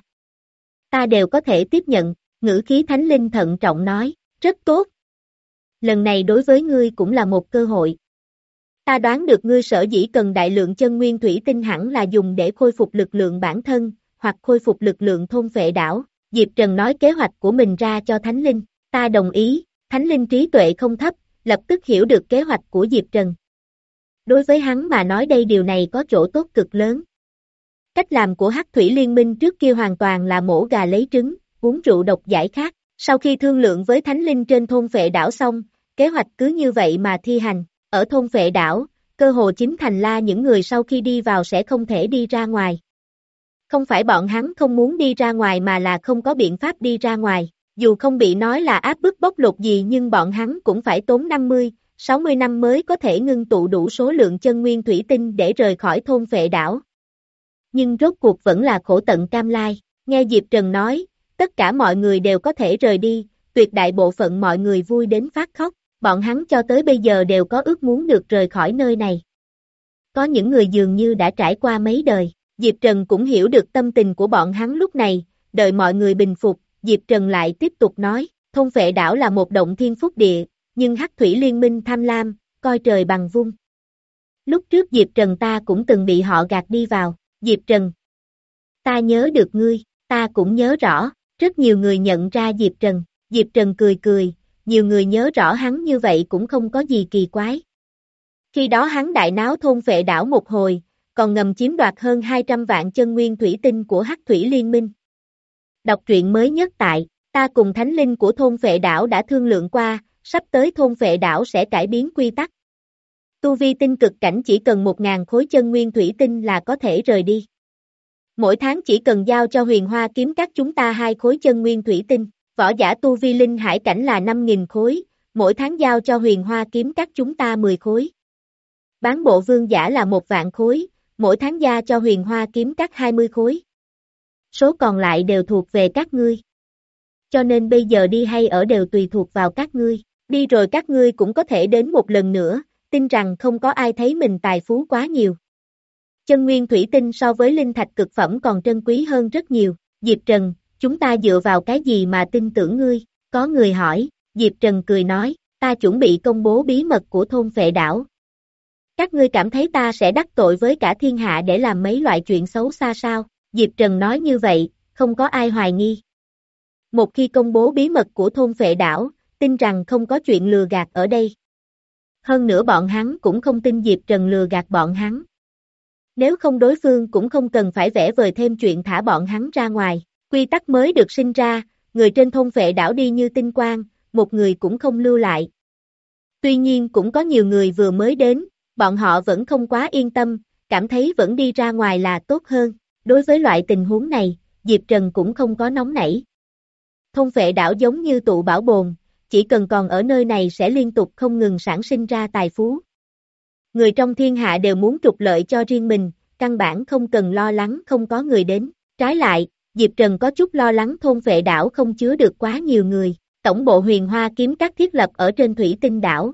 Ta đều có thể tiếp nhận, ngữ khí thánh linh thận trọng nói, rất tốt. Lần này đối với ngươi cũng là một cơ hội. Ta đoán được ngươi sở dĩ cần đại lượng chân nguyên thủy tinh hẳn là dùng để khôi phục lực lượng bản thân, hoặc khôi phục lực lượng thôn phệ đảo. Diệp Trần nói kế hoạch của mình ra cho thánh linh, ta đồng ý, thánh linh trí tuệ không thấp, lập tức hiểu được kế hoạch của Diệp Trần. Đối với hắn mà nói đây điều này có chỗ tốt cực lớn. Cách làm của Hắc Thủy Liên Minh trước kia hoàn toàn là mổ gà lấy trứng, uống rượu độc giải khát. Sau khi thương lượng với Thánh Linh trên thôn phệ đảo xong, kế hoạch cứ như vậy mà thi hành. Ở thôn phệ đảo, cơ hồ chính thành la những người sau khi đi vào sẽ không thể đi ra ngoài. Không phải bọn hắn không muốn đi ra ngoài mà là không có biện pháp đi ra ngoài. Dù không bị nói là áp bức bóc lột gì nhưng bọn hắn cũng phải tốn năm mươi, sáu mươi năm mới có thể ngưng tụ đủ số lượng chân nguyên thủy tinh để rời khỏi thôn Phệ đảo. Nhưng rốt cuộc vẫn là khổ tận cam lai. Nghe Diệp Trần nói, tất cả mọi người đều có thể rời đi, tuyệt đại bộ phận mọi người vui đến phát khóc. Bọn hắn cho tới bây giờ đều có ước muốn được rời khỏi nơi này. Có những người dường như đã trải qua mấy đời. Diệp Trần cũng hiểu được tâm tình của bọn hắn lúc này, đợi mọi người bình phục, Diệp Trần lại tiếp tục nói, thôn Phệ đảo là một động thiên phúc địa, nhưng Hắc Thủy Liên Minh tham lam, coi trời bằng vung. Lúc trước Diệp Trần ta cũng từng bị họ gạt đi vào, Diệp Trần. Ta nhớ được ngươi, ta cũng nhớ rõ, rất nhiều người nhận ra Diệp Trần, Diệp Trần cười cười, nhiều người nhớ rõ hắn như vậy cũng không có gì kỳ quái. Khi đó hắn đại náo thôn Phệ đảo một hồi, còn ngầm chiếm đoạt hơn hai trăm vạn chân nguyên thủy tinh của Hắc Thủy Liên Minh. Đọc truyện mới nhất tại, ta cùng thánh linh của thôn Phệ đảo đã thương lượng qua, sắp tới thôn Phệ đảo sẽ cải biến quy tắc. Tu vi tinh cực cảnh chỉ cần một nghìn khối chân nguyên thủy tinh là có thể rời đi. Mỗi tháng chỉ cần giao cho Huyền Hoa kiếm các chúng ta hai khối chân nguyên thủy tinh, võ giả tu vi linh hải cảnh là năm nghìn khối, mỗi tháng giao cho Huyền Hoa kiếm các chúng ta mười khối. Bán bộ vương giả là một vạn khối, mỗi tháng gia cho Huyền Hoa kiếm các hai mươi khối. Số còn lại đều thuộc về các ngươi. Cho nên bây giờ đi hay ở đều tùy thuộc vào các ngươi, đi rồi các ngươi cũng có thể đến một lần nữa, tin rằng không có ai thấy mình tài phú quá nhiều. Chân nguyên thủy tinh so với linh thạch cực phẩm còn trân quý hơn rất nhiều, Diệp Trần, chúng ta dựa vào cái gì mà tin tưởng ngươi, có người hỏi, Diệp Trần cười nói, ta chuẩn bị công bố bí mật của thôn Phệ đảo. Các ngươi cảm thấy ta sẽ đắc tội với cả thiên hạ để làm mấy loại chuyện xấu xa sao? Diệp Trần nói như vậy, không có ai hoài nghi. Một khi công bố bí mật của thôn Phệ đảo, tin rằng không có chuyện lừa gạt ở đây. Hơn nữa bọn hắn cũng không tin Diệp Trần lừa gạt bọn hắn. Nếu không đối phương cũng không cần phải vẽ vời thêm chuyện thả bọn hắn ra ngoài. Quy tắc mới được sinh ra, người trên thôn Phệ đảo đi như tinh quang, một người cũng không lưu lại. Tuy nhiên cũng có nhiều người vừa mới đến, bọn họ vẫn không quá yên tâm, cảm thấy vẫn đi ra ngoài là tốt hơn. Đối với loại tình huống này, Diệp Trần cũng không có nóng nảy. Thôn Phệ đảo giống như tụ bảo bồn, chỉ cần còn ở nơi này sẽ liên tục không ngừng sản sinh ra tài phú. Người trong thiên hạ đều muốn trục lợi cho riêng mình, căn bản không cần lo lắng không có người đến. Trái lại, Diệp Trần có chút lo lắng thôn Phệ đảo không chứa được quá nhiều người. Tổng bộ Huyền Hoa kiếm các thiết lập ở trên Thủy Tinh đảo.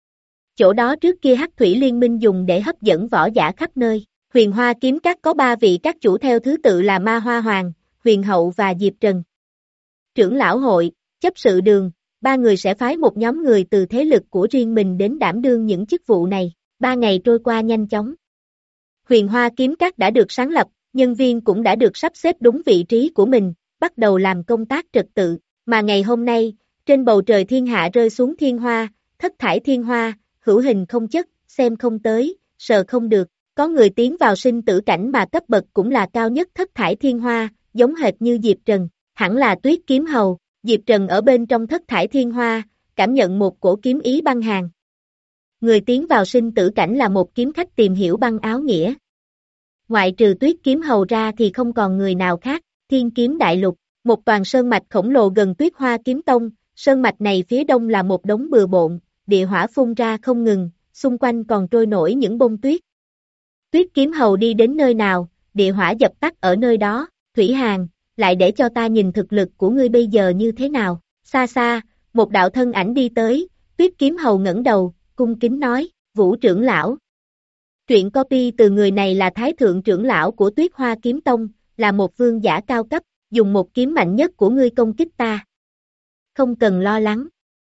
Chỗ đó trước kia Hắc Thủy Liên Minh dùng để hấp dẫn võ giả khắp nơi. Huyền Hoa kiếm các có ba vị các chủ theo thứ tự là Ma Hoa Hoàng, Huyền Hậu và Diệp Trần. Trưởng lão hội, chấp sự đường, ba người sẽ phái một nhóm người từ thế lực của riêng mình đến đảm đương những chức vụ này. Ba ngày trôi qua nhanh chóng. Huyền Hoa kiếm các đã được sáng lập, nhân viên cũng đã được sắp xếp đúng vị trí của mình, bắt đầu làm công tác trật tự. Mà ngày hôm nay, trên bầu trời thiên hạ rơi xuống thiên hoa, thất thải thiên hoa, hữu hình không chất, xem không tới, sờ không được. Có người tiến vào sinh tử cảnh mà cấp bậc cũng là cao nhất thất thải thiên hoa, giống hệt như Diệp Trần, hẳn là Tuyết Kiếm Hầu. Diệp Trần ở bên trong thất thải thiên hoa, cảm nhận một cổ kiếm ý băng hàn. Người tiến vào sinh tử cảnh là một kiếm khách tìm hiểu băng áo nghĩa. Ngoại trừ Tuyết Kiếm Hầu ra thì không còn người nào khác. Thiên Kiếm Đại Lục, một toàn sơn mạch khổng lồ gần Tuyết Hoa Kiếm Tông, sơn mạch này phía đông là một đống bừa bộn, địa hỏa phun ra không ngừng, xung quanh còn trôi nổi những bông tuyết. Tuyết Kiếm Hầu đi đến nơi nào, địa hỏa dập tắt ở nơi đó. Thủy Hàn, lại để cho ta nhìn thực lực của ngươi bây giờ như thế nào. Xa xa, một đạo thân ảnh đi tới, Tuyết Kiếm Hầu ngẩng đầu, cung kính nói, Vũ trưởng lão. Truyện copy từ người này là Thái Thượng trưởng lão của Tuyết Hoa Kiếm Tông, là một vương giả cao cấp, dùng một kiếm mạnh nhất của ngươi công kích ta. Không cần lo lắng.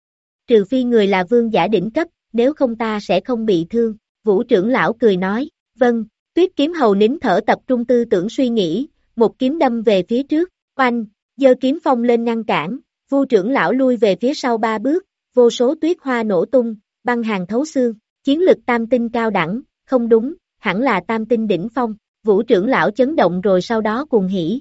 Trừ phi người là vương giả đỉnh cấp, nếu không ta sẽ không bị thương. Vũ trưởng lão cười nói, vâng. Tuyết Kiếm Hầu nín thở tập trung tư tưởng suy nghĩ, một kiếm đâm về phía trước, oanh, giơ kiếm phong lên ngăn cản, Vu trưởng lão lui về phía sau ba bước, vô số tuyết hoa nổ tung, băng hàn thấu xương, chiến lực tam tinh cao đẳng, không đúng, hẳn là tam tinh đỉnh phong. Vũ trưởng lão chấn động rồi sau đó cuồng hỉ.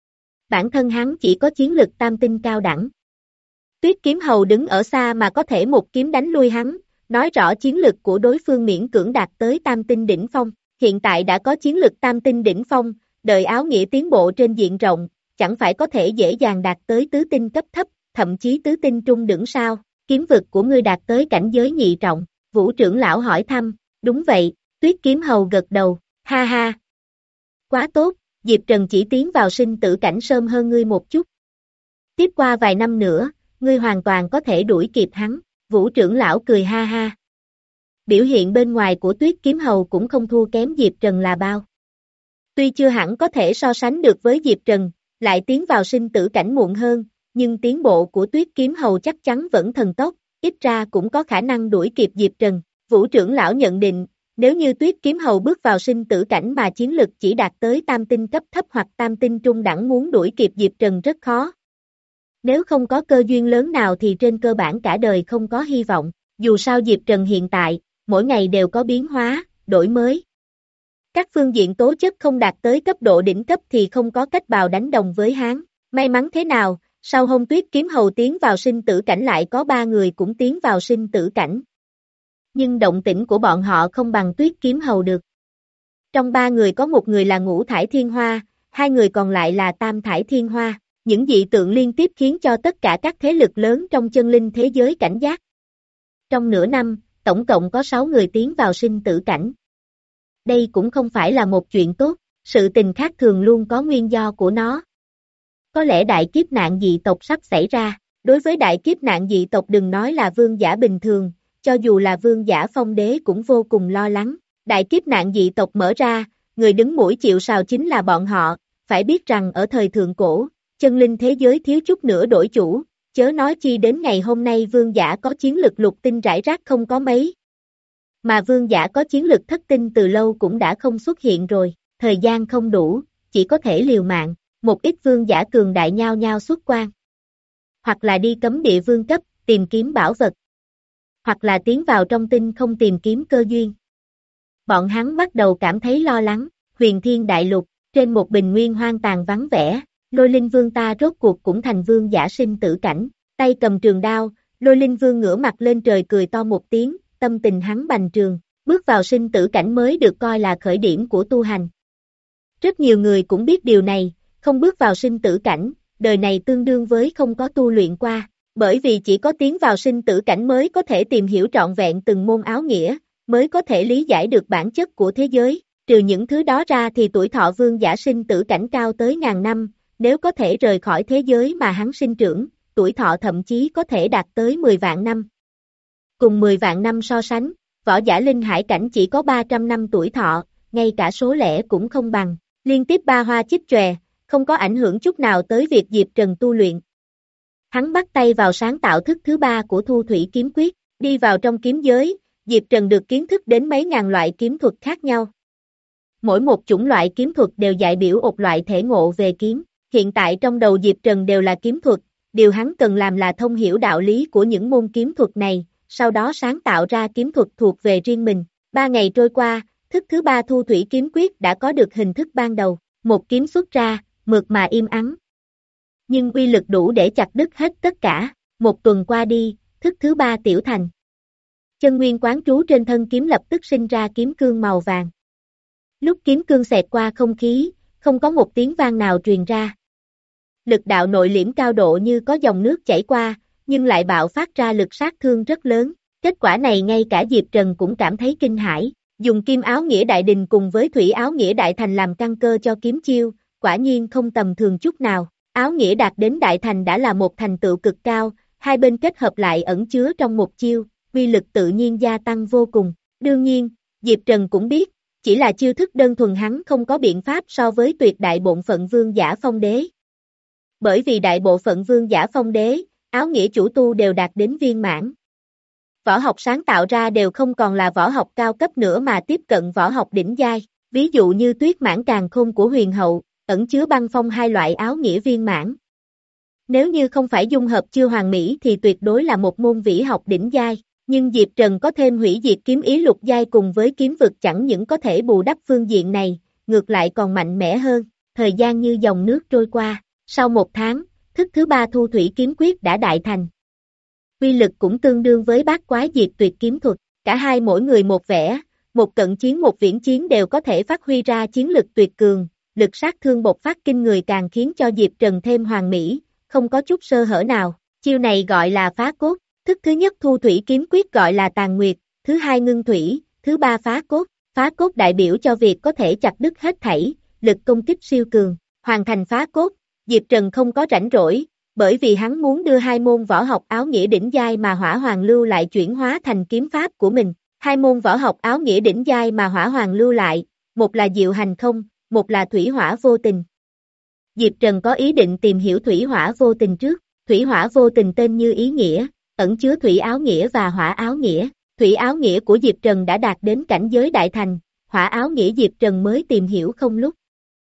Bản thân hắn chỉ có chiến lực tam tinh cao đẳng. Tuyết Kiếm Hầu đứng ở xa mà có thể một kiếm đánh lui hắn, nói rõ chiến lực của đối phương miễn cưỡng đạt tới tam tinh đỉnh phong. Hiện tại đã có chiến lực tam tinh đỉnh phong, đợi áo nghĩa tiến bộ trên diện rộng, chẳng phải có thể dễ dàng đạt tới tứ tinh cấp thấp, thậm chí tứ tinh trung đẳng sao, kiếm vực của ngươi đạt tới cảnh giới nhị trọng, Vũ trưởng lão hỏi thăm, đúng vậy, Tuyết kiếm hầu gật đầu, ha ha. Quá tốt, Diệp Trần chỉ tiến vào sinh tử cảnh sớm hơn ngươi một chút. Tiếp qua vài năm nữa, ngươi hoàn toàn có thể đuổi kịp hắn, Vũ trưởng lão cười ha ha. Biểu hiện bên ngoài của Tuyết kiếm hầu cũng không thua kém Diệp Trần là bao. Tuy chưa hẳn có thể so sánh được với Diệp Trần, lại tiến vào sinh tử cảnh muộn hơn, nhưng tiến bộ của Tuyết kiếm hầu chắc chắn vẫn thần tốc, ít ra cũng có khả năng đuổi kịp Diệp Trần. Vũ trưởng lão nhận định, nếu như Tuyết kiếm hầu bước vào sinh tử cảnh mà chiến lực chỉ đạt tới tam tinh cấp thấp hoặc tam tinh trung đẳng muốn đuổi kịp Diệp Trần rất khó. Nếu không có cơ duyên lớn nào thì trên cơ bản cả đời không có hy vọng, dù sao Diệp Trần hiện tại, mỗi ngày đều có biến hóa, đổi mới. Các phương diện tố chất không đạt tới cấp độ đỉnh cấp thì không có cách bào đánh đồng với hắn. May mắn thế nào, sau hôm Tuyết kiếm hầu tiến vào sinh tử cảnh lại có ba người cũng tiến vào sinh tử cảnh. Nhưng động tĩnh của bọn họ không bằng Tuyết kiếm hầu được. Trong ba người có một người là Ngũ Thải Thiên Hoa, hai người còn lại là Tam Thải Thiên Hoa. Những dị tượng liên tiếp khiến cho tất cả các thế lực lớn trong chân linh thế giới cảnh giác. Trong nửa năm, tổng cộng có sáu người tiến vào sinh tử cảnh. Đây cũng không phải là một chuyện tốt, sự tình khác thường luôn có nguyên do của nó. Có lẽ đại kiếp nạn dị tộc sắp xảy ra, đối với đại kiếp nạn dị tộc đừng nói là vương giả bình thường, cho dù là vương giả phong đế cũng vô cùng lo lắng. Đại kiếp nạn dị tộc mở ra, người đứng mũi chịu sào chính là bọn họ, phải biết rằng ở thời thượng cổ, chân linh thế giới thiếu chút nữa đổi chủ, chớ nói chi đến ngày hôm nay vương giả có chiến lực lục tinh rải rác không có mấy. Mà vương giả có chiến lực thất tinh từ lâu cũng đã không xuất hiện rồi, thời gian không đủ, chỉ có thể liều mạng, một ít vương giả cường đại nhao nhao xuất quan. Hoặc là đi cấm địa vương cấp, tìm kiếm bảo vật. Hoặc là tiến vào trong tinh không tìm kiếm cơ duyên. Bọn hắn bắt đầu cảm thấy lo lắng, huyền thiên đại lục, trên một bình nguyên hoang tàn vắng vẻ. Lôi Linh Vương ta rốt cuộc cũng thành vương giả sinh tử cảnh, tay cầm trường đao, Lôi Linh Vương ngửa mặt lên trời cười to một tiếng, tâm tình hắn bành trường, bước vào sinh tử cảnh mới được coi là khởi điểm của tu hành. Rất nhiều người cũng biết điều này, không bước vào sinh tử cảnh, đời này tương đương với không có tu luyện qua, bởi vì chỉ có tiến vào sinh tử cảnh mới có thể tìm hiểu trọn vẹn từng môn áo nghĩa, mới có thể lý giải được bản chất của thế giới, trừ những thứ đó ra thì tuổi thọ vương giả sinh tử cảnh cao tới ngàn năm. Nếu có thể rời khỏi thế giới mà hắn sinh trưởng, tuổi thọ thậm chí có thể đạt tới mười vạn năm. Cùng mười vạn năm so sánh, võ giả linh hải cảnh chỉ có ba trăm năm tuổi thọ, ngay cả số lẻ cũng không bằng. Liên tiếp ba hoa chích chòe, không có ảnh hưởng chút nào tới việc Diệp Trần tu luyện. Hắn bắt tay vào sáng tạo thức thứ ba của Thu Thủy Kiếm Quyết, đi vào trong kiếm giới, Diệp Trần được kiến thức đến mấy ngàn loại kiếm thuật khác nhau. Mỗi một chủng loại kiếm thuật đều đại biểu một loại thể ngộ về kiếm. Hiện tại trong đầu Diệp Trần đều là kiếm thuật, điều hắn cần làm là thông hiểu đạo lý của những môn kiếm thuật này, sau đó sáng tạo ra kiếm thuật thuộc về riêng mình. Ba ngày trôi qua, thức thứ ba Thu Thủy Kiếm Quyết đã có được hình thức ban đầu, một kiếm xuất ra, mượt mà im ắng. Nhưng uy lực đủ để chặt đứt hết tất cả, một tuần qua đi, thức thứ ba tiểu thành. Chân nguyên quán trú trên thân kiếm lập tức sinh ra kiếm cương màu vàng. Lúc kiếm cương xẹt qua không khí, không có một tiếng vang nào truyền ra. Lực đạo nội liễm cao độ như có dòng nước chảy qua, nhưng lại bạo phát ra lực sát thương rất lớn. Kết quả này ngay cả Diệp Trần cũng cảm thấy kinh hãi. Dùng kim áo nghĩa đại đình cùng với thủy áo nghĩa đại thành làm căn cơ cho kiếm chiêu, quả nhiên không tầm thường chút nào. Áo nghĩa đạt đến đại thành đã là một thành tựu cực cao, hai bên kết hợp lại ẩn chứa trong một chiêu, uy lực tự nhiên gia tăng vô cùng. Đương nhiên, Diệp Trần cũng biết, chỉ là chiêu thức đơn thuần hắn không có biện pháp so với tuyệt đại bổn phận vương giả phong đế. Bởi vì đại bộ phận vương giả phong đế, áo nghĩa chủ tu đều đạt đến viên mãn. Võ học sáng tạo ra đều không còn là võ học cao cấp nữa mà tiếp cận võ học đỉnh giai, ví dụ như tuyết mãn càn khôn của huyền hậu, ẩn chứa băng phong hai loại áo nghĩa viên mãn. Nếu như không phải dung hợp chưa hoàn mỹ thì tuyệt đối là một môn vĩ học đỉnh giai, nhưng Diệp Trần có thêm hủy diệt kiếm ý lục giai cùng với kiếm vực chẳng những có thể bù đắp phương diện này, ngược lại còn mạnh mẽ hơn, thời gian như dòng nước trôi qua, sau một tháng, thức thứ ba Thu Thủy Kiếm Quyết đã đại thành. Uy lực cũng tương đương với bát quái diệt tuyệt kiếm thuật, cả hai mỗi người một vẻ, một cận chiến một viễn chiến đều có thể phát huy ra chiến lực tuyệt cường, lực sát thương bộc phát kinh người càng khiến cho Diệp Trần thêm hoàn mỹ, không có chút sơ hở nào. Chiêu này gọi là phá cốt, thức thứ nhất thu thủy kiếm quyết gọi là tàn nguyệt, thứ hai ngưng thủy, thứ ba phá cốt. Phá cốt đại biểu cho việc có thể chặt đứt hết thảy, lực công kích siêu cường. Hoàn thành phá cốt, Diệp Trần không có rảnh rỗi, bởi vì hắn muốn đưa hai môn võ học áo nghĩa đỉnh giai mà Hỏa Hoàng lưu lại chuyển hóa thành kiếm pháp của mình. Hai môn võ học áo nghĩa đỉnh giai mà Hỏa Hoàng lưu lại, một là diệu hành không, một là thủy hỏa vô tình. Diệp Trần có ý định tìm hiểu thủy hỏa vô tình trước. Thủy hỏa vô tình tên như ý nghĩa, ẩn chứa thủy áo nghĩa và hỏa áo nghĩa. Thủy áo nghĩa của Diệp Trần đã đạt đến cảnh giới đại thành, hỏa áo nghĩa Diệp Trần mới tìm hiểu không lúc.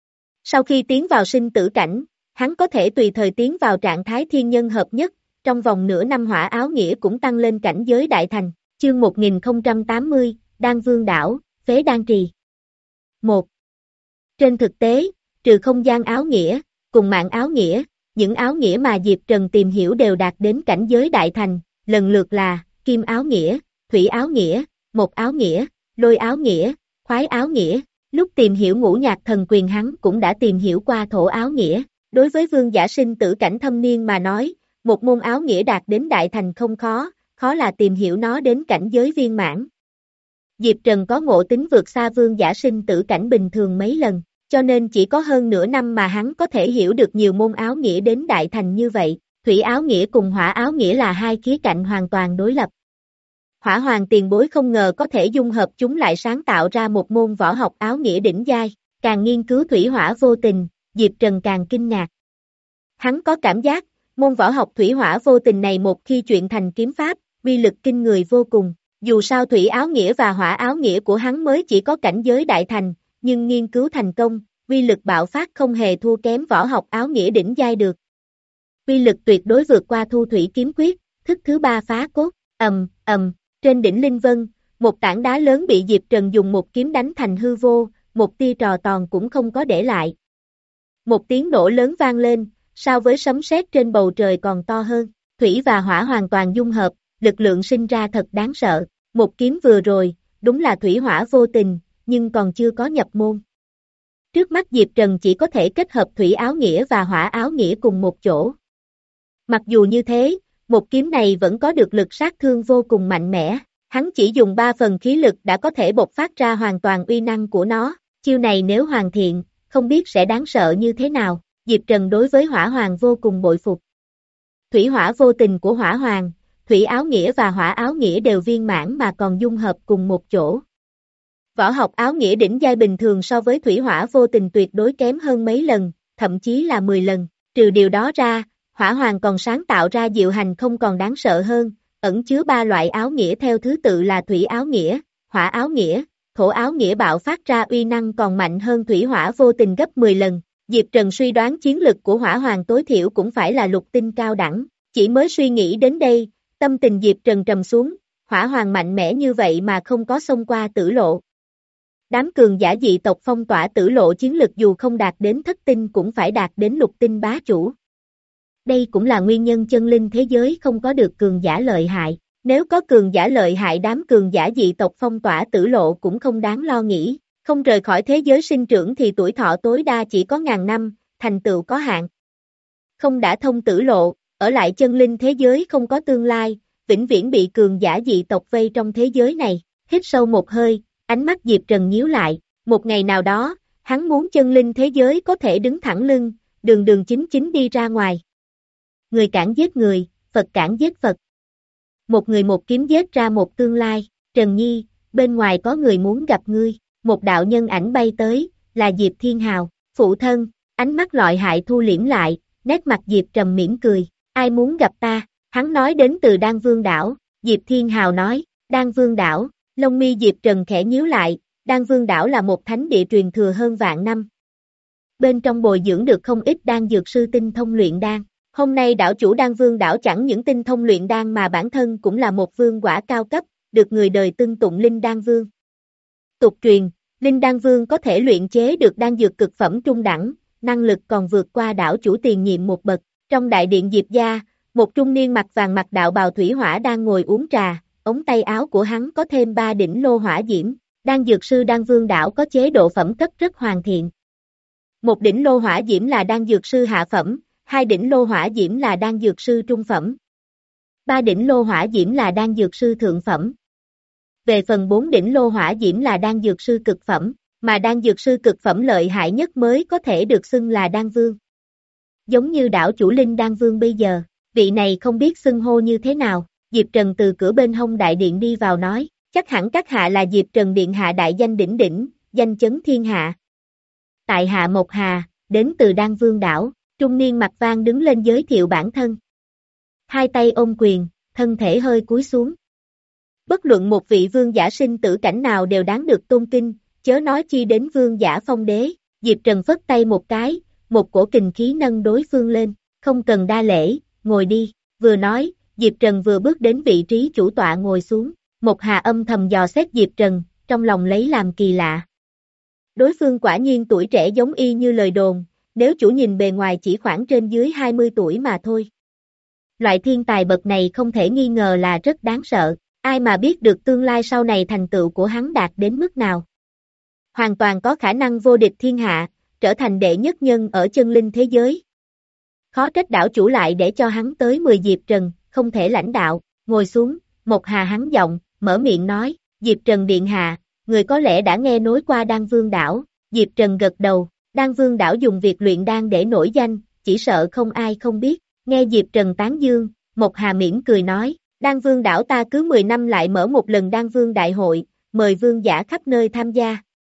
Sau khi tiến vào sinh tử cảnh, hắn có thể tùy thời tiến vào trạng thái thiên nhân hợp nhất, trong vòng nửa năm hỏa áo nghĩa cũng tăng lên cảnh giới đại thành. Chương một nghìn không trăm tám mươi, Đan Vương Đảo, Phế Đan Trì. một. Trên thực tế, trừ không gian áo nghĩa, cùng mạng áo nghĩa, những áo nghĩa mà Diệp Trần tìm hiểu đều đạt đến cảnh giới đại thành, lần lượt là kim áo nghĩa, thủy áo nghĩa, một áo nghĩa, lôi áo nghĩa, khoái áo nghĩa. Lúc tìm hiểu ngũ nhạc thần quyền hắn cũng đã tìm hiểu qua thổ áo nghĩa. Đối với vương giả sinh tử cảnh thâm niên mà nói, một môn áo nghĩa đạt đến đại thành không khó, khó là tìm hiểu nó đến cảnh giới viên mãn. Diệp Trần có ngộ tính vượt xa vương giả sinh tử cảnh bình thường mấy lần, cho nên chỉ có hơn nửa năm mà hắn có thể hiểu được nhiều môn áo nghĩa đến đại thành như vậy. Thủy áo nghĩa cùng hỏa áo nghĩa là hai khía cạnh hoàn toàn đối lập. Hỏa Hoàng tiền bối không ngờ có thể dung hợp chúng lại sáng tạo ra một môn võ học áo nghĩa đỉnh giai, càng nghiên cứu thủy hỏa vô tình, Diệp Trần càng kinh ngạc. Hắn có cảm giác, môn võ học thủy hỏa vô tình này một khi chuyển thành kiếm pháp, uy lực kinh người vô cùng. Dù sao thủy áo nghĩa và hỏa áo nghĩa của hắn mới chỉ có cảnh giới đại thành, nhưng nghiên cứu thành công, uy lực bạo phát không hề thua kém võ học áo nghĩa đỉnh giai được. Uy lực tuyệt đối vượt qua thu thủy kiếm quyết, thức thứ ba phá cốt, ầm, ầm, trên đỉnh Linh Vân, một tảng đá lớn bị Diệp Trần dùng một kiếm đánh thành hư vô, một tia trò tòn cũng không có để lại. Một tiếng nổ lớn vang lên, so với sấm sét trên bầu trời còn to hơn, thủy và hỏa hoàn toàn dung hợp, lực lượng sinh ra thật đáng sợ. Một kiếm vừa rồi, đúng là thủy hỏa vô tình, nhưng còn chưa có nhập môn. Trước mắt Diệp Trần chỉ có thể kết hợp thủy áo nghĩa và hỏa áo nghĩa cùng một chỗ. Mặc dù như thế, một kiếm này vẫn có được lực sát thương vô cùng mạnh mẽ, hắn chỉ dùng ba phần khí lực đã có thể bộc phát ra hoàn toàn uy năng của nó, chiêu này nếu hoàn thiện, không biết sẽ đáng sợ như thế nào. Diệp Trần đối với Hỏa Hoàng vô cùng bội phục. Thủy hỏa vô tình của Hỏa Hoàng, thủy áo nghĩa và hỏa áo nghĩa đều viên mãn mà còn dung hợp cùng một chỗ. Võ học áo nghĩa đỉnh giai bình thường so với thủy hỏa vô tình tuyệt đối kém hơn mấy lần, thậm chí là mười lần. Trừ điều đó ra, Hỏa Hoàng còn sáng tạo ra diệu hành không còn đáng sợ hơn, ẩn chứa ba loại áo nghĩa theo thứ tự là thủy áo nghĩa, hỏa áo nghĩa, thổ áo nghĩa bạo phát ra uy năng còn mạnh hơn thủy hỏa vô tình gấp mười lần. Diệp Trần suy đoán chiến lực của Hỏa Hoàng tối thiểu cũng phải là lục tinh cao đẳng, chỉ mới suy nghĩ đến đây, tâm tình Diệp Trần trầm xuống, Hỏa Hoàng mạnh mẽ như vậy mà không có xông qua tử lộ. Đám cường giả dị tộc phong tỏa tử lộ chiến lực dù không đạt đến thất tinh cũng phải đạt đến lục tinh bá chủ. Đây cũng là nguyên nhân chân linh thế giới không có được cường giả lợi hại, nếu có cường giả lợi hại đám cường giả dị tộc phong tỏa tử lộ cũng không đáng lo nghĩ, không rời khỏi thế giới sinh trưởng thì tuổi thọ tối đa chỉ có ngàn năm, thành tựu có hạn. Không đã thông tử lộ, ở lại chân linh thế giới không có tương lai, vĩnh viễn bị cường giả dị tộc vây trong thế giới này. Hít sâu một hơi, ánh mắt Diệp Trần nhíu lại, một ngày nào đó, hắn muốn chân linh thế giới có thể đứng thẳng lưng, đường đường chính chính đi ra ngoài. Người cản giết người, Phật cản giết Phật. Một người một kiếm giết ra một tương lai. Trần Nhi, bên ngoài có người muốn gặp ngươi. Một đạo nhân ảnh bay tới, là Diệp Thiên Hào. Phụ thân, ánh mắt lọi hại thu liễm lại, nét mặt Diệp Trầm mỉm cười. Ai muốn gặp ta? Hắn nói đến từ Đan Vương Đảo. Diệp Thiên Hào nói, Đan Vương Đảo. Lông mi Diệp Trần khẽ nhíu lại, Đan Vương Đảo là một thánh địa truyền thừa hơn vạn năm. Bên trong bồi dưỡng được không ít đan dược sư tinh thông luyện đan. Hôm nay đảo chủ Đan Vương Đảo chẳng những tinh thông luyện đan mà bản thân cũng là một vương quả cao cấp, được người đời xưng tụng Linh Đan Vương. Tục truyền, Linh Đan Vương có thể luyện chế được đan dược cực phẩm trung đẳng, năng lực còn vượt qua đảo chủ tiền nhiệm một bậc. Trong đại điện Diệp gia, một trung niên mặc vàng mặc đạo bào thủy hỏa đang ngồi uống trà, ống tay áo của hắn có thêm ba đỉnh lô hỏa diễm. Đan dược sư Đan Vương Đảo có chế độ phẩm cấp rất hoàn thiện. Một đỉnh lô hỏa diễm là đan dược sư hạ phẩm, hai đỉnh lô hỏa diễm là đan dược sư trung phẩm, ba đỉnh lô hỏa diễm là đan dược sư thượng phẩm. Về phần bốn đỉnh lô hỏa diễm là đan dược sư cực phẩm, mà đan dược sư cực phẩm lợi hại nhất mới có thể được xưng là đan vương. Giống như đảo chủ Linh Đan Vương bây giờ, vị này không biết xưng hô như thế nào, Diệp Trần từ cửa bên hông đại điện đi vào nói, chắc hẳn các hạ là Diệp Trần điện hạ đại danh đỉnh đỉnh, danh chấn thiên hạ. Tại hạ Mộc Hà, đến từ Đan Vương đảo, trung niên mặt vang đứng lên giới thiệu bản thân. Hai tay ôm quyền, thân thể hơi cúi xuống. Bất luận một vị vương giả sinh tử cảnh nào đều đáng được tôn kính, chớ nói chi đến vương giả phong đế. Diệp Trần phất tay một cái, một cổ kình khí nâng đối phương lên, không cần đa lễ, ngồi đi. Vừa nói, Diệp Trần vừa bước đến vị trí chủ tọa ngồi xuống. Mộc Hà âm thầm dò xét Diệp Trần, trong lòng lấy làm kỳ lạ. Đối phương quả nhiên tuổi trẻ giống y như lời đồn, nếu chủ nhìn bề ngoài chỉ khoảng trên dưới hai mươi tuổi mà thôi. Loại thiên tài bậc này không thể nghi ngờ là rất đáng sợ, ai mà biết được tương lai sau này thành tựu của hắn đạt đến mức nào. Hoàn toàn có khả năng vô địch thiên hạ, trở thành đệ nhất nhân ở chân linh thế giới. Khó trách đảo chủ lại để cho hắn tới mười Diệp Trần, không thể lãnh đạo, ngồi xuống, Mộc Hà hắn giọng, mở miệng nói, Diệp Trần điện hạ, người có lẽ đã nghe nói qua Đan Vương đảo. Diệp Trần gật đầu, Đan Vương đảo dùng việc luyện đan để nổi danh, chỉ sợ không ai không biết. Nghe Diệp Trần tán dương, Mộc Hà mỉm cười nói, Đan Vương đảo ta cứ mười năm lại mở một lần Đan Vương đại hội, mời vương giả khắp nơi tham gia.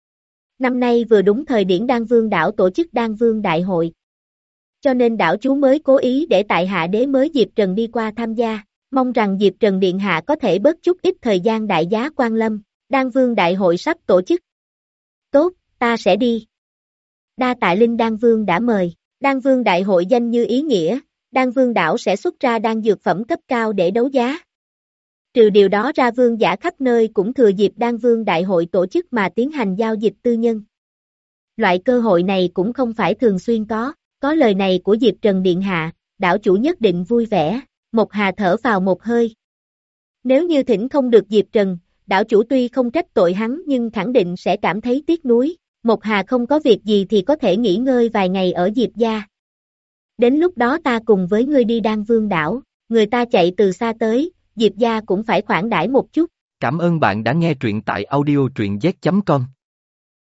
Năm nay vừa đúng thời điểm Đan Vương đảo tổ chức Đan Vương đại hội. Cho nên đảo chú mới cố ý để tại hạ đế mới Diệp Trần đi qua tham gia, mong rằng Diệp Trần điện hạ có thể bớt chút ít thời gian đại giá quan lâm, Đan Vương đại hội sắp tổ chức. Tốt, ta sẽ đi. Đa tạ Linh Đan Vương đã mời, Đan Vương đại hội danh như ý nghĩa, Đan Vương đảo sẽ xuất ra đan dược phẩm cấp cao để đấu giá. Trừ điều đó ra vương giả khắp nơi cũng thừa dịp Đan Vương đại hội tổ chức mà tiến hành giao dịch tư nhân. Loại cơ hội này cũng không phải thường xuyên có, có lời này của Diệp Trần điện hạ, đảo chủ nhất định vui vẻ. Mộc Hà thở vào một hơi. Nếu như thỉnh không được Diệp Trần, đảo chủ tuy không trách tội hắn nhưng khẳng định sẽ cảm thấy tiếc nuối. Mộc Hà không có việc gì thì có thể nghỉ ngơi vài ngày ở Diệp gia. Đến lúc đó ta cùng với ngươi đi Đan Vương đảo, người ta chạy từ xa tới, Diệp gia cũng phải khoản đãi một chút. Cảm ơn bạn đã nghe truyện tại audio truyện z chấm com.